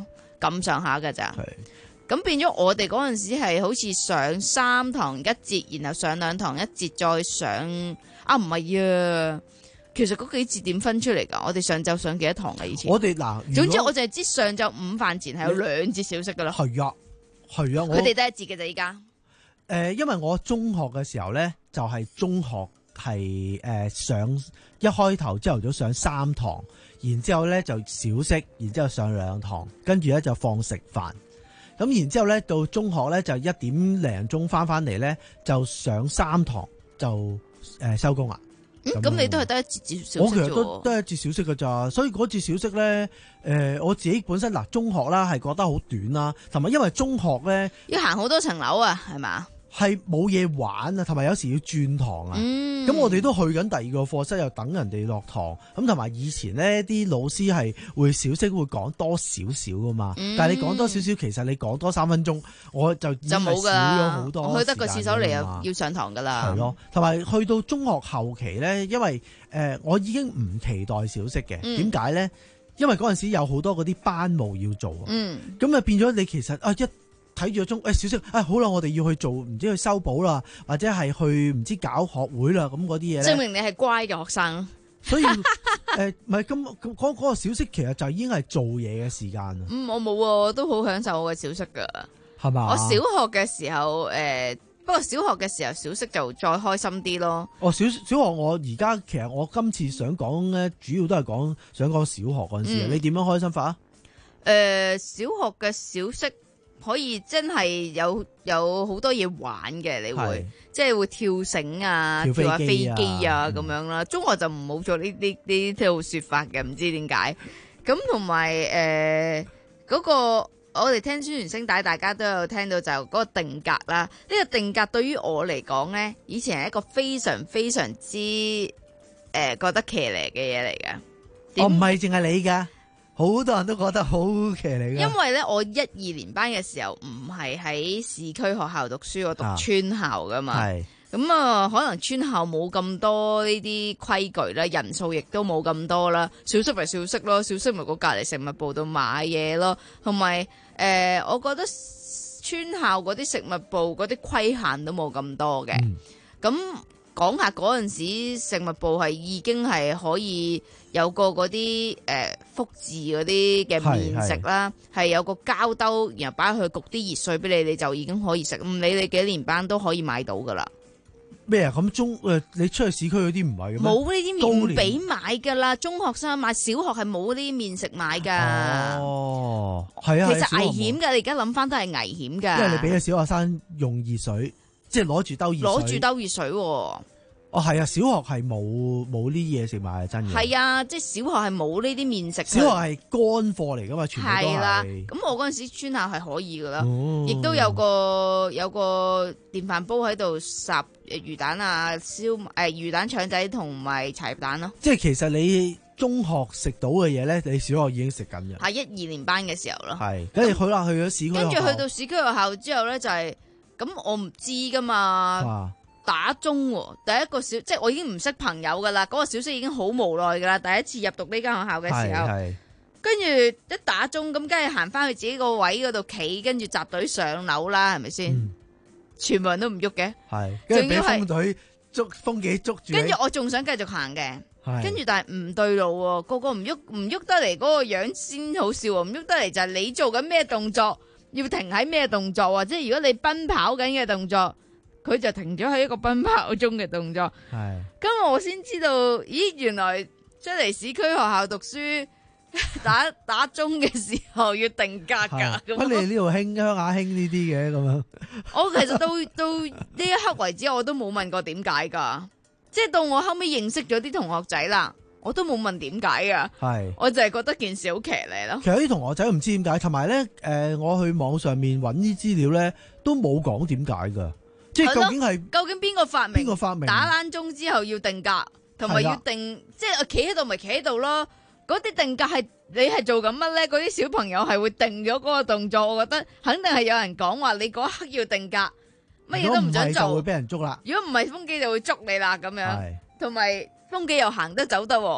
咁上下㗎咋。咁變咗我哋嗰陣時係好似上三堂一節，然後上兩堂一節，再上啊唔係啊，其實嗰幾節點分出嚟㗎？我哋上晝上幾多堂啊？以前我哋嗱， 總之我就係知上晝午飯前係有兩節小息㗎啦。 係啊，係啊， 佢哋得一節嘅啫，依家。 誒，因為我中學嘅時候咧，就係、是、中學係誒、呃、上一開頭朝頭早上三堂，然之後咧就小息，然之後上兩堂，跟住咧就放食飯。咁然之後咧到中學咧就一點零鐘翻翻嚟咧就上三堂就誒收工啦。 咁、嗯、你都係得一節小息。 我其實都得一節小息㗎咋，所以嗰節小息咧誒、呃、我自己本身嗱中學啦係覺得好短啦，同埋因為中學咧要行好多層樓啊，係嘛？ 係冇嘢玩啊，同埋有時要轉堂啊。咁、嗯、我哋都去緊第二個課室，又等人哋落堂。咁同埋以前呢啲老師係會小息會講多少少噶嘛。嗯、但係你講多少少，其實你講多三分鐘，我就已經係少咗好多。 我去得個廁所嚟又要上堂噶啦。 係咯，同埋去到中學後期咧，因為誒、呃、我已經唔期待小息嘅。點解咧？因為嗰陣時有好多嗰啲班務要做啊。嗯。咁啊變咗你其實啊一。睇住個鐘，誒、哎、小息，誒、哎、好啦，我哋要去做，唔知去修補啦，或者係去唔知搞學會啦，咁嗰啲嘢咧， 證明你係乖嘅學生。 所以誒，唔係咁嗰嗰個小息，其實就已經係做嘢嘅時間啦。 嗯，我冇喎，我都好享受我嘅小息噶。係嘛？我小學嘅時候，誒、呃，不過小學嘅時候小息就再開心啲咯。 哦，小小學我而家其實我今次想講咧，主要都係講想講小學嗰陣時、嗯、你點樣開心法啊？ 誒、呃，小學嘅小息。可以真係有有好多嘢玩嘅，你會即係會跳繩啊、跳下飛機啊咁、嗯、樣啦。中學就唔好做呢啲呢套說法嘅，唔知點解。咁同埋誒嗰個我哋聽宣傳聲帶，大家都有聽到就嗰個定格啦。呢、呢個定格對於我嚟講咧，以前係一個非常非常之誒、呃、覺得騎呢嘅嘢嚟嘅。 我唔係淨係你㗎。好多人都覺得好騎呢㗎， 因為咧我一二年班嘅時候唔係喺市區學校讀書，我讀村校噶嘛。係咁啊，可能村校冇咁多呢啲規矩啦，人數亦都冇咁多啦。小息咪小息咯，小息咪個隔籬食物部度買嘢咯。同埋誒，我覺得村校嗰啲食物部嗰啲規限都冇咁多嘅。咁、嗯、講下嗰陣時食物部係已經係可以。有個嗰啲誒福字嗰啲嘅麵食啦，係有個膠兜，然後擺去焗啲熱水俾你，你就已經可以食。唔理你幾年班都可以買到噶啦。 咩啊？咁中誒，你出去市區嗰啲唔係嘅咩？ 冇呢啲麵唔俾買噶啦，中學生買，小學係冇呢啲麵食買噶。 哦，係啊， 其實危險噶，你而家諗翻都係危險噶。 因為你俾個小學生用熱水，即係攞住兜熱水， 攞住兜熱水。 哦，係啊，小學係冇冇呢啲嘢食埋，係真嘅。係啊，即係小學係冇呢啲麵食。 小學係乾貨嚟噶嘛，全部都係。係啦， 咁我嗰陣時村校係可以噶啦，亦、哦、都有個有個電飯煲喺度烚魚蛋啊、燒誒、呃、魚蛋腸仔同埋茶葉蛋咯。 即係其實你中學食到嘅嘢咧，你小學已經食緊嘅。 係一二年班嘅時候咯。 係，跟住去啦，去咗市區。 跟住去到市區學校之後咧，就係、是、咁，我唔知噶嘛。啊打鐘，第一個小即係我已經唔識朋友噶啦，嗰、那個小息已經好無奈噶啦。第一次入讀呢間學校嘅時候，跟住一打鐘咁，梗係行翻去自己個位嗰度企，跟住集隊上樓啦，係咪先？嗯、全部人都唔喐嘅， 係跟住俾風隊捉風紀捉住。 跟住我仲想繼續行嘅，跟住但係唔對路，個個唔喐唔喐得嚟，嗰個樣先好笑，唔喐得嚟就係你做緊咩動作，要停喺咩動作啊？即係如果你奔跑緊嘅動作。佢就停咗喺一個奔跑中嘅動作，係，咁我先知道，咦，原來出嚟市區學校讀書打打鐘嘅時候要定格噶， 咁你呢度興鄉下興呢啲嘅咁樣， 我其實到到呢一刻為止，我都冇問過點解噶，即係到我後尾認識咗啲同學仔啦，我都冇問點解噶，係，我就係覺得件事好騎呢咯。 其實啲同學仔唔知點解，同埋咧，誒，我去網上面揾啲資料咧，都冇講點解噶。即係究竟係究竟邊個發明？邊個發明打冷鐘之後要定格，同埋要定，即係企喺度咪企喺度咯。嗰啲定格係你係做緊乜咧？嗰啲小朋友係會定咗嗰個動作，我覺得肯定係有人講話你嗰刻要定格，乜嘢都唔想做， 就會俾人捉啦。 如果唔係風紀就會捉你啦咁樣，同埋風紀又行得走得，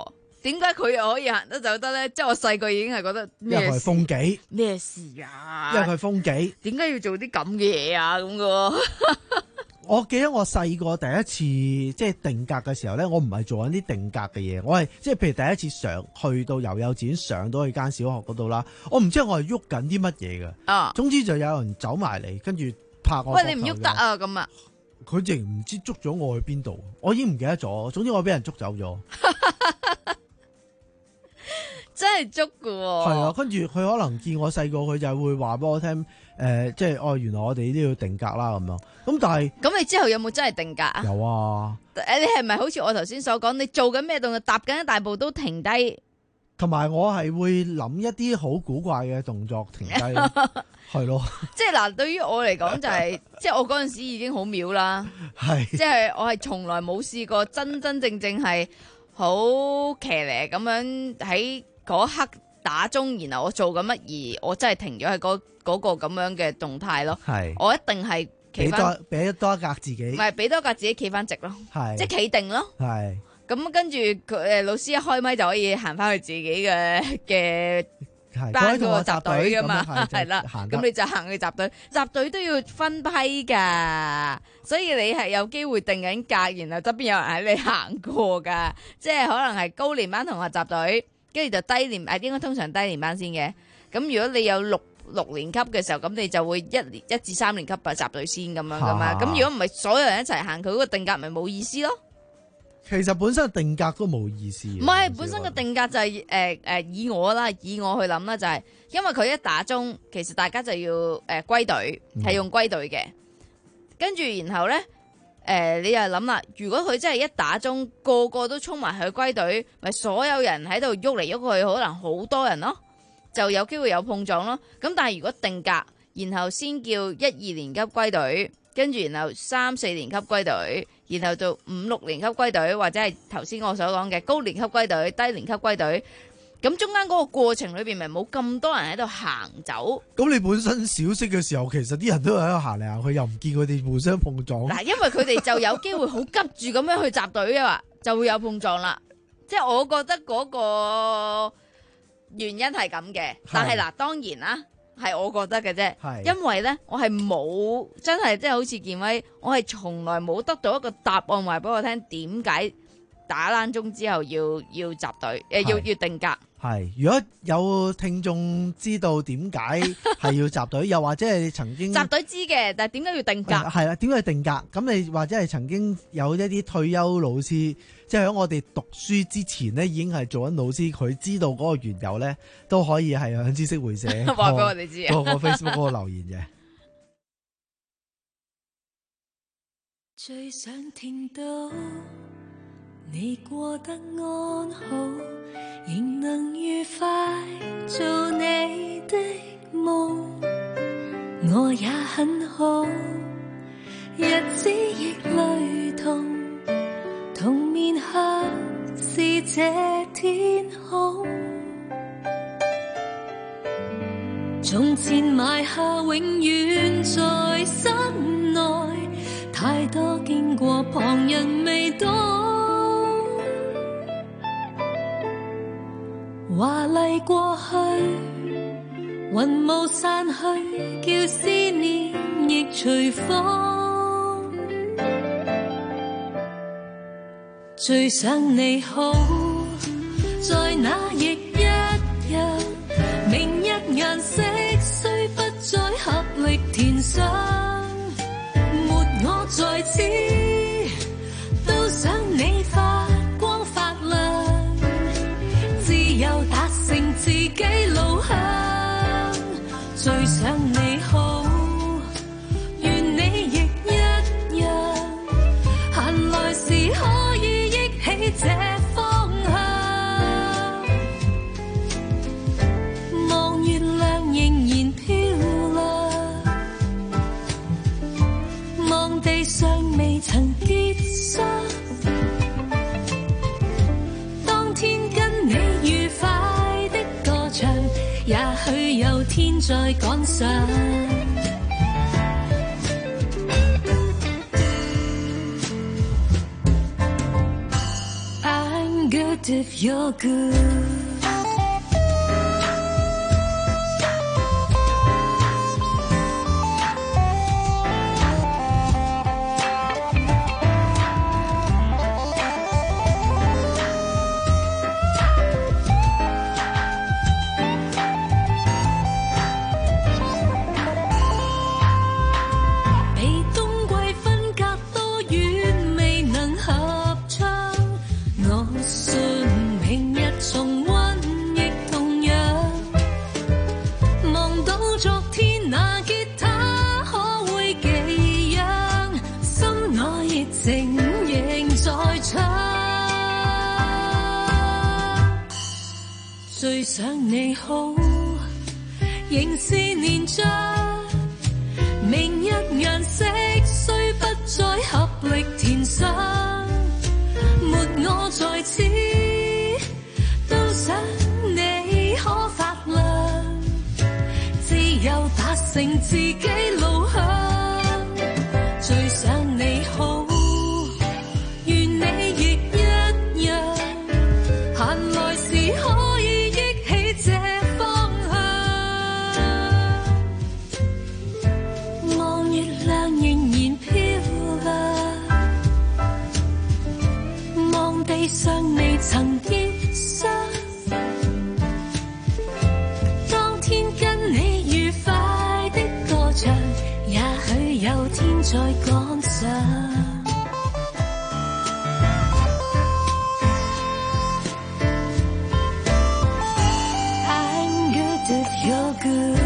點解佢又可以行得走得咧？即係我細個已經係覺得因為佢係風紀咩事啊？ 因為佢係風紀， 點解要做啲咁嘅嘢啊？咁嘅。 我記得我細個第一次即係定格嘅時候咧，我唔係做緊啲定格嘅嘢，我係即係譬如第一次上去到由幼稚園上到去間小學嗰度啦，我唔知我係喐緊啲乜嘢嘅。啊，總之就有人走埋嚟，跟住拍我。 喂，你唔喐得啊？咁啊？ 佢淨唔知捉咗我去邊度，我已經唔記得咗。總之我俾人捉走咗。 真係捉㗎喎。 係啊，跟住佢可能見我細個，佢就會話俾我聽，誒、呃，即係哦，原來我哋呢啲要定格啦咁樣。咁但係， 咁你之後有冇真係定格啊？ 有啊。 誒，你係咪好似我頭先所講，你做緊咩動作，踏緊一大步都停低？ 同埋我係會諗一啲好古怪嘅動作停低，係咯。 即係嗱，對於我嚟講就係、是，即係我嗰陣時已經好秒啦。 係。 即係我係從來冇試過真真正正係好騎呢咁樣喺嗰刻打鐘，然後我做緊乜而我真係停咗喺嗰嗰個咁樣嘅動態咯。係，我一定係企翻， 俾多一格自己， 唔係俾多一格自己企翻直咯。係，即係企定咯。係，咁跟住佢誒老師一開咪就可以行翻去自己嘅嘅班嗰個集隊噶嘛，係啦。咁你就行去集隊，集隊都要分批噶，所以你係有機會定緊格，然後側邊有人喺你行過噶，即係可能係高年班同學集隊。跟住就低年，誒應該通常低年班先嘅。咁如果你有六六年級嘅時候，咁你就會一年一至三年級啊集隊先咁樣噶嘛。咁、啊、如果唔係所有人一齊行，佢嗰個定格咪冇意思咯。 其實本身定格都冇意思。唔係，本身個定格就係誒誒以我啦，以我去諗啦，就係、是、因為佢一打鐘，其實大家就要誒、呃、歸隊，係用歸隊嘅。跟住然後咧。誒、呃，你又諗啦，如果佢真係一打鐘，個個都衝埋去歸隊，咪所有人喺度喐嚟喐去，可能好多人咯，就有機會有碰撞咯。咁但係如果定格，然後先叫一二年級歸隊，跟住然後三四年級歸隊，然後到五六年級歸隊，或者係頭先我所講嘅高年級歸隊、低年級歸隊。咁中間嗰個過程裏邊咪冇咁多人喺度行走。 咁你本身小息嘅時候，其實啲人都喺度行嚟行去，又唔見佢哋互相碰撞。 嗱，因為佢哋就有機會好急住咁樣去集隊啊，就會有碰撞啦。即係我覺得嗰個原因係咁嘅，但係嗱，當然啦，係我覺得嘅啫。因為咧，我係冇真係即係好似健威，我係從來冇得到一個答案話俾我聽，點解打冷鐘之後要要集隊誒，要要定格。 係，如果有聽眾知道點解係要集隊，又或者係曾經集隊知嘅，但係點解要定格？ 係啦，點解要定格？咁你或者係曾經有一啲退休老師，即係喺我哋讀書之前呢，已經係做緊老師，佢知道嗰個緣由咧，都可以係響知識會社話俾我哋知， 個個 Facebook 嗰個留言嘅。 最想聽到你過得安好，仍能愉快做你的夢，我也很好，日子亦雷同，同面向是這天空，從前埋下永遠在心內，太多經過旁人未懂，華麗過去，雲霧散去，叫思念亦隨風。最想你好，在那亦一樣，明日顏色雖不再合力填上，沒我在此，都想你發光發亮。又達成自己路向，最想你好，願你亦一樣，閒來時可以憶起這方向，望月亮仍然漂亮，望地上未曾結霜，當天跟你愉快的歌唱，也許有天再趕上。I'm good good if you're good。最想你好，仍是年長，明日顏色雖不再合力填上，沒我在此，都想你可發亮，自由達成自己路向，最想你好，願你亦一樣，閒來時可以這方向，望月亮仍然漂亮，望地上未曾跌傷，當天跟你愉快的歌唱，也許有天再趕上。You're good。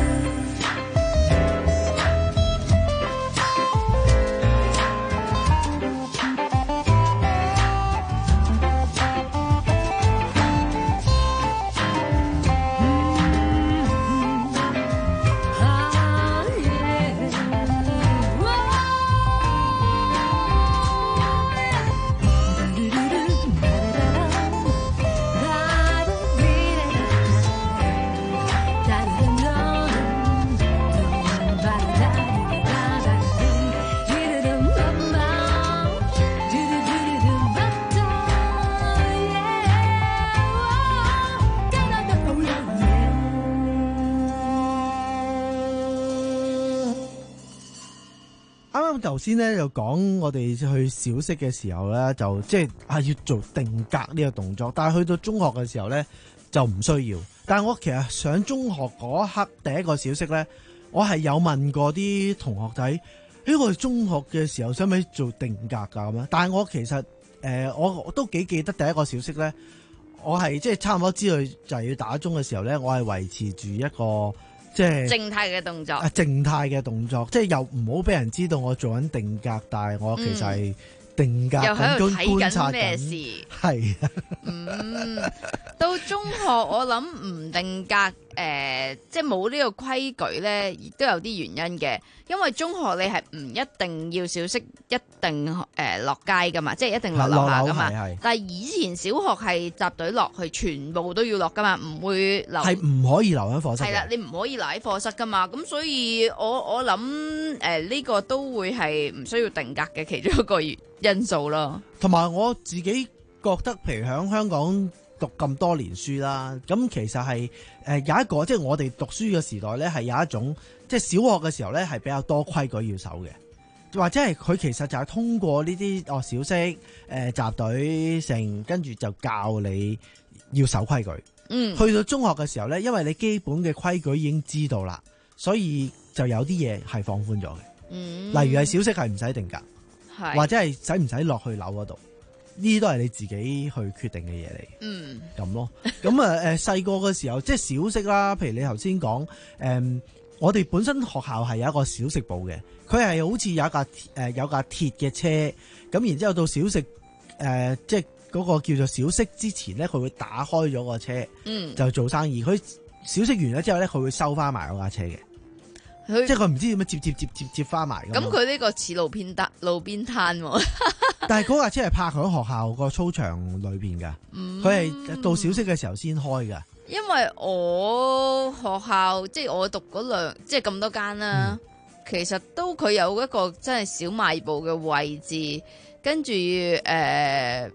頭先咧就講我哋去小息嘅時候咧，就即係啊要做定格呢個動作，但係去到中學嘅時候咧就唔需要。但係我其實上中學嗰一刻第一個小息咧，我係有問過啲同學仔，喺我哋中學嘅時候使唔使做定格㗎咁樣？但係我其實誒、呃、我，我都幾記得第一個小息咧，我係即係差唔多知道就係要打鐘嘅時候咧，我係維持住一個。即係靜態嘅動作， 啊靜態嘅動作，即係又唔好俾人知道我做緊定格，但係我其實係定格緊， 又喺度睇觀察緊咩事？ 係啊， 嗯，到中學我諗唔定格，誒、呃，即係冇呢個規矩咧，亦都有啲原因嘅。因為中學你係唔一定要小息，一定誒、呃、落街噶嘛，即係一定落樓下噶嘛。但係以前小學係集隊落去，全部都要落噶嘛，唔會留。係唔可以留喺課室。 係啦，你唔可以留喺課室噶嘛。咁所以我我諗誒呢個都會係唔需要定格嘅其中一個因素咯。 同埋我自己覺得，譬如喺香港讀咁多年書啦，咁其實係誒有一個，即係我哋讀書嘅時代咧，係有一種。即係小學嘅時候咧，係比較多規矩要守嘅，或者係佢其實就係通過呢啲哦小息誒、呃、集隊成，跟住就教你要守規矩。嗯，去到中學嘅時候咧，因為你基本嘅規矩已經知道啦，所以就有啲嘢係放寬咗嘅。嗯，例如係小息係唔使定格，或者係使唔使落去樓嗰度，呢啲都係你自己去決定嘅嘢嚟。嗯，咁咯。咁啊誒細個嘅時候，即係小息啦，譬如你頭先講誒。嗯我哋本身學校係有一個小食部嘅，佢係好似有一架誒、呃、有架鐵嘅車，咁然之後到小食誒、呃、即係嗰個叫做小息之前咧，佢會打開咗個車，嗯，就做生意。佢小息完咗之後咧，佢會收翻埋嗰架車嘅，即係佢唔知點樣接接接接接翻埋。 咁佢呢個似路邊攤路邊攤喎， 但係嗰架車係泊喺學校個操場裏邊㗎，佢係、嗯、到小息嘅時候先開㗎。 因為我學校即係我讀嗰兩即係咁多間啦，嗯、其實都佢有一個真係小賣部嘅位置，跟住誒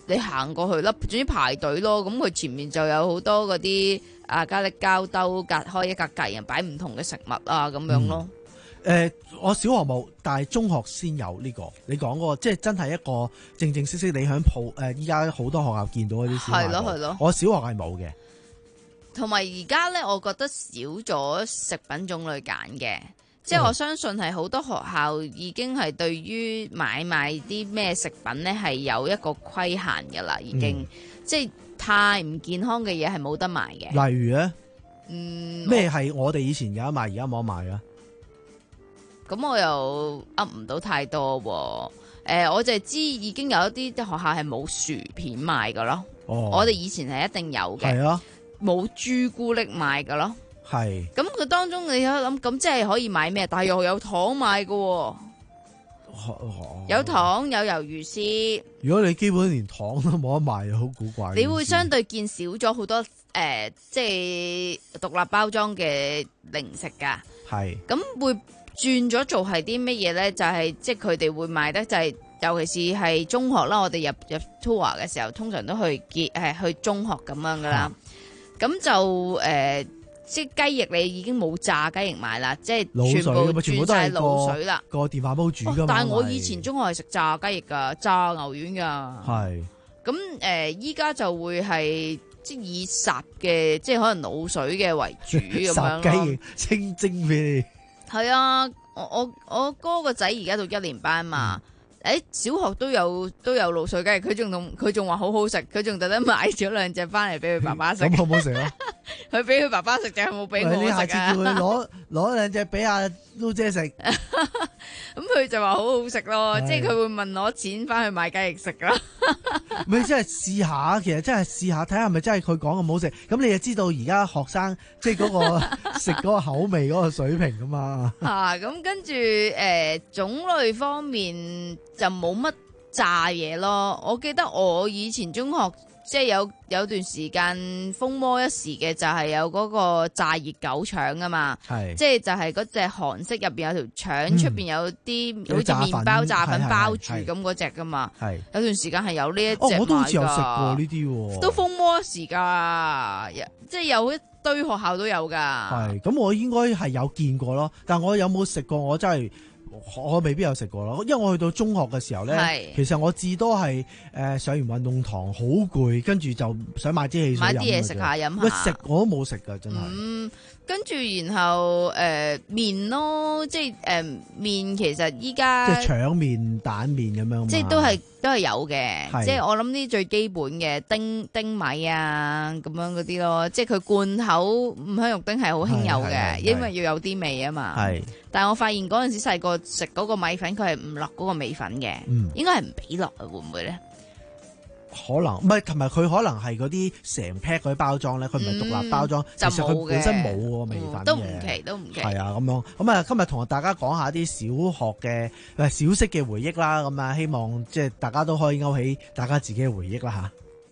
你行過去啦，總之排隊咯。咁佢前面就有好多嗰啲啊咖喱膠兜隔開一格格人擺唔同嘅食物啊咁樣咯。 誒、嗯呃，我小學冇，但係中學先有呢、這個。你講嗰個即係真係一個正正式式你喺鋪誒，依家好多學校見到嗰啲小賣部。係咯係咯。我小學係冇嘅。 同埋而家咧，我覺得少咗食品種類揀嘅，即係我相信係好多學校已經係對於買賣啲咩食品咧係有一個規限嘅啦，已經、嗯、即係太唔健康嘅嘢係冇得賣嘅。 例如咧， 嗯， 咩係我哋以前有得賣，而家冇得賣啊？ 咁我又噏唔到太多喎、呃。我就係知已經有一啲學校係冇薯片賣㗎咯。哦，我哋以前係一定有嘅。係啊。冇朱古力賣㗎咯。係。咁佢當中你有諗，咁即係可以買咩？但係又有糖賣㗎、哦哦。有糖有魷魚絲。如果你基本連糖都冇得賣，好古怪。你會相對見少咗好多誒、呃，即係獨立包裝嘅零食㗎。係。咁會。轉咗做係啲乜嘢咧？就係、是、即係佢哋會賣得就係、是，尤其是係中學啦。我哋入入 tour 嘅時候，通常都去結誒去中學咁樣噶啦。咁、啊、就誒、呃，即係雞翼你已經冇炸雞翼賣啦，即係全部轉晒滷水啦。個電飯煲煮噶嘛。但係我以前中學係食炸雞翼噶，炸牛丸噶。係。咁誒，依、呃、家就會係即係以烚嘅，即係可能滷水嘅為主咁樣咯。烚雞翼清蒸俾你。係啊，我我我哥個仔而家讀一年班嘛，誒、嗯欸、小學都有都有滷水雞，佢仲同佢仲話好好食，佢仲特登買咗兩隻翻嚟俾佢爸爸食。咁好唔好食啊？佢俾佢爸爸食定係冇俾我食啊？你下次叫佢攞攞兩隻俾阿都姐食。咁佢就話好好食咯，即係佢會問攞錢翻去買雞翼食咯。咪即係試下，其實真係試下睇下係咪真係佢講咁好食。咁你就知道而家學生即係嗰個食嗰個口味嗰個水平噶嘛。吓咁跟住誒種類方面就冇乜炸嘢咯。我記得我以前中學。即係有有段時間風魔一時嘅就係有嗰個炸熱狗腸啊嘛，即係就係嗰隻韓式入邊有條腸，出、嗯、邊有啲好似麵包炸粉包住咁嗰隻噶嘛，有段時間係有呢一隻賣噶。哦，我都好似有食過呢啲，都風魔一時噶，即係有一堆學校都有噶。係，咁我應該係有見過咯，但我有冇食過我真係。我未必有食過咯，因為我去到中學嘅時候咧，其實我至多係誒、呃、上完運動堂好攰，跟住就想買啲汽水飲，買啲嘢食下飲下。喂，食我都冇食噶，真係。嗯，跟住然後誒、呃、麵咯，即係誒、呃、麵其實依家即係腸麵、蛋麵咁樣，即係都係都係有嘅。即係我諗啲最基本嘅丁丁米啊咁樣嗰啲咯，即係佢罐頭五香肉丁係好興有嘅，因為要有啲味啊嘛。係。但係我發現嗰陣時細個食嗰個米粉，佢係唔落嗰個米粉嘅、嗯，應該係唔俾落啊？會唔會咧？可能唔係，同埋佢可能係嗰啲成 pack 嗰啲包裝咧，佢唔係獨立包裝、嗯，其實佢本身冇個米粉嘅、嗯，都唔奇，都唔奇。係啊，咁樣咁啊，今日同大家講下啲小學嘅誒小息嘅回憶啦，咁啊，希望即係大家都可以勾起大家自己嘅回憶啦吓。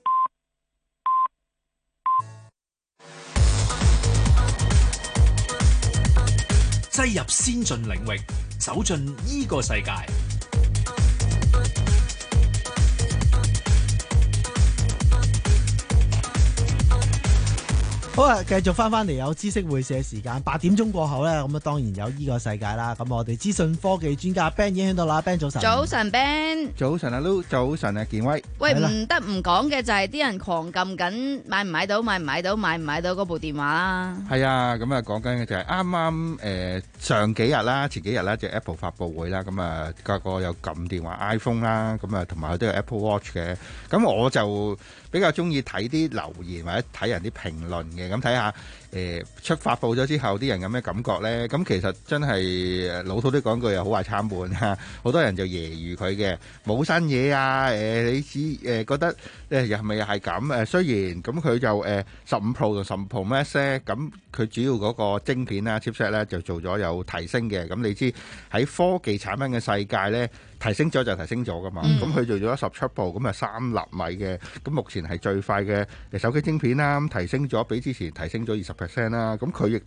擠入先進領域，走進呢個世界。 好啊，繼續翻翻嚟有知識會社時間，八點鐘過後咧，咁啊當然有呢個世界啦。咁我哋資訊科技專家 Ben 已經喺度啦 ，Ben 早晨。早晨 Ben。早晨啊 Lu，早晨啊健威。喂，唔得唔講嘅就係啲人狂撳緊買唔買到，買唔買到，買唔買到嗰部電話啦。係啊，咁啊講緊嘅就係啱啱誒上幾日啦，前幾日啦，就 Apple 發佈會啦，咁啊個個有撳電話 iPhone 啦，咁啊同埋都有 Apple Watch 嘅。咁我就比較中意睇啲留言或者睇人啲評論嘅。咁睇下誒出發佈咗之後啲人有咩感覺咧？咁其實真係老土啲講句又好壞參半啊！好多人就揶揄佢嘅冇新嘢啊！誒你只誒覺得誒又係咪又係咁？誒雖然咁佢就誒十五 Pro 同十五 Pro Max 咧，咁佢主要嗰個晶片啊 chipset 咧就做咗有提升嘅。咁你知喺科技產品嘅世界咧，提升咗就提升咗噶嘛。咁佢做咗十七 Pro 咁啊三納米嘅，咁目前係最快嘅手機晶片啦。咁提升咗比之前提升咗二十 percent 啦。咁佢亦都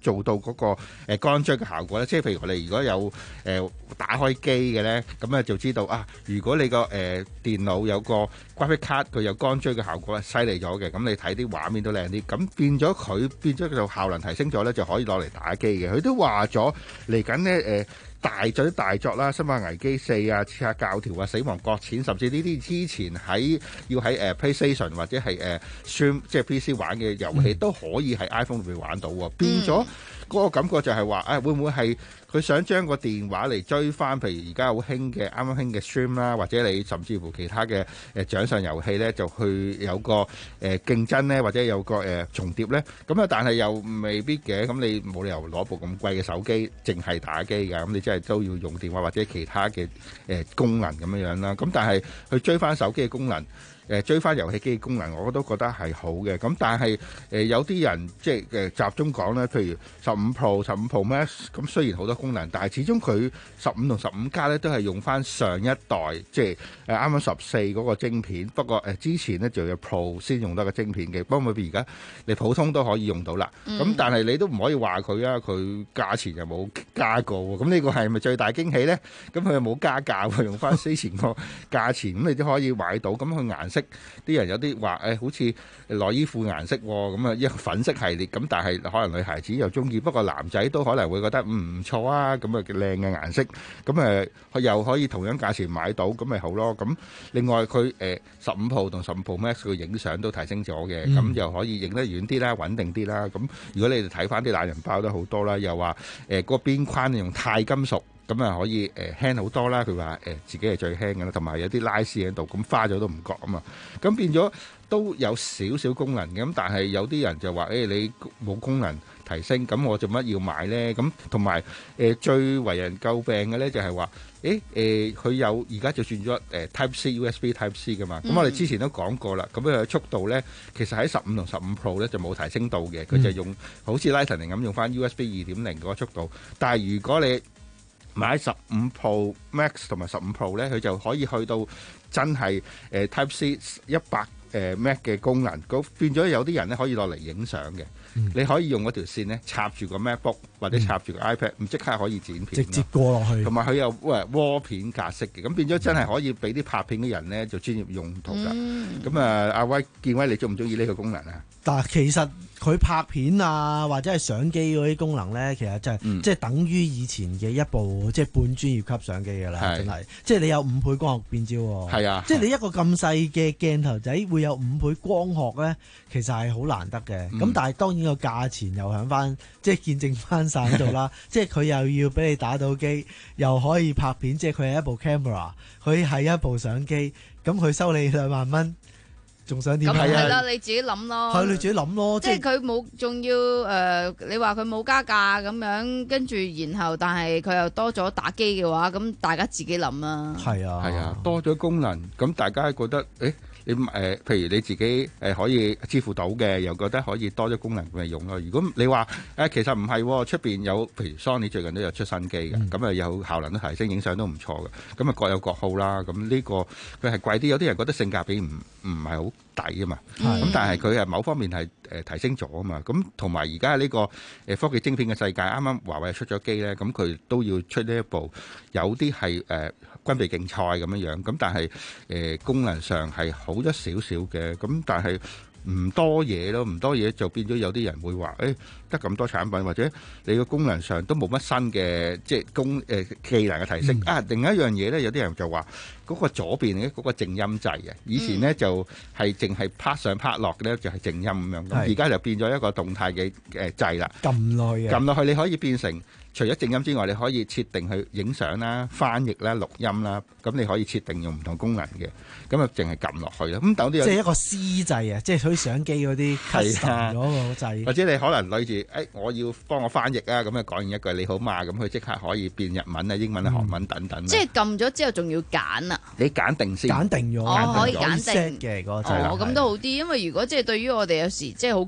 做到嗰個誒乾追嘅效果咧？即係譬如我哋如果有誒、呃、打開機嘅咧，咁咧就知道啊，如果你個誒、呃、電腦有個 graphic card 佢有乾追嘅效果，犀利咗嘅，咁你睇啲畫面都靚啲，咁變咗佢變咗就效能提升咗咧，就可以攞嚟打機嘅。佢都話咗嚟緊咧誒大作啲大作啦，《生化危機四》啊，《刺客教條》啊，《死亡擱淺》，甚至呢啲之前喺要喺誒、呃、PlayStation 或者係誒、呃、Stream 即係 P C 玩嘅遊戲、嗯、都可以喺 iPhone 裏邊玩到喎，變咗嗰個感覺就係話啊，會唔會係佢想將個電話嚟追翻？譬如而家好興嘅啱啱興嘅 Stream 啦，或者你甚至乎其他嘅誒掌上遊戲咧，就去有個誒、呃、競爭咧，或者有個誒、呃、重疊咧。咁啊，但係又未必嘅。咁你冇理由攞部咁貴嘅手機，淨係打機㗎。咁你真係都要用電話或者其他嘅誒、呃、功能咁樣樣啦。咁但係去追翻手機嘅功能。誒追翻遊戲機嘅功能，我都覺得係好嘅。咁但係誒、呃、有啲人即係誒集中講咧，譬如十五 Pro、十五 Pro Max，咁雖然好多功能，但係始終佢十五同十五加咧都係用翻上一代，即係誒啱啱十四嗰個晶片。不過誒、呃、之前咧就有 Pro 先用得個晶片嘅，不過而家你普通都可以用到啦。咁、嗯、但係你都唔可以話佢啊，佢價錢又冇加過喎。咁呢個係咪最大驚喜咧？咁佢又冇加價喎，用翻之前個價錢，咁你都可以買到。咁佢顏色啲人有啲話誒，好似內衣褲顏色咁啊，一個粉色系列咁，但係可能女孩子又中意，不過男仔都可能會覺得唔錯啊，咁啊靚嘅顏色，咁誒又可以同樣價錢買到，咁咪好咯。咁另外佢誒十五 Pro 同十五 Pro Max 佢影相都提升咗嘅，咁、嗯、又可以影得遠啲啦，穩定啲啦。咁如果你哋睇翻啲懶人包都好多啦，又話誒嗰個邊框用鈦金屬。咁啊可以誒輕好多啦，佢話誒自己係最輕嘅啦，同埋有啲拉絲喺度，咁花咗都唔覺啊嘛，咁變咗都有少少功能嘅，咁但係有啲人就話誒、欸、你冇功能提升，咁我做乜要買咧？咁同埋誒最為人詬病嘅咧就係話誒誒佢有而家就轉咗誒 Type C U S B Type C 嘅嘛，咁、嗯、我哋之前都講過啦，咁樣速度咧其實喺十五同十五 Pro 咧就冇提升到嘅，佢就用、嗯、好似 Lightning 咁用翻 U S B 二點零嗰個速度，但係如果你買十五 Pro Max 同埋十五 Pro 咧，佢就可以去到真係誒、呃、Type C 一百誒 Mac 嘅功能，咁變咗有啲人咧可以落嚟影相嘅。嗯、你可以用嗰條線咧插住個 MacBook 或者插住個 iPad，唔即刻可以剪片，直接過落去。同埋佢有誒窩片格式嘅，咁變咗真係可以俾啲拍片嘅人咧做專業用途啦。咁、嗯、啊，阿威建威，你中唔中意呢個功能啊？ 但係其實佢拍片啊，或者係相機嗰啲功能咧，其實就係、是嗯、即係等於以前嘅一部即係半專業級相機㗎啦，真係。即係你有五倍光學變焦喎，係啊，即係你一個咁細嘅鏡頭仔會有五倍光學咧，其實係好難得嘅。咁、嗯、但係當然個價錢又響翻，即係見證翻晒喺度啦。即係佢又要俾你打到機，又可以拍片，即係佢係一部 camera， 佢係一部相機，咁佢收你兩萬蚊。仲想點？咁係啦，你自己諗咯。 係你自己諗咯， 即係佢冇，仲要誒、呃，你話佢冇加價咁樣，跟住然後，但係佢又多咗打機嘅話，咁大家自己諗啊。係啊， 係啊，多咗功能，咁大家覺得誒，你誒、呃，譬如你自己誒可以支付到嘅，又覺得可以多咗功能咪用咯。如果你話誒、呃，其實唔係，出邊有譬如 Sony 最近都有出新機嘅，咁、嗯、啊有效能都提升，影相都唔錯嘅，咁啊各有各好啦。咁呢、這個佢係貴啲，有啲人覺得性價比唔唔係好抵啊嘛，咁、嗯、但係佢係某方面係誒提升咗啊嘛，咁同埋而家呢個誒科技晶片嘅世界，啱啱華為出咗機咧，咁佢都要出呢一部，有啲係誒軍備競賽咁樣樣，咁但係誒、呃、功能上係好咗少少嘅，咁但係唔多嘢咯，唔多嘢就變咗有啲人會話誒得咁多產品，或者你個功能上都冇乜新嘅即係功誒、呃、技能嘅提升、嗯、啊。另一樣嘢咧，有啲人就話嗰、嗰個左邊咧嗰個靜音掣啊，以前咧、嗯、就係淨係拍上拍落嘅咧就係靜音咁樣，咁而家就變咗一個動態嘅誒掣啦，撳落去，撳落去你可以變成。除咗靜音之外，你可以設定去影相啦、翻譯啦、錄音啦，咁你可以設定用唔同功能嘅，咁啊淨係撳落去啦。咁等啲即係一個 C 掣啊，即係好似相機嗰啲 custom 咗個掣。或者你可能攞住，誒、哎、我要幫我翻譯啊，咁啊講完一句你好嘛，咁佢即刻可以變日文啊、英文啊、韓文等等。嗯、即係撳咗之後仲要揀啊？你揀定先，揀定咗，哦可以揀定嘅嗰個掣。哦，咁都好啲，因為如果即係對於我哋有時即係好急。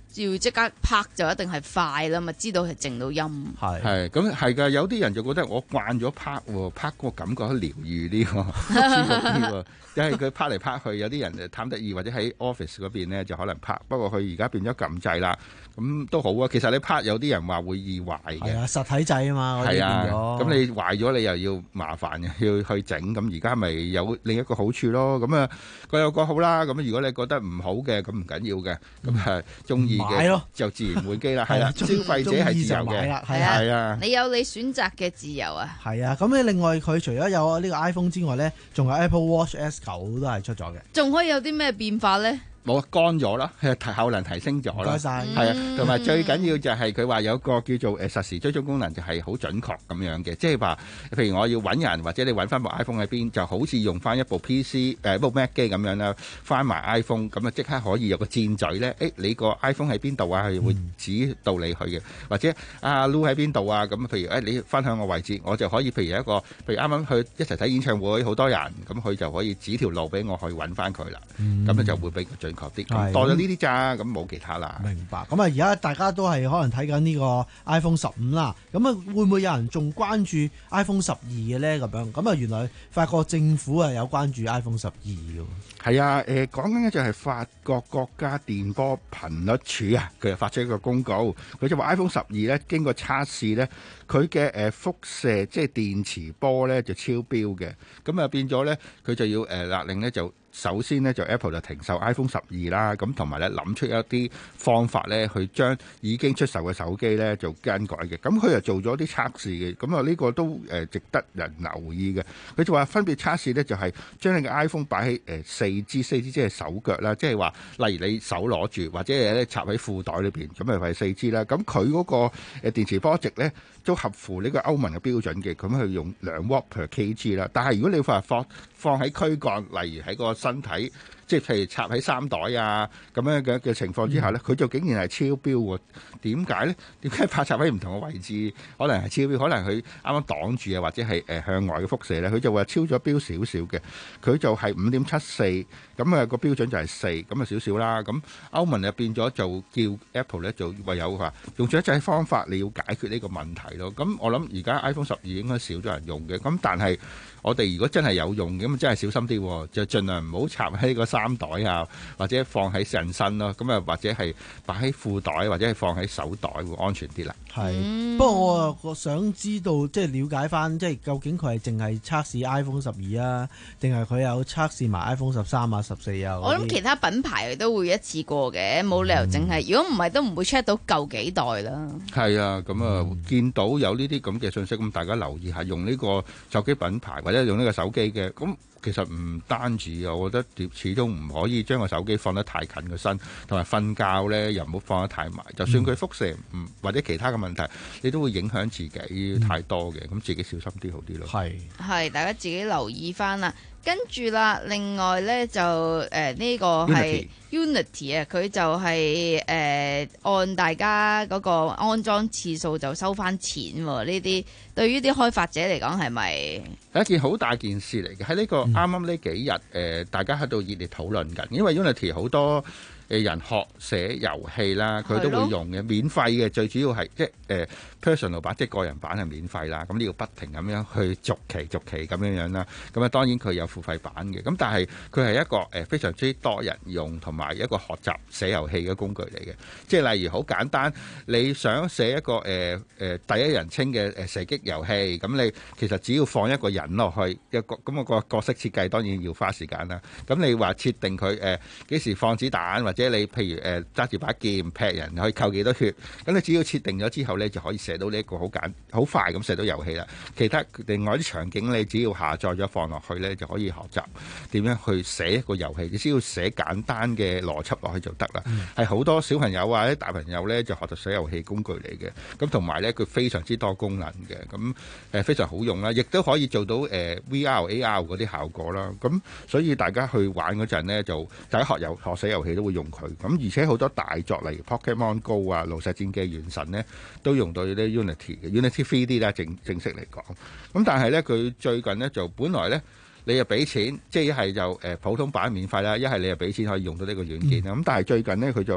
要即刻拍就一定係快啦嘛，知道係靜到音。 係係咁係㗎，有啲人就覺得我慣咗拍喎，拍個感覺好療愈啲喎，舒服啲喎。因為佢拍嚟拍去，有啲人就貪得意，或者喺 office 嗰邊咧就可能拍。不過佢而家變咗撳掣啦，咁都好啊。其實你拍有啲人話會易壞嘅。係啊，實體掣啊嘛， 係啊。 咁你壞咗你又要麻煩嘅，要去整。咁而家咪有另一個好處咯。咁啊各有各好啦。咁如果你覺得唔好嘅，咁唔緊要嘅。咁係中意嘅就自然換機啦。係啦，消費者係自由嘅。 係啊，係啊，你有你選擇嘅自由啊。 係啊，咁咧另外佢除咗有呢個 iPhone 之外咧，仲有 Apple Watch S 九都係出咗嘅。 仲可以有啲咩變化咧？ 冇乾咗啦，效能提升咗啦。唔該晒。係啊，同埋最緊要就係佢話有個叫做誒實時追蹤功能，就係好準確咁樣嘅。即係話，譬如我要揾人，或者你揾翻部 iPhone 喺邊，就好似用翻一部 P C 誒部 Mac 機咁樣啦，翻埋 iPhone 咁啊，即刻可以有個箭嘴咧。誒，你個 iPhone 喺邊度啊？係會指到你去嘅。或者阿 Lu 喺邊度啊？咁譬如誒，你分享個位置，我就可以譬如一個，譬如啱啱去一齊睇演唱會，好多人，咁佢就可以指條路俾我去揾翻佢啦。咁咧就會比較準確啲，多咗呢啲咋，咁冇其他啦。 明白。咁啊，而家大家都係可能睇緊呢個 iPhone 十五啦。咁啊，會唔會有人仲關注 iPhone 十二嘅咧？咁樣咁啊，原來法國政府啊有關注 iPhone 十二嘅。 係啊，誒講緊嘅就係法國國家電波頻率署啊，佢就發出一個公告，佢就話 iPhone 十二咧經過測試咧，佢嘅誒輻射即係電磁波咧就超標嘅，咁啊變咗咧佢就要誒勒令咧就。首先呢，就 Apple 就停售 iPhone 十二啦，咁同埋咧諗出一啲方法咧去將已經出售嘅手機咧做更改嘅，咁佢又做咗啲測試嘅，咁啊呢個都誒值得人留意嘅。佢就話分別測試咧就係將你嘅 iPhone 擺喺誒四支四支即係手腳啦，即係話例如你手攞住或者係咧插喺褲袋裏邊，咁咪係四支啦。咁佢嗰個誒電磁波值咧都合乎呢個歐盟嘅標準嘅，咁佢用兩 watt per kg 啦。但係如果你話放放喺軀幹，例如喺個身體，即係譬如插喺衫袋啊咁樣嘅嘅情況之下咧，佢、嗯、就竟然係超標喎。點解咧？點解怕插喺唔同嘅位置，可能係超標，可能佢啱啱擋住啊，或者係誒向外嘅輻射咧，佢就話超咗標少少嘅。佢就係五點七四，咁啊個標準就係四，咁啊少少啦。咁歐盟就變咗就叫 Apple 咧就唯有話用咗一隻方法，你要解決呢個問題咯。咁我諗而家 iPhone 十二應該少咗人用嘅，咁但係我哋如果真係有用嘅，咁真係小心啲，就盡量唔好插喺個衫袋啊，或者放喺上身咯。咁啊，或者係擺喺褲袋，或者係放喺手袋會安全啲啦。 係、嗯，不過我我想知道，即係了解翻，即係究竟佢係淨係測試 iPhone 十二啊，定係佢有測試埋 iPhone 十三啊、十四啊？ 我諗其他品牌都會一次過嘅，冇理由淨係、嗯。如果唔係，都唔會 check 到舊幾代啦。係啊，咁啊、嗯，見到有呢啲咁嘅信息，咁大家留意下，用呢個手機品牌或者用呢個手機嘅咁。其實唔單止啊，我覺得始終唔可以將個手機放得太近個身，同埋瞓覺咧又唔好放得太埋。就算佢輻射唔或者其他嘅問題，你都會影響自己太多嘅，咁、嗯、自己小心啲好啲咯。係係，大家自己留意翻啦。跟住啦，另外咧就誒呢、呃這個係 Unity 啊，佢就係、是、誒、呃、按大家嗰個安裝次數就收翻錢喎。呢啲對於啲開發者嚟講係咪係一件好大件事嚟嘅？喺呢、這個啱啱呢幾日誒、呃，大家喺度熱烈討論緊，因為 Unity 好多誒人學寫遊戲啦，佢都會用嘅，免費嘅，最主要係即係誒、呃、personal 版，即係個人版係免費啦。咁你要不停咁樣去續期續期咁樣樣啦。咁啊當然佢有付費版嘅，咁但係佢係一個誒非常之多人用同埋一個學習寫遊戲嘅工具嚟嘅。即係例如好簡單，你想寫一個誒誒、呃、第一人稱嘅誒射擊遊戲，咁你其實只要放一個人落去一個咁個角色設計，當然要花時間啦。咁你話設定佢誒幾時放子彈或者即係你譬如誒揸住把劍劈人可以扣幾多血，咁你只要設定咗之後咧，就可以寫到呢一個好簡好快咁寫到遊戲啦。其他另外啲場景你只要下載咗放落去咧，就可以學習點樣去寫一個遊戲。你只要寫簡單嘅邏輯落去就得啦。係、嗯、好多小朋友啊、啲大朋友咧就學習寫遊戲工具嚟嘅。咁同埋咧佢非常之多功能嘅，咁誒非常好用啦，亦都可以做到誒 V R A R 嗰啲效果啦。咁所以大家去玩嗰陣咧，就大家學遊學寫遊戲都會用佢。咁而且好多大作例如 Pokemon Go 啊、爐石戰記原神呢，都用到呢 Unity 嘅 Unity 三 D 啦，正正式嚟講。咁但係呢，佢最近呢，就本來呢，你又俾錢，即係一係就誒普通版免費啦，一係你又俾錢可以用到呢個軟件啦。咁、嗯、但係最近呢，佢就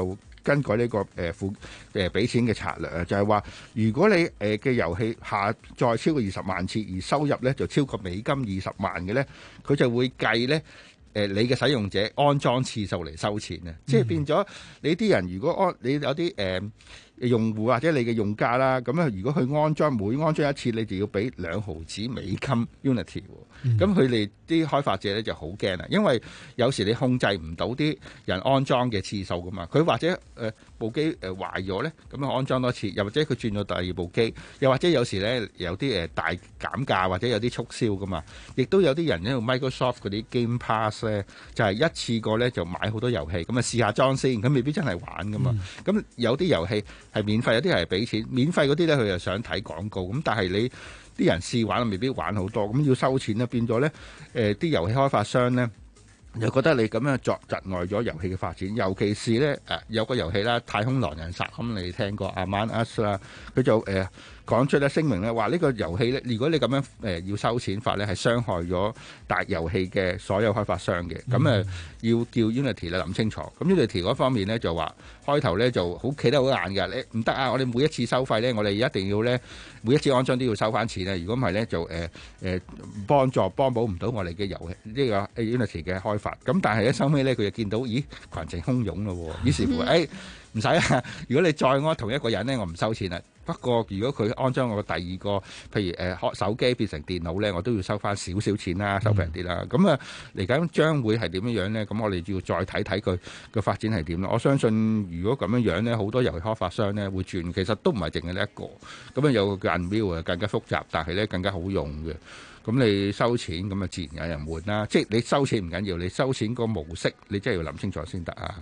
更改呢、這個誒付誒俾錢嘅策略啊，就係、是、話如果你誒嘅遊戲下載超過二十萬次，而收入咧就超過美金二十萬嘅咧，佢就會計咧。誒你嘅使用者安裝次數嚟收錢啊！嗯、即係變咗你啲人，如果安你有啲誒、呃、用戶或者你嘅用家啦，咁啊，如果佢安裝每安裝一次，你就要俾兩毫子美金 Unity 喎。咁佢哋啲開發者咧就好驚啦，因為有時你控制唔到啲人安裝嘅次數噶嘛。佢或者誒、呃、部機誒壞咗咧，咁啊安裝多次，又或者佢轉咗第二部機，又或者有時咧有啲誒大減價或者有啲促銷噶嘛，亦都有啲人咧用 Microsoft 嗰啲 Game Pass。就係一次過咧就買好多遊戲，咁啊試下裝先，咁未必真係玩噶嘛。咁、嗯、有啲遊戲係免費，有啲係俾錢。免費嗰啲咧佢又想睇廣告，咁但係你啲人試玩未必玩好多，咁要收錢咧，變咗咧誒啲遊戲開發商咧又覺得你咁樣作窒礙咗遊戲嘅發展，尤其是咧誒、呃、有個遊戲啦，《太空狼人殺》，咁你聽過 Among Us 啦，佢就誒。呃講出咧聲明咧，話呢個遊戲咧，如果你咁樣誒、呃、要收錢法咧，係傷害咗大遊戲嘅所有開發商嘅。咁誒、嗯呃、要叫 Unity 咧諗清楚。咁 Unity 嗰方面咧就話開頭咧就好企得好硬㗎，你唔得啊！我哋每一次收費咧，我哋一定要咧每一次安裝都要收翻錢啊！如果唔係咧就誒誒、呃、幫助幫補唔到我哋嘅遊戲呢、這個 Unity 嘅開發。咁但係咧收尾咧佢就見到咦群情洶湧咯，於是乎誒唔使啊！如果你再安同一個人咧，我唔收錢啦。不過，如果佢安裝我第二個，譬如誒、呃、手機變成電腦咧，我都要收翻少少錢啦，收平啲啦。咁啊、嗯，嚟緊將會係點樣樣咧？咁我哋要再睇睇佢嘅發展係點咯。我相信如果咁樣樣咧，好多遊戲開發商咧會轉，其實都唔係淨係呢一個。咁啊有個 Unreal 啊更加複雜，但係咧更加好用嘅。咁你收錢咁啊，自然有人換啦。即係你收錢唔緊要，你收錢個模式你真係要諗清楚先得啊。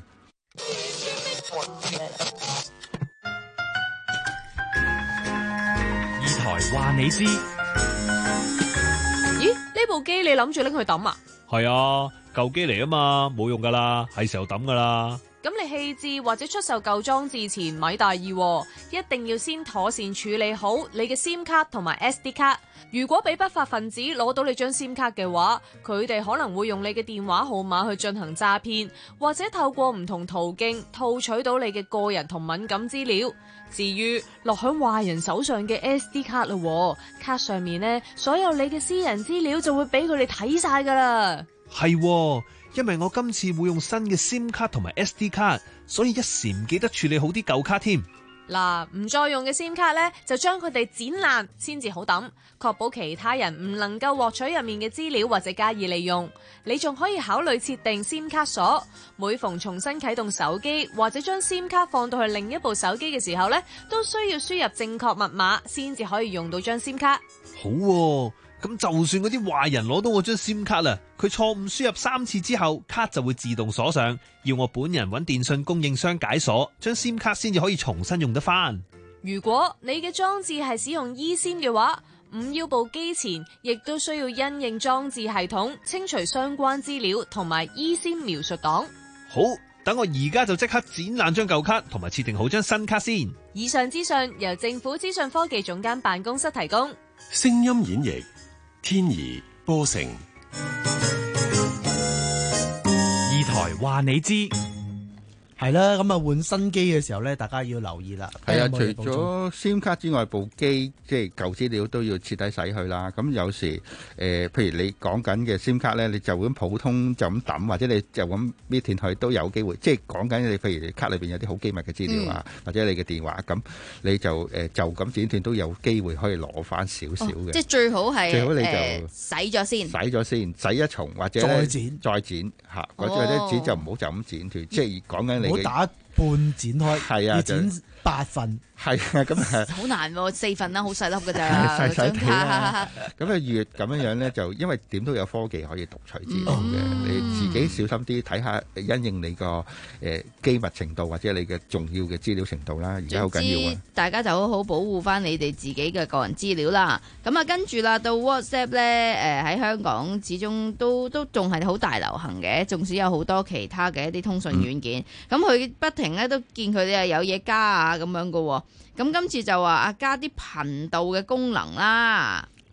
台話你知， 咦？呢部機你諗住拎去抌啊？ 係啊，舊機嚟啊嘛，冇用噶啦，係時候抌噶啦。 咁你棄置或者出售舊裝置前咪大意，一定要先妥善處理好你嘅 SIM 卡同埋 S D 卡。如果俾不法分子攞到你張 SIM 卡嘅話，佢哋可能會用你嘅電話號碼去進行詐騙，或者透過唔同途徑套取到你嘅個人同敏感資料。至於落喺壞人手上嘅 S D 卡啦，卡上面呢，所有你嘅私人資料就會俾佢哋睇晒噶啦。 係，因為我今次會用新嘅 SIM 卡同埋 S D 卡，所以一時唔記得處理好啲舊卡添。 嗱，唔再用嘅 SIM 卡呢，就將佢哋剪爛先至好抌，確保其他人唔能夠獲取入面嘅資料或者加以利用。你仲可以考慮設定 SIM 卡鎖，每逢重新啟動手機或者將 SIM 卡放到去另一部手機嘅時候呢，都需要輸入正確密碼先至可以用到張 SIM 卡。 好喎，咁就算嗰啲壞人攞到我張 SIM 卡啦，佢錯誤輸入三次之後，卡就會自動鎖上，要我本人揾電信供應商解鎖，張 SIM 卡先至可以重新用得返。 如果你嘅裝置係使用 eSIM 嘅話，唔要部機前，亦都需要因應裝置系統清除相關資料同埋 eSIM 描述檔。 好，等我而家就即刻剪爛張舊卡，同埋設定好張新卡先。 以上資訊由政府資訊科技總監辦公室提供。 聲音演繹天怡波成。 二台話你知。 係啦，咁啊換新機嘅時候咧，大家要留意啦。 係啊，除咗 SIM 卡之外，部機即係舊資料都要徹底洗去啦。咁有時誒、呃，譬如你講緊嘅 SIM 卡咧，你就咁普通就咁抌，或者你就咁搣斷佢都有機會。即係講緊你，譬如你卡裏邊有啲好機密嘅資料啊，嗯、或者你嘅電話，咁你就誒、呃、就咁剪斷都有機會可以攞翻少少嘅。 即係最好係最好你就、 呃、洗咗先，洗咗先，洗一重或者再剪再剪嚇，或者或者剪就唔好就咁剪斷。即係講緊你。唔好打半剪開， 係啊， 要剪八份， 係啊，咁啊， 好難喎，四份啦，好細粒㗎咋， 細細地啦。咁啊，越咁樣樣咧，就因為點都有科技可以讀取資料嘅，嗯、你自己小心啲睇下，因應你個誒機密程度或者你嘅重要嘅資料程度啦，而家好緊要啊！ 大家就好好保護翻你哋自己嘅個人資料啦。咁啊，跟住啦，到 WhatsApp 咧，誒喺香港始終都都仲係好大流行嘅，縱使有好多其他嘅一啲通訊軟件，咁佢、嗯、不停咧都見佢哋有嘢加啊咁樣噶喎。咁今次就話啊加啲頻道嘅功能啦。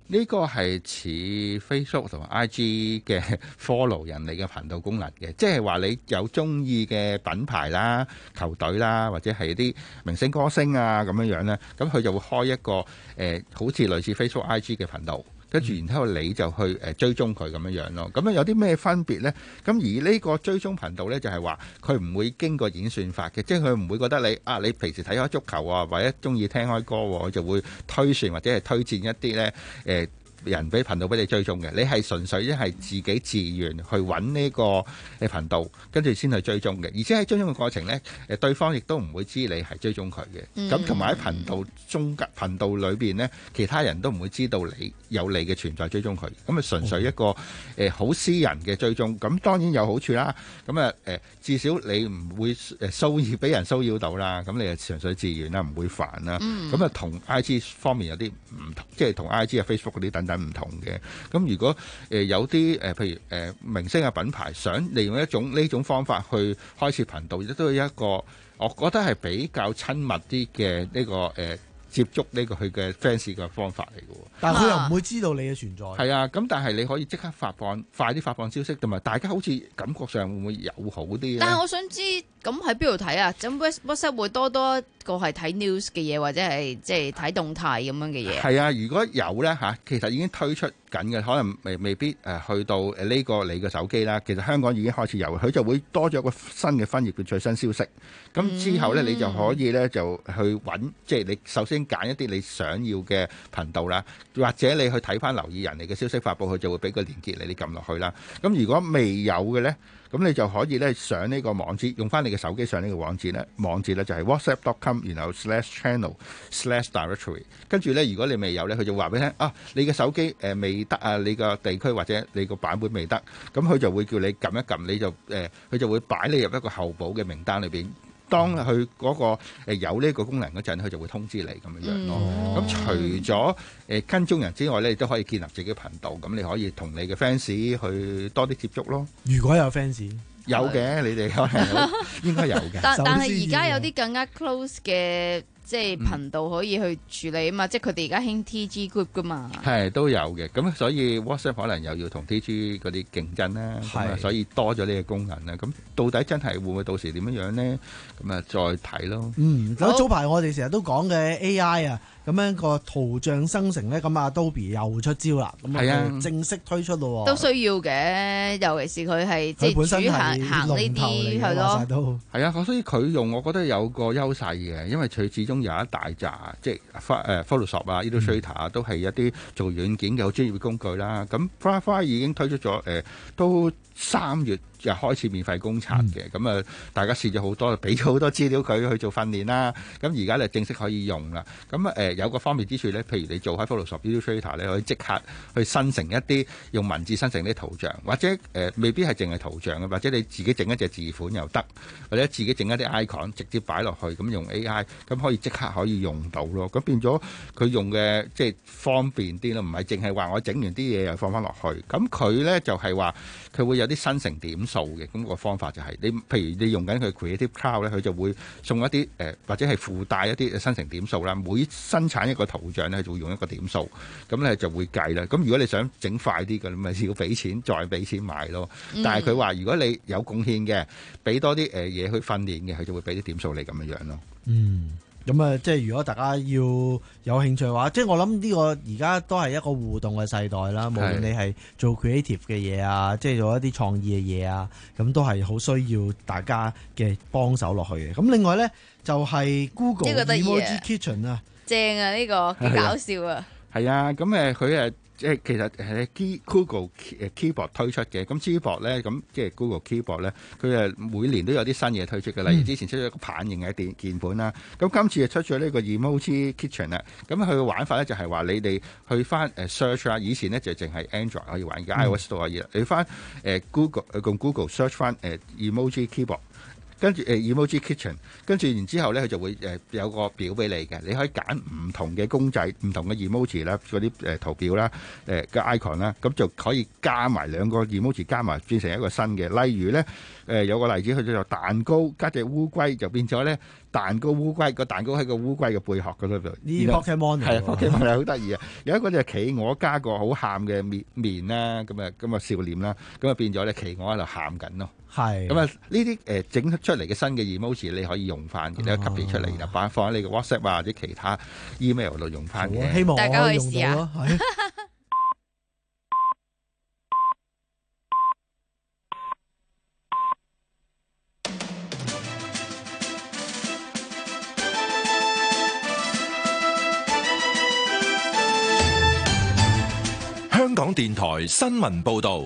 呢個係似 Facebook 同埋 I G 嘅 follow 人哋嘅頻道功能嘅，即係話你有中意嘅品牌啦、球隊啦，或者係啲明星歌星啊咁樣樣咧，咁佢就會開一個誒、呃，好似類似 Facebook、I G 嘅頻道。跟住，然之後你就去誒追蹤佢咁樣樣咯。咁樣有啲咩分別呢？咁而呢個追蹤頻道呢，就係話佢唔會經過演算法嘅，即係佢唔會覺得你啊，你平時睇開足球啊，或者中意聽開歌，佢就會推算或者係推薦一啲呢誒。呃人俾頻道俾你追蹤嘅，你係純粹一係自己自願去揾呢個誒頻道，跟住先去追蹤嘅。而且喺追蹤嘅過程呢，誒對方亦都唔會知你係追蹤佢嘅。咁同埋喺頻道中間頻道裏邊呢，其他人都唔會知道你有你嘅存在追蹤佢。咁啊純粹一個誒好私人嘅追蹤。咁當然有好處啦。咁啊誒至少你唔會誒騷擾俾人騷擾到啦。咁你係純粹自願啦，唔會煩啦。咁啊同 I G 方面有啲唔同，即係同 I G 啊 Facebook 嗰啲等等唔同嘅。咁如果誒、呃、有啲誒、呃、譬如誒、呃、明星嘅品牌想利用一種呢種方法去開設頻道，亦都有一個我覺得係比較親密啲嘅呢個誒、呃、接觸呢個佢嘅 fans 嘅方法嚟嘅。 但係佢又唔會知道你嘅存在。係啊，咁但係你可以即刻發放，快啲發放消息，同埋大家好似感覺上會唔會友好啲咧？ 但係我想知咁喺邊度睇啊？咁 WhatsApp 會多多個係睇 news 嘅嘢，或者係即係睇動態咁樣嘅嘢？係啊，如果有咧嚇，其實已經推出緊嘅，可能未未必誒去到誒呢個你嘅手機啦。其實香港已經開始有，佢就會多咗個新嘅分頁嘅最新消息。咁之後咧，你就可以咧就去揾，即係你首先揀一啲你想要嘅頻道啦，或者你去睇翻留意人哋嘅消息發佈，佢就會俾個連結你，你撳落去啦。咁如果未有嘅咧，咁你就可以咧上呢個網址，用翻你嘅手機上呢個網址咧，網址咧就係 whatsapp dot com， 然後 slash channel slash directory。跟住咧，如果你未有咧，佢就話俾你聽啊，你嘅手機誒、呃、未得啊，你個地區或者你個版本未得，咁佢就會叫你撳一撳，你就誒佢、呃、就會擺你入一個候補嘅名單裏邊。當佢嗰個有呢個功能嗰陣，佢就會通知你咁樣樣咯。咁、嗯、除咗誒跟蹤人之外咧，你都可以建立自己頻道。咁你可以同你嘅 fans 去多啲接觸咯。 如果有 fans， 有嘅，你哋可能應該有嘅。 但但係而家有啲更加 close 嘅。即係頻道可以去處理啊嘛，嗯、即係佢哋而家興 T G group 噶嘛， 係都有嘅。咁所以 WhatsApp 可能又要同 T G 嗰啲競爭啦，咁啊，所以多咗呢個功能啦。咁到底真係會唔會到時點樣樣咧？咁啊，再睇咯。 嗯，咁早排我哋成日都講嘅 A I 啊。咁樣個圖像生成咧，咁 Adobe 又出招啦，咁啊正式推出咯， 都需要嘅，尤其是佢係即係主行行呢啲係咯， 係啊，所以佢用我覺得有個優勢嘅，因為佢始終有一大扎，即係誒 Photoshop 啊、Illustrator 啊，都係一啲做軟件嘅好專業嘅工具啦。咁 Firefly 已經推出咗誒、呃，都三月就開始免費公測嘅，咁啊、嗯、大家試咗好多，俾咗好多資料佢去做訓練啦。咁而家咧正式可以用啦。咁啊誒有個方便之處咧，譬如你做開 Photoshop、Illustrator 咧，可以即刻去生成一啲用文字生成啲圖像，或者誒、呃、未必係淨係圖像嘅，或者你自己整一隻字款又得，或者自己整一啲 icon 直接擺落去，咁用 A I 咁可以即刻可以用到咯。咁變咗佢用嘅即係方便啲咯，唔係淨係話我整完啲嘢又放翻落去。咁佢咧就係話佢會有啲生成點數嘅，咁、那個方法就係、是、你譬如你用緊佢 Creative Cloud 咧，佢就會送一啲誒、呃、或者係附帶一啲生成點數啦。每生產一個圖像咧，就會用一個點數，咁咧就會計啦。咁如果你想整快啲嘅，你咪要俾錢再俾錢買咯。但係佢話如果你有貢獻嘅，俾多啲誒嘢去訓練嘅，佢就會俾啲點數你咁樣樣咯。 嗯。咁啊，即係如果大家要有興趣嘅話，即係我諗呢個而家都係一個互動嘅世代啦。無論你係做 creative 嘅嘢啊，即係做一啲創意嘅嘢啊，咁都係好需要大家嘅幫手落去嘅。咁另外咧就係、是、Google Emoji Kitchen 啊， 正啊，呢、這個幾搞笑啊。 係啊，咁誒佢誒。即係其實係 Google Keyboard 推出嘅，咁 Keyboard 咧，咁即係 Google Keyboard 咧，佢誒每年都有啲新嘢推出嘅，例如之前出咗一個棒形嘅電鍵盤啦，咁今次就出咗呢個 Emoji Kitchen 啦，咁佢嘅玩法咧就係話你哋去翻誒 search 啦，以前咧就淨係 Android 可以玩嘅、嗯、iOS 都可以啦，你翻誒 Google 用 Google search 翻誒 Emoji Keyboard。跟住誒 Emoji Kitchen， 跟住然之後咧，佢就會誒有個表俾你嘅，你可以揀唔同嘅公仔、唔同嘅 emoji 啦，嗰啲誒圖表啦、誒嘅 icon 啦，咁就可以加埋兩個 emoji 加埋變成一個新嘅。例如咧誒有個例子，佢就做蛋糕加隻烏龜，就變咗咧蛋糕烏龜，個蛋糕喺個烏龜嘅貝殼嗰度。 呢 Pokemon 係啊 Pokemon 係好得意啊！有一個就係企鵝加個好喊嘅面面啦，咁啊咁啊笑臉啦，咁啊變咗咧企鵝喺度喊緊咯。 係咁啊呢啲誒整出嚟嘅新嘅 emoji 你可以用翻，你可以 copy 出嚟，然後擺放喺你嘅 WhatsApp 啊或者其他 email 度用翻嘅。 希望大家可以試下。 香港電台新聞報道。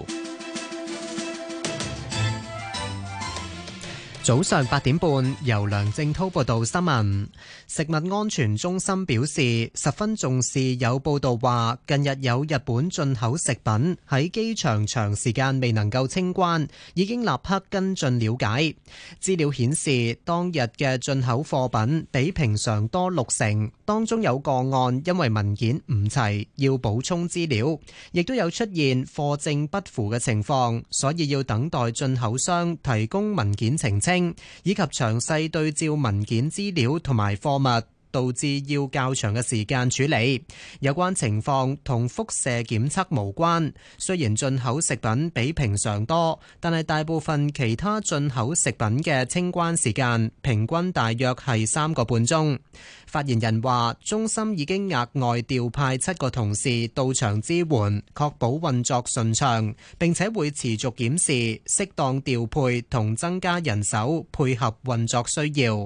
早上八點半，由梁正滔報道新聞。食物安全中心表示，十分重視有報道話，近日有日本進口食品喺機場長時間未能夠清關，已經立刻跟進了解。資料顯示，當日嘅進口貨品比平常多六成，當中有個案因為文件唔齊，要補充資料，亦都有出現貨證不符嘅情況，所以要等待進口商提供文件澄清，以及詳細對照文件資料同埋貨物，導致要較長嘅時間處理。有關情況同輻射檢測無關。雖然進口食品比平常多，但係大部分其他進口食品嘅清關時間平均大約係三個半鐘。發言人話，中心已經額外調派七個同事到場支援，確保運作順暢，並且會持續檢視適當調配同增加人手配合運作需要。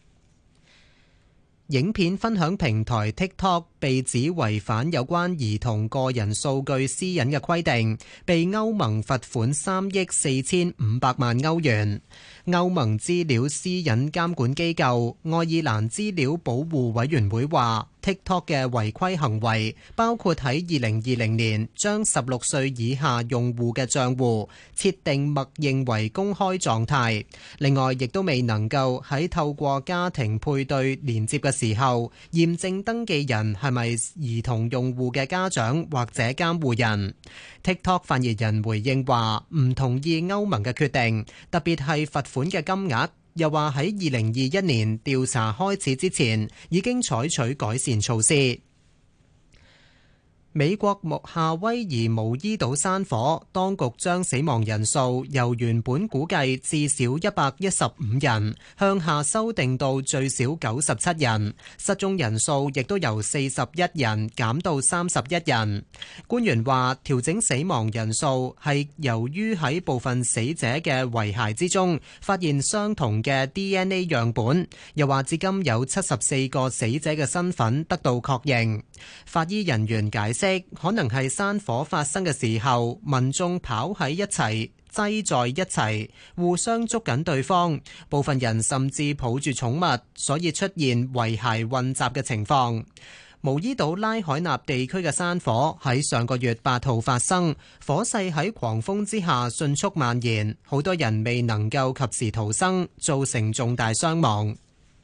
影片分享平台 TikTok 被指違反有關兒童個人數據私隱嘅規定，被歐盟罰款三億四千五百萬歐元。歐盟資料私隱監管機構愛爾蘭資料保護委員會話，TikTok 嘅違規行為包括喺二零二零年將十六歲以下用戶嘅賬戶設定默認為公開狀態，另外亦都未能夠喺透過家庭配對連接嘅時候驗證登記人係咪兒童用戶嘅家長或者監護人。TikTok 發言人回應話唔同意歐盟嘅決定，特別係罰款嘅金額。又話喺二零二一年調查開始之前，已經採取改善措施。美國夏威夷毛伊島山火，當局將死亡人數由原本估計至少一百一十五人向下修訂到最少九十七人，失蹤人數亦都由四十一人減到三十一人。官員話調整死亡人數係由於喺部分死者嘅遺骸之中發現相同嘅 D N A 樣本，又話至今有七十四個死者嘅身份得到確認。法醫人員解釋，可能係山火發生嘅時候，民眾跑喺一齊，擠在一齊，互相捉緊對方，部分人甚至抱住寵物，所以出現遺骸混雜嘅情況。毛伊島拉海納地區嘅山火喺上個月八號發生，火勢喺狂風之下迅速蔓延，好多人未能夠及時逃生，造成重大傷亡。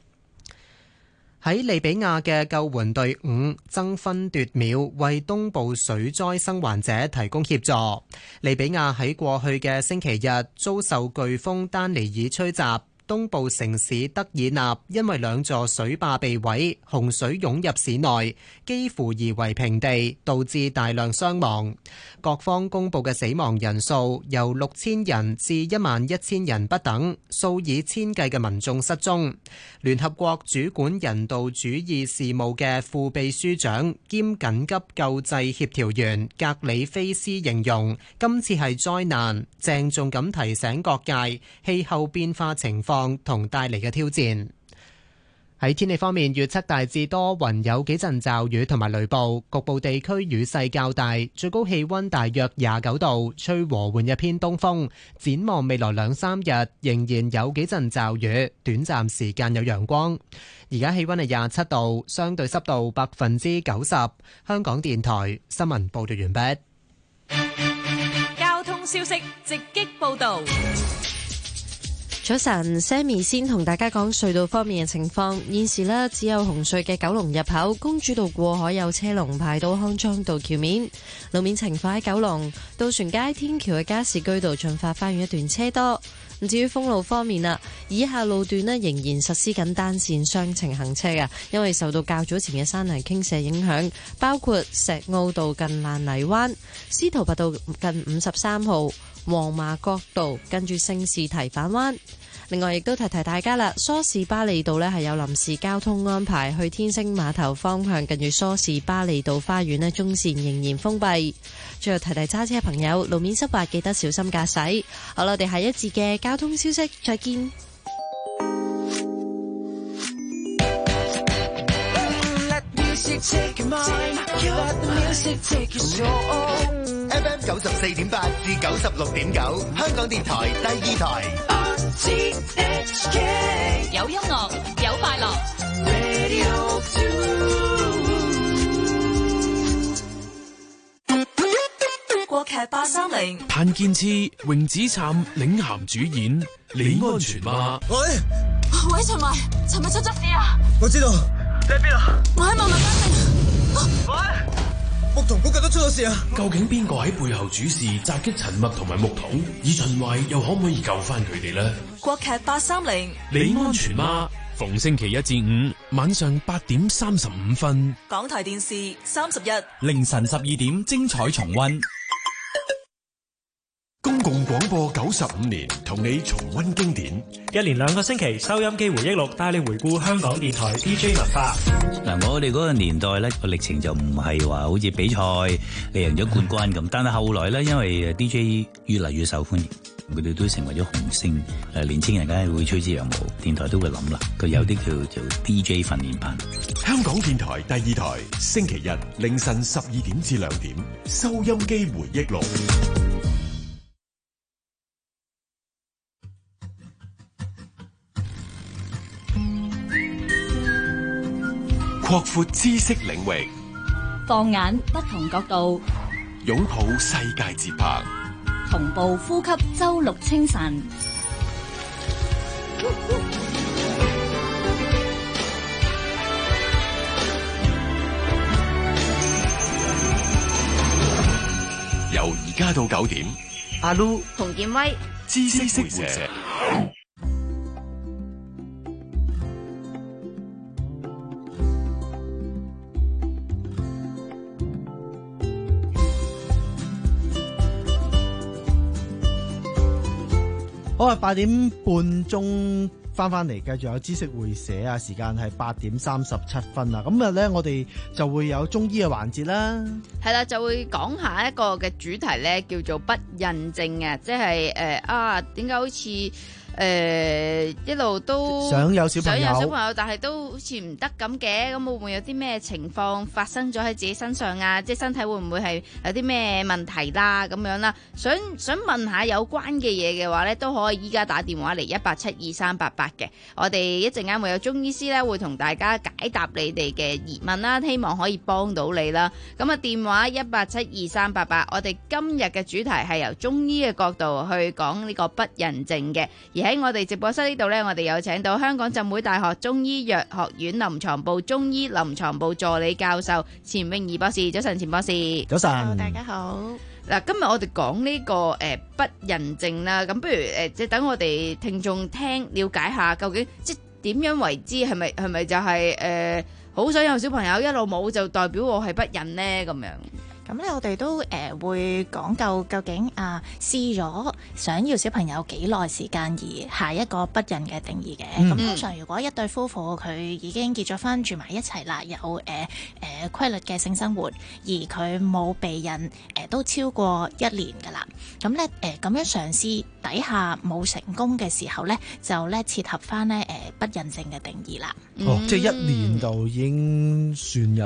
喺利比亞嘅救援隊伍爭分奪秒為東部水災生還者提供協助。利比亞喺過去嘅星期日遭受颶風丹尼爾吹襲，東部城市德爾納因為兩座水壩被毀，洪水湧入市內，幾乎夷為平地，導致大量傷亡。各方公佈嘅死亡人數由六千人至一萬一千人不等，數以千計嘅民眾失蹤。聯合國主管人道主義事務嘅副秘書長兼緊急救濟協調員格里菲斯形容，今次係災難，鄭重咁提醒各界氣候變化情況同帶嚟嘅挑戰。喺天氣方面，預測大致多雲，有幾陣驟雨同埋雷暴，局部地區雨勢較大，最高氣溫大約廿九度，吹和緩一偏東風。展望未來兩三日，仍然有幾陣驟雨，短暫時間有陽光。而家氣溫係廿七度，相對濕度百分之九十。香港電台新聞報道完畢。 交通消息直擊報道。 早晨 ，Sammy 先同大家講隧道方面嘅情況。現時呢，只有紅隧嘅九龍入口公主道過海有車龍排到康莊道橋面。路面情況喺九龍渡船街天橋嘅加士居道進發花園一段車多。至於封路方面啦，以下路段呢仍然實施緊單線雙程行車嘅，因為受到較早前嘅山泥傾瀉影響，包括石澳道近爛泥灣、司徒拔道近五十三號、黃麻角道跟住聖士提反灣。另外亦都提提大家啦，梳士巴利道呢係有臨時交通安排，去天星碼頭方向近住梳士巴利道花園呢中線仍然封閉。最後提提揸車朋友，路面濕滑，記得小心駕駛。好啦，我哋下一節嘅交通消息再見。 F M 九十四點八至九十六點九，香港電台第二台。 有音樂，有快樂。 國劇八三零， 潘建次、榮子燦領銜主演，你安全嗎？ 喂喂，陳維，尋日出咗事啊！ 我知道，你喺邊啊？ 我喺萬民家城。 喂！木桶估計都出咗事啊！ 究竟邊個喺背後主事襲擊陳默同埋木桶？以秦淮又可唔可以救翻佢哋呢？ 國劇八三零， 你安全嗎？逢星期一至五晚上八點三十五分， 港台電視三十一， 凌晨十二點精彩重溫。 公共廣播九十五年，同你重溫經典。 一連兩個星期，收音機回憶錄帶你回顧香港電台 D J 文化。 嗱，我哋嗰個年代咧個歷程就唔係話好似比賽你贏咗冠軍咁，但係後來咧因為 D J 越嚟越受歡迎，佢哋都成為咗紅星。誒，年青人梗係會趨之若鶩，電台都會諗啦，佢有啲叫做 D J 訓練班。 香港電台第二台，星期日凌晨十二點至兩點，收音機回憶錄。擴闊知識領域， 放眼不同角度， 擁抱世界節拍， 同步呼吸周六清晨。 由而家到九點， 阿 Lu、洪建威、 知識會社。 好啊，八點半鐘翻翻嚟，繼續有知識會社啊！時間係八點三十七分啊！咁啊咧，我哋就會有中醫嘅環節啦。 係啦，就會講下一個嘅主題咧，叫做不孕症啊！即係誒啊，點解好似？誒、呃、一路都想有小朋友， 想有小朋友，但係都好似唔得咁嘅，咁會唔會有啲咩情況發生咗喺自己身上啊？即係身體會唔會係有啲咩問題啦咁樣啦？想想問下有關嘅嘢嘅話呢，都可以依家打電話嚟一八七二三八八嘅。我哋一陣間會有中醫師呢，會同大家解答你哋嘅疑問啦，希望可以幫到你啦。咁啊，電話一八七二三八八。我哋今日嘅主題係由中醫嘅角度去講呢個不孕症嘅，而喺我哋直播室呢度呢，我哋有請到香港浸會大學中醫藥學院臨床部中醫臨床部助理教授錢詠儀博士。早晨，錢博士。 早晨。 Hello，大家好。 嗱，今日我哋講呢個誒、呃、不孕症啦，咁不如誒即係等我哋聽眾聽了解下，究竟即係點樣為之，係咪係咪就係誒好想有小朋友，一路冇就代表我係不孕呢？咁樣。 咁咧，我哋都誒、呃、會講究究竟啊試咗想要小朋友幾耐時間而下一個不孕嘅定義嘅。咁、嗯、通常如果一對夫婦佢已經結咗婚住埋一齊啦，有誒誒、呃呃、規律嘅性生活，而佢冇避孕誒、呃、都超過一年㗎啦。咁咧誒咁樣嘗試底下冇成功嘅時候咧，就咧切合翻咧誒不孕症嘅定義啦。 哦，嗯、即係一年就已經算㗎啦。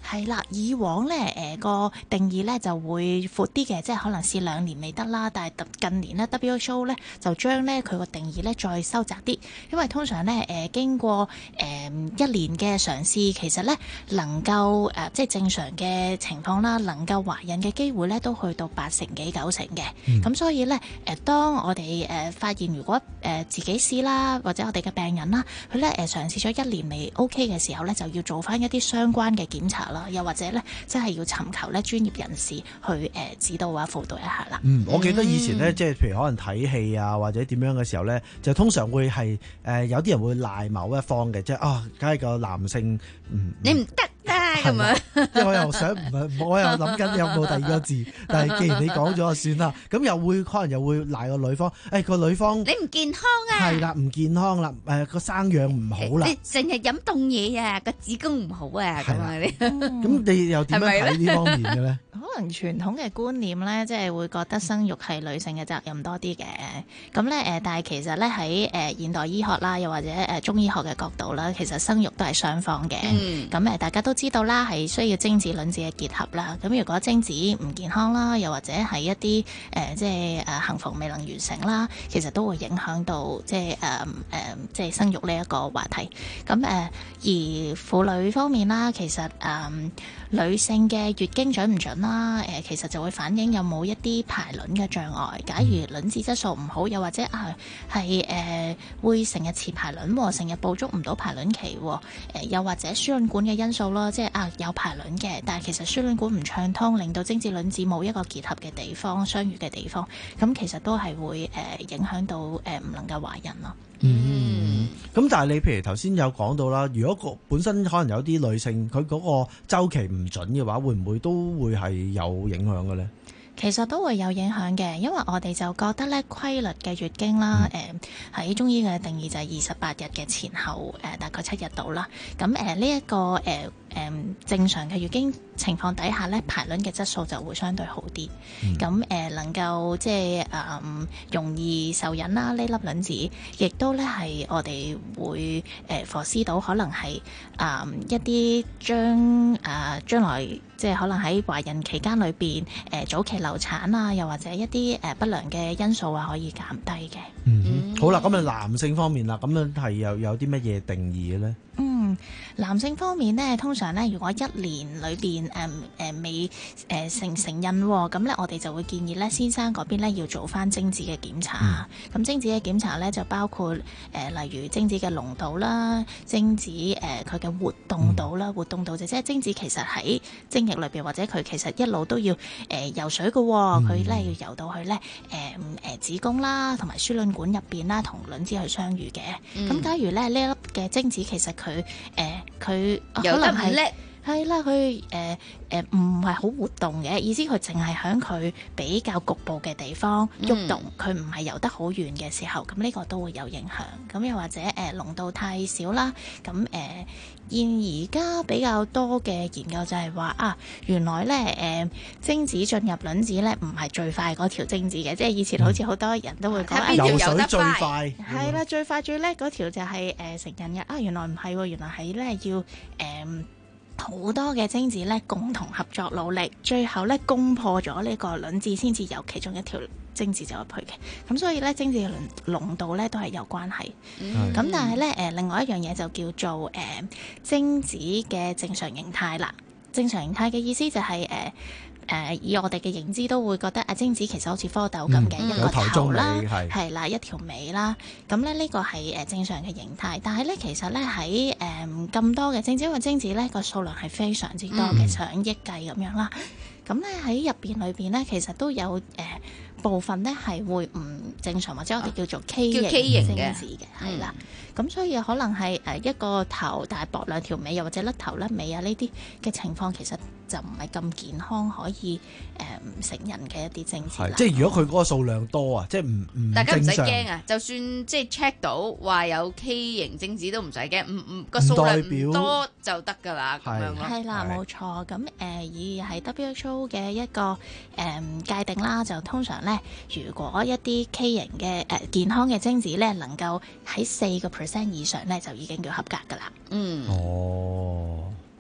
係啦，以往咧誒個定義咧就會闊啲嘅，即係可能試兩年未得啦。但係近年咧 W H O 咧就將咧佢個定義咧再收窄啲，因為通常咧誒、呃、經過誒、呃、一年嘅嘗試，其實咧能夠誒、呃、即係正常嘅情況啦，能夠懷孕嘅機會咧都去到八成幾九成嘅。咁、嗯、所以咧誒、呃，當我哋誒、呃、發現如果誒、呃、自己試啦，或者我哋嘅病人啦，佢咧誒嘗試咗一年未 OK 嘅時候咧，就要做翻一啲相關嘅檢查啦，又或者咧即係要尋求咧專業人士去誒、呃、指導啊輔導一下啦。 嗯，我記得以前咧，即係譬如可能睇戲啊或者點樣嘅時候咧，就通常會係誒、呃、有啲人會賴某一方嘅，即係啊，梗係個男性唔你唔得。咁啊！ 即係我又想唔係，我又諗緊有冇第二個字，但係既然你講咗就算啦。咁又會可能又會賴個女方，誒、哎、個女方你唔健康啊， 係啦，唔健康啦，誒、呃、個生養唔好啦， 你成日飲凍嘢啊，個子宮唔好啊，咁啊你。 咁你又點樣睇呢方面嘅咧？ 可能傳統嘅觀念咧，即係會覺得生育係女性嘅責任多啲嘅。咁咧誒，但係其實咧喺誒現代醫學啦，又或者誒中醫學嘅角度啦，其實生育都係雙方嘅。咁誒、嗯，大家都知道啦，係需要精子卵子嘅結合啦。咁如果精子唔健康啦，又或者係一啲誒、呃、即係誒幸福未能完成啦，其實都會影響到即係誒誒即係生育呢一個話題。咁誒、呃、而婦女方面啦，其實誒、呃、女性嘅月經準唔準啦？誒、呃、其實就會反映有冇一啲排卵嘅障礙。假如卵子質素唔好，又或者啊係誒會成日遲排卵，成日捕捉唔到排卵期，誒、呃、又或者輸卵管嘅因素咯，即係啊有排卵嘅，但係其實輸卵管唔暢通，令到精子卵子冇一個結合嘅地方、相遇嘅地方，咁其實都係會誒、呃、影響到誒唔、呃、能夠懷孕咯。 嗯，咁但係你譬如頭先有講到啦，如果個本身可能有啲女性佢嗰個週期唔準嘅話，會唔會都會係有影響嘅咧？ 其實都會有影響嘅，因為我哋就覺得咧規律嘅月經啦，誒喺、呃、中醫嘅定義就係二十八日嘅前後，誒、呃、大概七日到啦。咁誒呢一個誒誒、呃、正常嘅月經情況底下咧，排卵嘅質素就會相對好啲。咁誒、嗯呃、能夠即係誒、呃、容易受孕啦，呢粒卵子，亦都咧係我哋會誒 foresee 到可能係誒、呃、一啲將誒將來即係可能喺懷孕期間裏邊誒早期流產啊，又或者一啲誒不良嘅因素啊，可以減低嘅。 嗯，好啦，咁啊男性方面啦，咁樣係又有啲乜嘢定義嘅咧？ 嗯，男性方面咧，通常咧，如果一年裏邊誒誒未誒成成孕喎，咁咧我哋就會建議咧，先生嗰邊咧要做翻精子嘅檢查。咁、嗯、精子嘅檢查咧就包括誒、呃、例如精子嘅濃度啦，精子誒佢嘅活動度啦，嗯、活動度就即係精子其實喺精液裏邊，或者佢其實一路都要誒、呃、游水嘅，佢咧、嗯、要游到去咧誒誒子宮啦，同埋輸卵管入邊啦，同卵子去相遇嘅。咁、嗯、假如咧呢粒嘅精子其實佢誒佢可能係係啦，佢誒誒唔係好活動嘅，意思佢淨係喺佢比較局部嘅地方喐動，佢唔係游得好遠嘅時候，咁呢個都會有影響。咁又或者誒、呃、濃度太少啦，咁誒、呃、現而家比較多嘅研究就係話啊，原來咧誒、呃、精子進入卵子咧唔係最快嗰條精子嘅，即係以前好似好多人都會講啊， 游水最快係啦，最快最叻嗰條就係、是、誒、呃、成人嘅啊，原來唔係喎，原來係咧要誒。呃好多嘅精子咧共同合作努力，最後咧攻破咗呢個卵子，先至由其中一條精子走入去嘅。咁所以咧精子嘅濃度咧都係有關係。咁、嗯、但係咧誒另外一樣嘢就叫做誒、呃、精子嘅正常形態啦。正常形態嘅意思就係、是、誒。呃誒、呃、以我哋嘅認知都會覺得啊，精子其實好似蝌蚪咁嘅、嗯、一個頭啦，係啦一條尾啦，咁咧呢個係誒正常嘅形態。但係咧其實咧喺誒咁多嘅精子，因為精子咧個數量係非常之多嘅，上、嗯、億計咁樣啦。咁咧喺入邊裏邊咧，其實都有誒、呃、部分咧係會唔正常，或者我哋叫做 K 型精子嘅，係啦。咁所以可能係誒一個頭，但係薄兩條尾，又或者甩頭甩尾啊呢啲嘅情況，其實就唔係咁健康，可以誒、呃、成人嘅一啲精子。 係，即係如果佢嗰個數量多啊，即係唔唔大家唔使驚啊！就算即係 check 到話有 K 型精子都唔使驚，唔唔個數量唔多就得㗎啦，咁樣咯。 係啦，冇錯。咁誒、呃、以係 W H O 嘅一個誒、呃、界定啦，就通常咧，如果一啲 K 型嘅誒、呃、健康嘅精子咧，能夠喺四個 percent 以上咧，就已經叫合格㗎啦。嗯。 哦。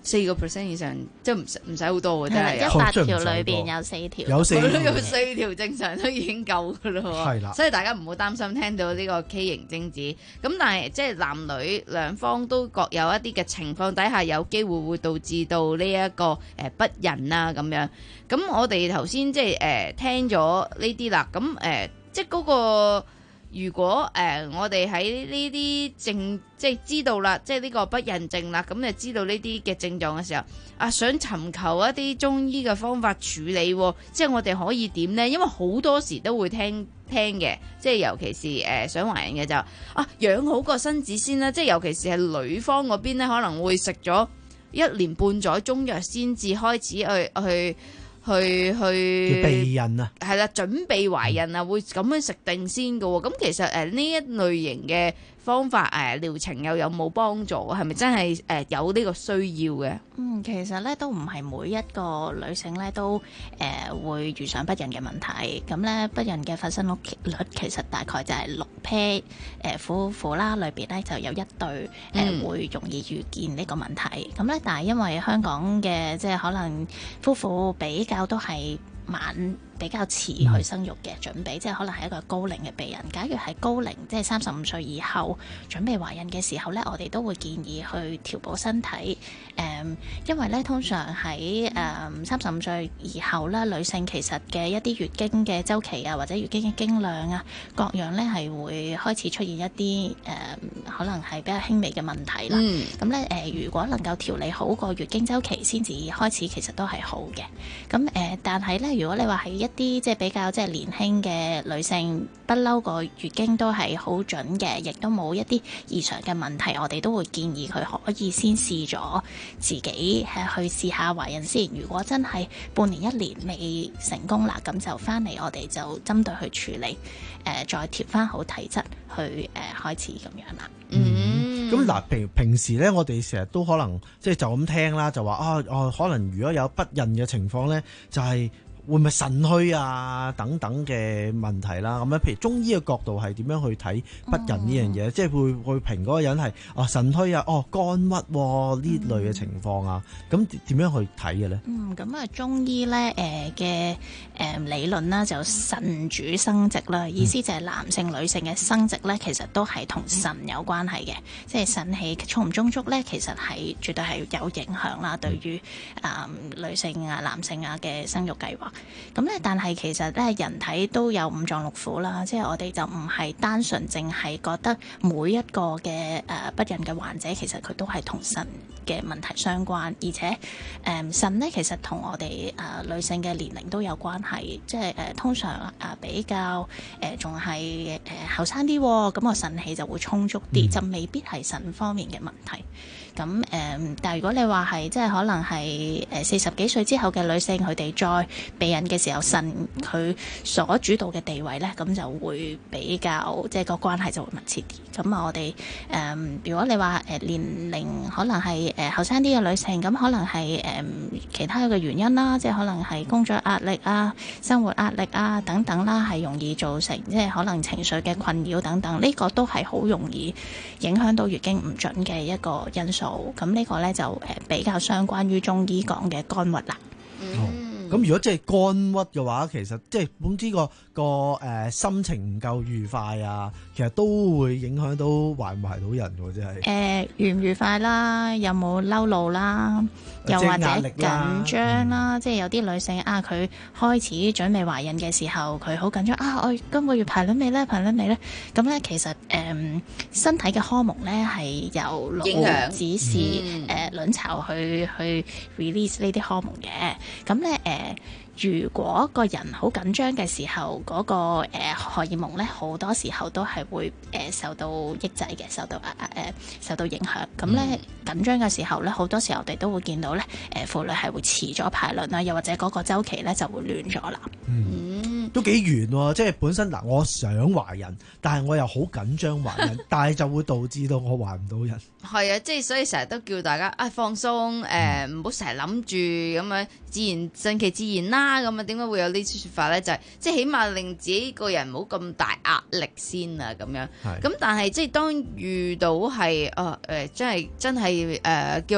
四個 percent 以上，即係唔使唔使好多嘅，真係一百條裏邊有四條， 有四有四條正常都已經夠噶啦。 係啦， 所以大家唔好擔心聽到呢個畸形精子。咁但係即係男女兩方都各有一啲嘅情況底下，有機會會導致到呢一個誒不孕啊咁樣。咁我哋頭先即係誒聽咗呢啲啦，咁誒、呃、即係、那、嗰個。如果誒、呃、我哋喺呢啲症，即係知道啦，即係呢個不孕症啦，咁就知道呢啲嘅症狀嘅時候，啊想尋求一啲中醫嘅方法處理，即係我哋可以點呢？因為好多時都會聽聽嘅，即係尤其是誒、呃、想懷孕嘅就啊養好個身子先啦，即係尤其是係女方嗰邊呢，可能會食咗一年半載中藥先至開始去去。去去避孕啊， 係啦，準備懷孕啊，會咁樣食定先嘅喎。咁其實誒呢一類型嘅方法誒療程又有冇幫助？係咪真係誒有呢個需要嘅？ 嗯，其實咧都唔係每一個女性咧都誒、呃、會遇上不孕嘅問題。咁咧不孕嘅發生率其實大概就係六 pair 誒夫婦啦，裏邊咧就有一對誒、呃嗯、會容易遇見呢個問題。咁咧但係因為香港嘅即係可能夫婦比較都係晚比較遲去生育嘅準備，嗯、即係可能係一個高齡嘅避孕。假如係高齡，即係三十五歲以後準備懷孕嘅時候呢，我哋都會建議去調補身體。誒、嗯，因為呢，通常喺誒三十五歲以後呢，女性其實嘅一啲月經嘅週期啊，或者月經嘅經量啊，各樣呢係會開始出現一啲誒、呃，可能係比較輕微嘅問題啦。咁咧誒，如果能夠調理好個月經週期先至開始，其實都係好嘅。咁誒、呃，但係呢，如果你話係一啲即係比較即係年輕嘅女性，不嬲個月經都係好準嘅，亦都冇一啲異常嘅問題，我哋都會建議佢可以先試咗自己係去試下懷孕先。如果真係半年一年未成功啦，咁就翻嚟我哋就針對去處理，誒、呃、再調翻好體質去誒、呃、開始咁樣啦。 嗯，咁嗱平平時咧，我哋成日都可能即係就咁聽啦，就話啊哦，可能如果有不孕嘅情況咧，就係、是。會唔會腎虛啊等等嘅問題啦？咁樣譬如中醫嘅角度係點樣去睇不孕呢樣嘢？嗯、即係會會評嗰個人係啊腎虛啊，哦肝鬱呢、啊、類嘅情況啊，咁點樣去睇嘅咧？ 嗯，咁啊中醫咧誒嘅誒理論啦，就腎主生殖啦，意思就係男性女性嘅生殖咧，其實都係同腎有關係嘅，即係腎氣充唔充足咧，其實係絕對係有影響啦，對於啊、呃、女性啊男性啊嘅生育計劃。咁咧，但係其實咧，人體都有五臟六腑啦，即係我哋就唔係單純淨係覺得每一個嘅誒、呃、不孕嘅患者，其實佢都係同腎嘅問題相關，而且誒腎咧其實同我哋誒、呃、女性嘅年齡都有關係，即係誒、呃、通常啊、呃、比較誒仲係誒後生啲，咁、呃、個腎氣就會充足啲，嗯、就未必係腎方面嘅問題。咁誒、呃，但係如果你話係即係可能係誒四十幾歲之後嘅女性，佢哋再避孕嘅時候，腎佢所主導嘅地位咧，咁就會比較即係個關係就會密切啲。咁啊，我哋誒、呃，如果你話誒年齡可能係誒後生啲嘅女性，咁可能係誒、呃、其他嘅原因啦，即係可能係工作壓力啊、生活壓力啊等等啦，係容易造成即係可能情緒嘅困擾等等，呢、這個都係好容易影響到月經唔準嘅一個因素。咁呢個咧就誒比較相關於中醫講嘅肝鬱啦。 嗯，咁、哦、如果即係肝鬱嘅話，其實即係總之個個誒、呃、心情唔夠愉快啊，其實都會影響到懷唔懷到人喎，真係。誒愉唔愉快啦，有冇嬲怒啦，又或者緊張啦，即係有啲女性啊，佢開始準備懷孕嘅時候，佢好緊張啊，我今個月排卵未咧？排卵未咧？咁咧其實誒、呃、身體嘅荷蒙咧係由腦指示誒卵巢去去 release 呢啲荷蒙嘅。咁咧誒，如果個人好緊張嘅時候，嗰、那個誒、呃、荷爾蒙咧，好多時候都係會誒、呃、受到抑制嘅，受到誒誒、呃、受到影響。咁咧緊張嘅時候咧，好多時候我哋都會見到咧，誒、呃、婦女係會遲咗排卵啦，又或者嗰個週期咧就會亂咗啦。 嗯，都幾圓喎，即係本身嗱，我想懷孕，但係我又好緊張懷孕，但係就會導致到我懷唔到孕。 係啊，即係所以成日都叫大家啊放鬆，誒唔好成日諗住咁樣，自然順其自然啦。咁啊，點解會有呢啲説法咧？就係、是、即係起碼令自己個人唔好咁大壓力先啊，咁樣。咁但係即係當遇到係啊誒，真係真係誒、呃、叫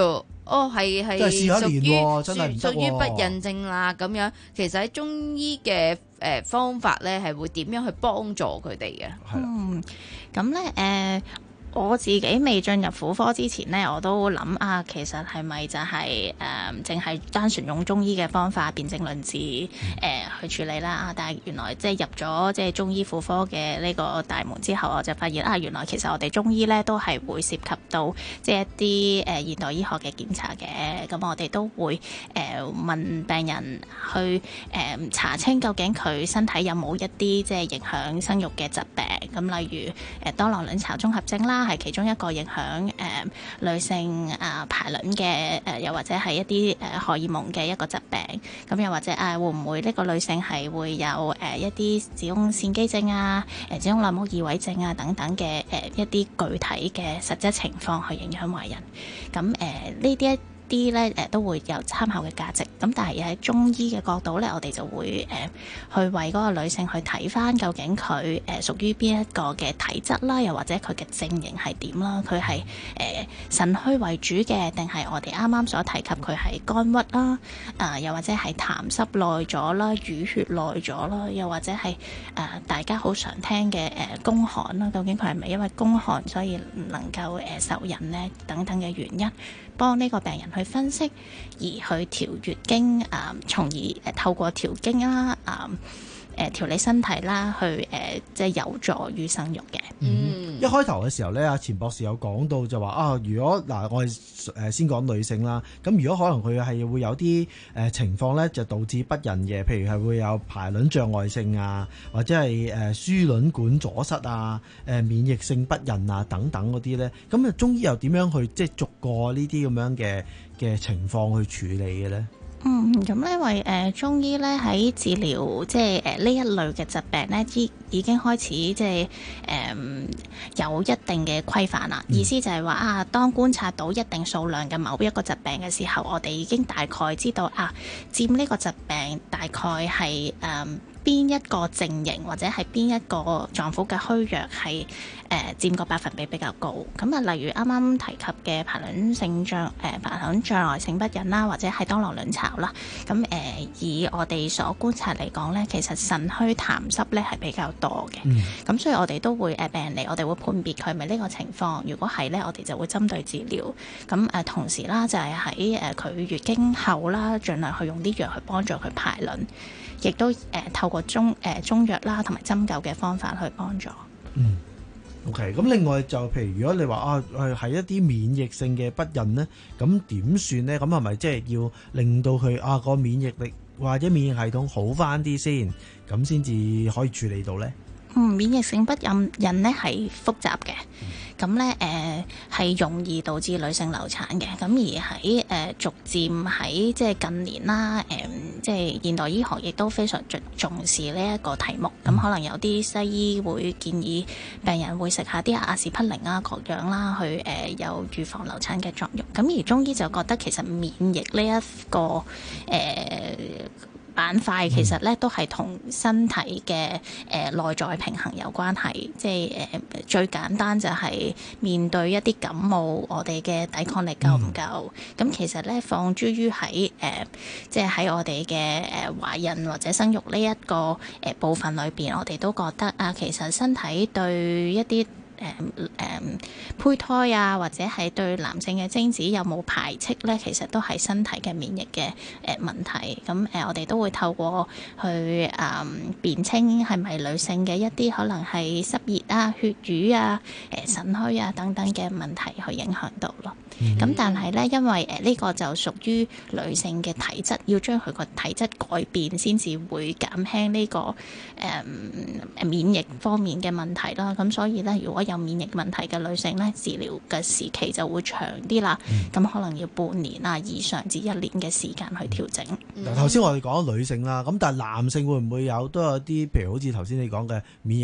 哦，係係屬於屬於不孕症啦咁樣。其實喺中醫嘅誒方法咧，係會點樣去幫助佢哋嘅？ 嗯，咁咧誒。我自己未進入婦科之前呢，我都諗啊，其實係咪就係誒淨係單純用中醫嘅方法辨證論治誒、呃、去處理啦？啊，但係原來即係入咗即係中醫婦科嘅呢個大門之後，我就發現啊，原來其實我哋中醫咧都係會涉及到即係一啲誒、呃、現代醫學嘅檢查嘅。咁我哋都會誒、呃、問病人去誒、呃、查清究竟佢身體有冇一啲即係影響生育嘅疾病。咁例如誒、呃、多囊卵巢綜合症啦。係其中一個影響誒、呃、女性啊、呃、排卵嘅誒，又或者係一啲誒、呃、荷爾蒙嘅一個疾病。咁又或者啊，會唔會呢個女性係會有誒、呃、一啲子宮腺肌症啊、誒子宮內膜異位症啊等等嘅誒、呃、一啲具體嘅實質情況去影響懷孕？咁誒呢啲一啲咧誒都會有參考嘅價值，咁但係喺中醫嘅角度咧，我哋就會誒、呃、去為嗰個女性去睇返究竟佢誒屬於邊一個嘅體質啦，又或者佢嘅症型係點啦，佢係誒腎虛為主嘅，定係我哋啱啱所提及佢係肝鬱啦，啊、呃、又或者係痰濕耐咗啦、淤血耐咗啦，又或者係誒、呃、大家好常聽嘅誒宮寒啦，究竟佢係咪因為宮寒所以唔能夠誒、呃、受孕呢？等等嘅原因，幫呢個病人去分析，而去調月經，啊、呃，從而誒、呃、透過調經啦，啊、呃，誒、呃、調理身體啦，去誒、呃、即係有助於生育嘅。 嗯，一開頭嘅時候咧，阿錢博士有講到就話啊，如果嗱、呃、我哋誒先講女性啦，咁如果可能佢係會有啲誒情況咧，就導致不孕嘅，譬如係會有排卵障礙性啊，或者係誒輸卵管阻塞啊，誒、呃、免疫性不孕啊等等嗰啲咧，咁啊中醫又點樣去即係逐個呢啲咁樣嘅嘅情況去處理嘅咧？ 嗯，咁因為誒、呃、中醫咧喺治療即係誒呢一類嘅疾病咧，已已經開始即係誒、呃、有一定嘅規範啦。嗯、意思就係話啊，當觀察到一定數量嘅某一個疾病嘅時候，我哋已經大概知道啊，佔呢個疾病大概係誒。呃邊一個症型或者係邊一個臟腑嘅虛弱係誒、呃、佔個百分比比較高。咁啊，例如啱啱提及嘅排卵性障誒、呃、排卵障礙性不孕啦，或者係多囊卵巢啦。咁誒、呃、以我哋所觀察嚟講咧，其實腎虛痰濕咧係比較多嘅。咁、嗯、所以我哋都會誒病人嚟，我哋會判別佢係咪呢個情況。如果係咧，我哋就會針對治療。咁誒、呃、同時啦，就係喺誒佢月經後啦，盡量去用啲藥去幫助佢排卵。亦都誒、呃、透過中誒、呃、中藥啦，同埋針灸嘅方法去幫助。 嗯，OK。咁另外就譬如如果你話啊係係一啲免疫性嘅不孕咧，咁點算咧？咁係咪即係要令到佢啊個免疫力或者免疫系統好返啲先，咁先至可以處理到咧？ 嗯，免疫性不孕孕咧係複雜嘅，咁咧誒係容易導致女性流產嘅。咁而喺誒、呃、逐漸喺即係近年啦，誒、呃、即係現代醫學亦都非常重重視呢一個題目。咁、嗯、可能有啲西醫會建議病人會食下啲阿士匹靈啊各樣啦，去誒、呃、有預防流產嘅作用。咁而中醫就覺得其實免疫呢、這、一個誒。呃板塊其實咧都係同身體嘅誒內在平衡有關係，即係誒、呃、最簡單就係面對一啲感冒，我哋嘅抵抗力夠唔夠？咁、嗯、其實咧放諸於喺誒，即係喺我哋嘅誒懷孕或者生育呢一個誒、呃、部分裏邊，我哋都覺得啊，其實身體對一啲誒誒、嗯、胚胎啊，或者係對男性嘅精子有冇排斥咧？其實都係身體嘅免疫嘅誒、呃、問題。咁誒、呃，我哋都會透過去誒、嗯、辨清係咪女性嘅一啲可能係濕熱啊、血瘀啊、誒腎虛啊等等嘅問題去影響到咯。咁、嗯、但係咧，因為誒呢、呃這個就屬於女性嘅體質，要將佢個體質改變先至會減輕呢、這個誒、呃、免疫方面嘅問題啦。咁所以咧，如果有免疫問題嘅女性咧，治療嘅時期就會長啲啦。咁、嗯、可能要半年啊以上至一年嘅時間去調整。 嗱、嗯，頭先我哋講女性啦，咁但係男性會唔會有都有啲，譬如好似頭先你講嘅免疫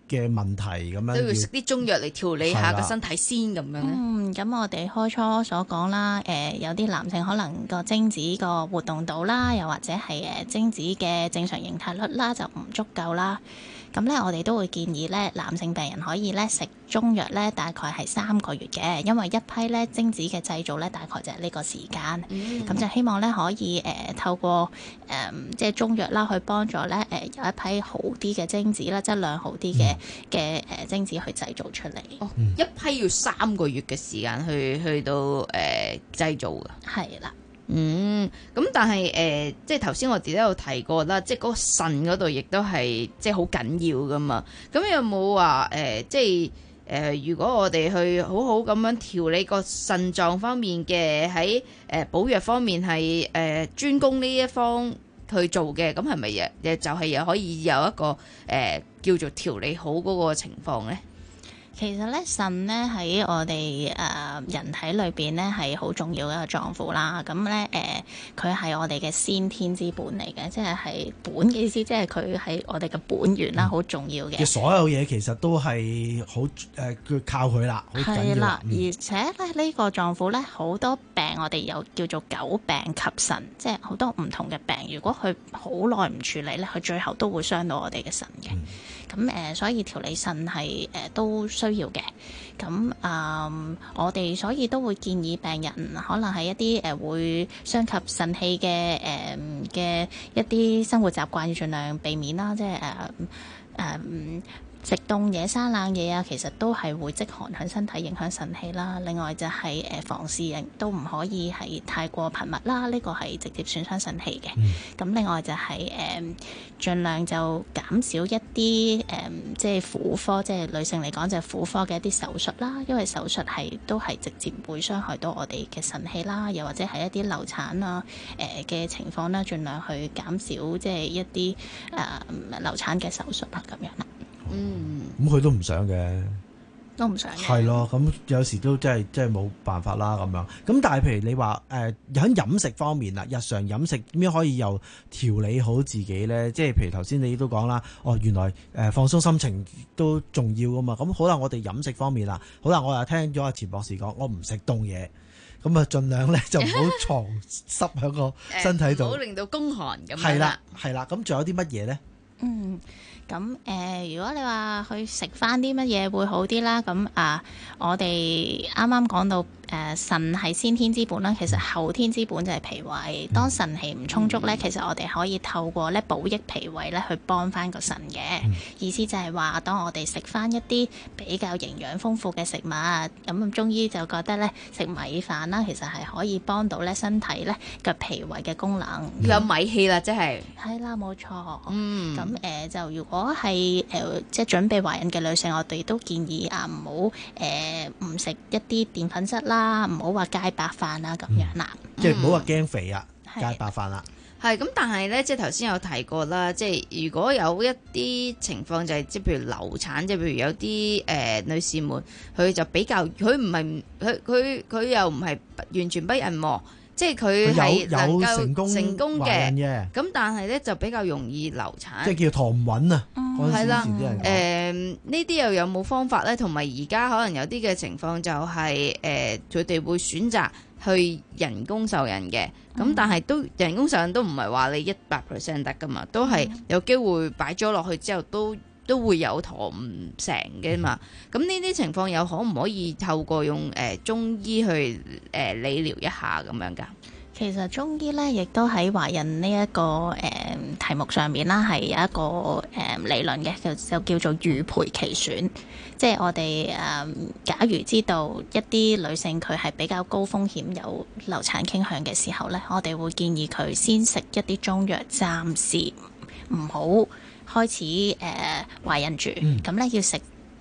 嘅問題咁樣， 都要食啲中藥嚟調理下個身體先咁樣咧。 嗯，咁我哋開初所講啦，誒、呃、有啲男性可能個精子個活動度啦，又或者係誒精子嘅正常形態率啦就唔足夠啦。咁咧，我哋都會建議咧，男性病人可以咧食中藥咧，大概係三個月嘅，因為一批咧精子嘅製造咧，大概就係呢個時間。咁、嗯、就希望咧可以誒、呃、透過誒、呃、即係中藥啦，去幫助咧誒、呃、有一批好啲嘅精子啦，質量好啲嘅嘅誒精子去製造出嚟。 哦，一批要三個月嘅時間去去到誒、呃、製造嘅。 係啦。 嗯，咁但係誒、呃，即係頭先我哋都有提過啦，即係嗰個腎嗰度亦都係即係好緊要噶嘛。咁有冇話誒，即係誒、呃，如果我哋去好好咁樣調理個腎臟方面嘅，喺誒補藥方面係誒專攻呢一方去做嘅，咁係咪亦就係又可以有一個誒、呃、叫做調理好嗰個情況咧？ 其實咧腎咧喺我哋誒、呃、人體裏邊咧係好重要嘅一個臟腑啦。咁咧誒佢係我哋嘅先天之本嚟嘅，即係係本嘅意思，即係佢係我哋嘅本源啦，好、嗯、重要嘅。嘅所有嘢其實都係好誒，佢靠佢啦，好緊要。係啦， 嗯、而且咧呢、這個臟腑咧好多病，我哋有叫做久病及腎，即係好多唔同嘅病。如果佢好耐唔處理咧，佢最後都會傷到我哋嘅腎嘅。咁誒、嗯呃，所以調理腎係誒都需要嘅。咁啊、呃，我哋所以都會建議病人可能係一啲誒、呃、會傷及腎氣嘅誒嘅一啲生活習慣，要盡量避免啦。即係誒誒。呃呃食凍嘢、生冷嘢啊，其實都係會積寒喺身體，影響腎氣啦。另外就係誒房事亦都唔可以係太過頻密啦，呢、這個係直接損傷腎氣嘅。咁、嗯、另外就係、是、誒、呃、盡量就減少一啲誒、呃、即係婦科，即係女性嚟講就係婦科嘅一啲手術啦，因為手術係都係直接會傷害到我哋嘅腎氣啦，又或者係一啲流產啊誒嘅情況啦，盡量去減少即係一啲誒、呃、流產嘅手術啊咁樣啦。 嗯， 咁佢都唔想嘅， 都唔想嘅， 係咯。咁有時都真係真係冇辦法啦咁樣。咁但係譬如你話誒喺飲食方面啦，日常飲食點樣可以又調理好自己咧？即係譬如頭先你都講啦，哦原來誒、呃、放鬆心情都重要噶嘛。咁好啦，我哋飲食方面啦，好啦，我又聽咗阿錢博士講，我唔食凍嘢，咁啊盡量咧就唔好藏濕喺個身體度，唔好令到宮寒咁樣。 係啦，係啦。咁仲有啲乜嘢咧？ 嗯。咁誒、呃，如果你話去食翻啲乜嘢會好啲啦，咁啊，我哋啱啱講到誒腎係先天之本啦，其實後天之本就係脾胃。當腎氣唔充足咧，其實我哋可以透過咧補益脾胃咧去幫翻個腎嘅。嗯、意思就係話，當我哋食翻一啲比較營養豐富嘅食物，咁中醫就覺得咧食米飯啦，其實係可以幫到咧身體咧嘅脾胃嘅功能。 嗯、有米氣啦，即係係啦，冇錯。 嗯， 咁誒、呃、就如果係誒、呃、即係準備懷孕嘅女性，我哋都建議啊唔好誒唔食一啲澱粉質啦，唔好話戒白飯啊咁樣啦， 嗯、即係唔好話驚肥啊，戒白飯啦。 係咁，但係咧，即係頭先有提過啦，即係如果有一啲情況就係、是，即係譬如流產，即係譬如有啲誒、呃、女士們，佢就比較，佢唔係佢佢佢又唔係完全不孕喎。即係佢係能夠成功成功嘅，咁但係咧就比較容易流產， 即係叫陀唔穩啊。 係啦，誒呢啲又有冇方法咧？同埋而家可能有啲嘅情況就係誒佢哋會選擇去人工受孕嘅，咁、嗯、但係都人工受孕都唔係話你一百 percent 得噶嘛，都係有機會擺咗落去之後都都會有陀唔成嘅嘛。咁呢啲情況又可唔可以透過用誒、呃、中醫去誒、呃、理療一下咁樣㗎？ 其實中醫咧，亦都喺懷孕呢、這、一個誒、呃、題目上面啦，係有一個誒、呃、理論嘅，就就叫做預培其損。即係我哋誒、呃，假如知道一啲女性佢係比較高風險有流產傾向嘅時候咧，我哋會建議佢先食一啲中藥，暫時唔好開始誒懷孕住。咁咧、嗯、要食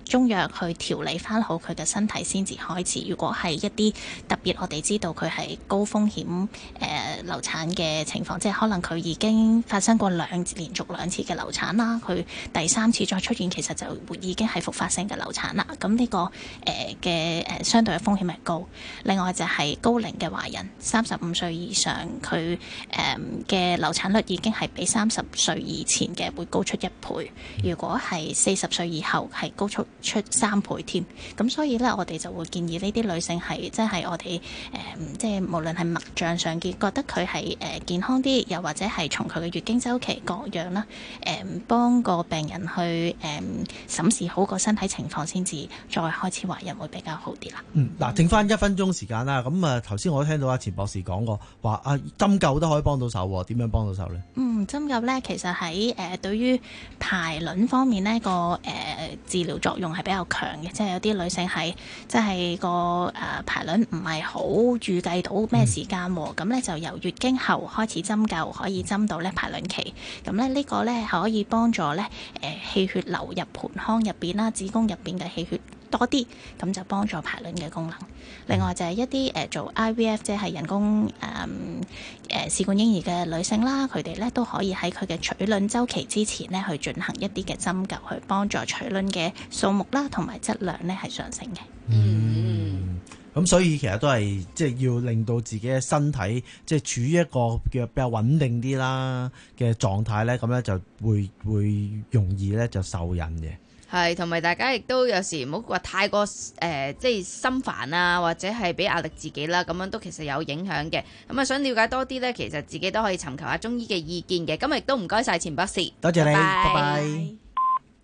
中藥去調理翻好佢嘅身體先至開始。如果係一啲特別我哋知道佢係高風險誒、呃、流產嘅情況，即係可能佢已經發生過兩連續兩次嘅流產啦，佢第三次再出現其實就已經係復發性嘅流產啦。咁呢、這個誒嘅誒相對嘅風險係高。另外就係高齡嘅華人，三十五歲以上，佢誒嘅流產率已經係比三十歲以前嘅會高出一倍。如果係四十歲以後，係高出出三倍添。咁所以咧，我哋就會建議呢啲女性係即係我哋誒、呃，即係無論係脈象上見覺得佢係誒健康啲，又或者係從佢嘅月經週期各樣啦，誒、呃、幫個病人去誒、呃、審視好個身體情況先至再開始懷孕會比較好啲啦。 嗯，嗱，剩翻一分鐘時間啦。咁啊，頭先我都聽到阿錢博士講過話啊，針灸都可以幫到手喎。點樣幫到手咧？ 嗯，針灸咧其實喺誒、呃、對於排卵方面呢個誒、呃、治療作用係比較強嘅，即係有啲女性係即係個誒、呃、排卵唔係好預計到咩時間喎，咁咧、嗯、就由月經後開始針灸，可以針到咧排卵期。咁咧呢個咧可以幫助咧誒氣血流入盆腔入邊啦，子宮入邊嘅氣血多啲，咁就幫助排卵嘅功能。另外就係一啲誒、呃、做 I V F 即係人工誒誒試管嬰兒嘅女性啦，佢哋咧都可以喺佢嘅取卵週期之前咧去進行一啲嘅針灸，去幫助取卵嘅數目啦同埋質量咧係上升嘅。 嗯，咁所以其實都係即係要令到自己嘅身體即係處於一個叫比較穩定啲啦嘅狀態咧，咁咧就會會容易咧就受孕嘅。 係，同埋大家亦都有時唔好話太過誒、呃，即係心煩啊，或者係俾壓力自己啦，咁樣都其實有影響嘅。咁啊，想了解多啲呢，其實自己都可以尋求下中醫嘅意見嘅。咁亦都唔該晒錢博士， 多謝你，拜拜。 拜拜。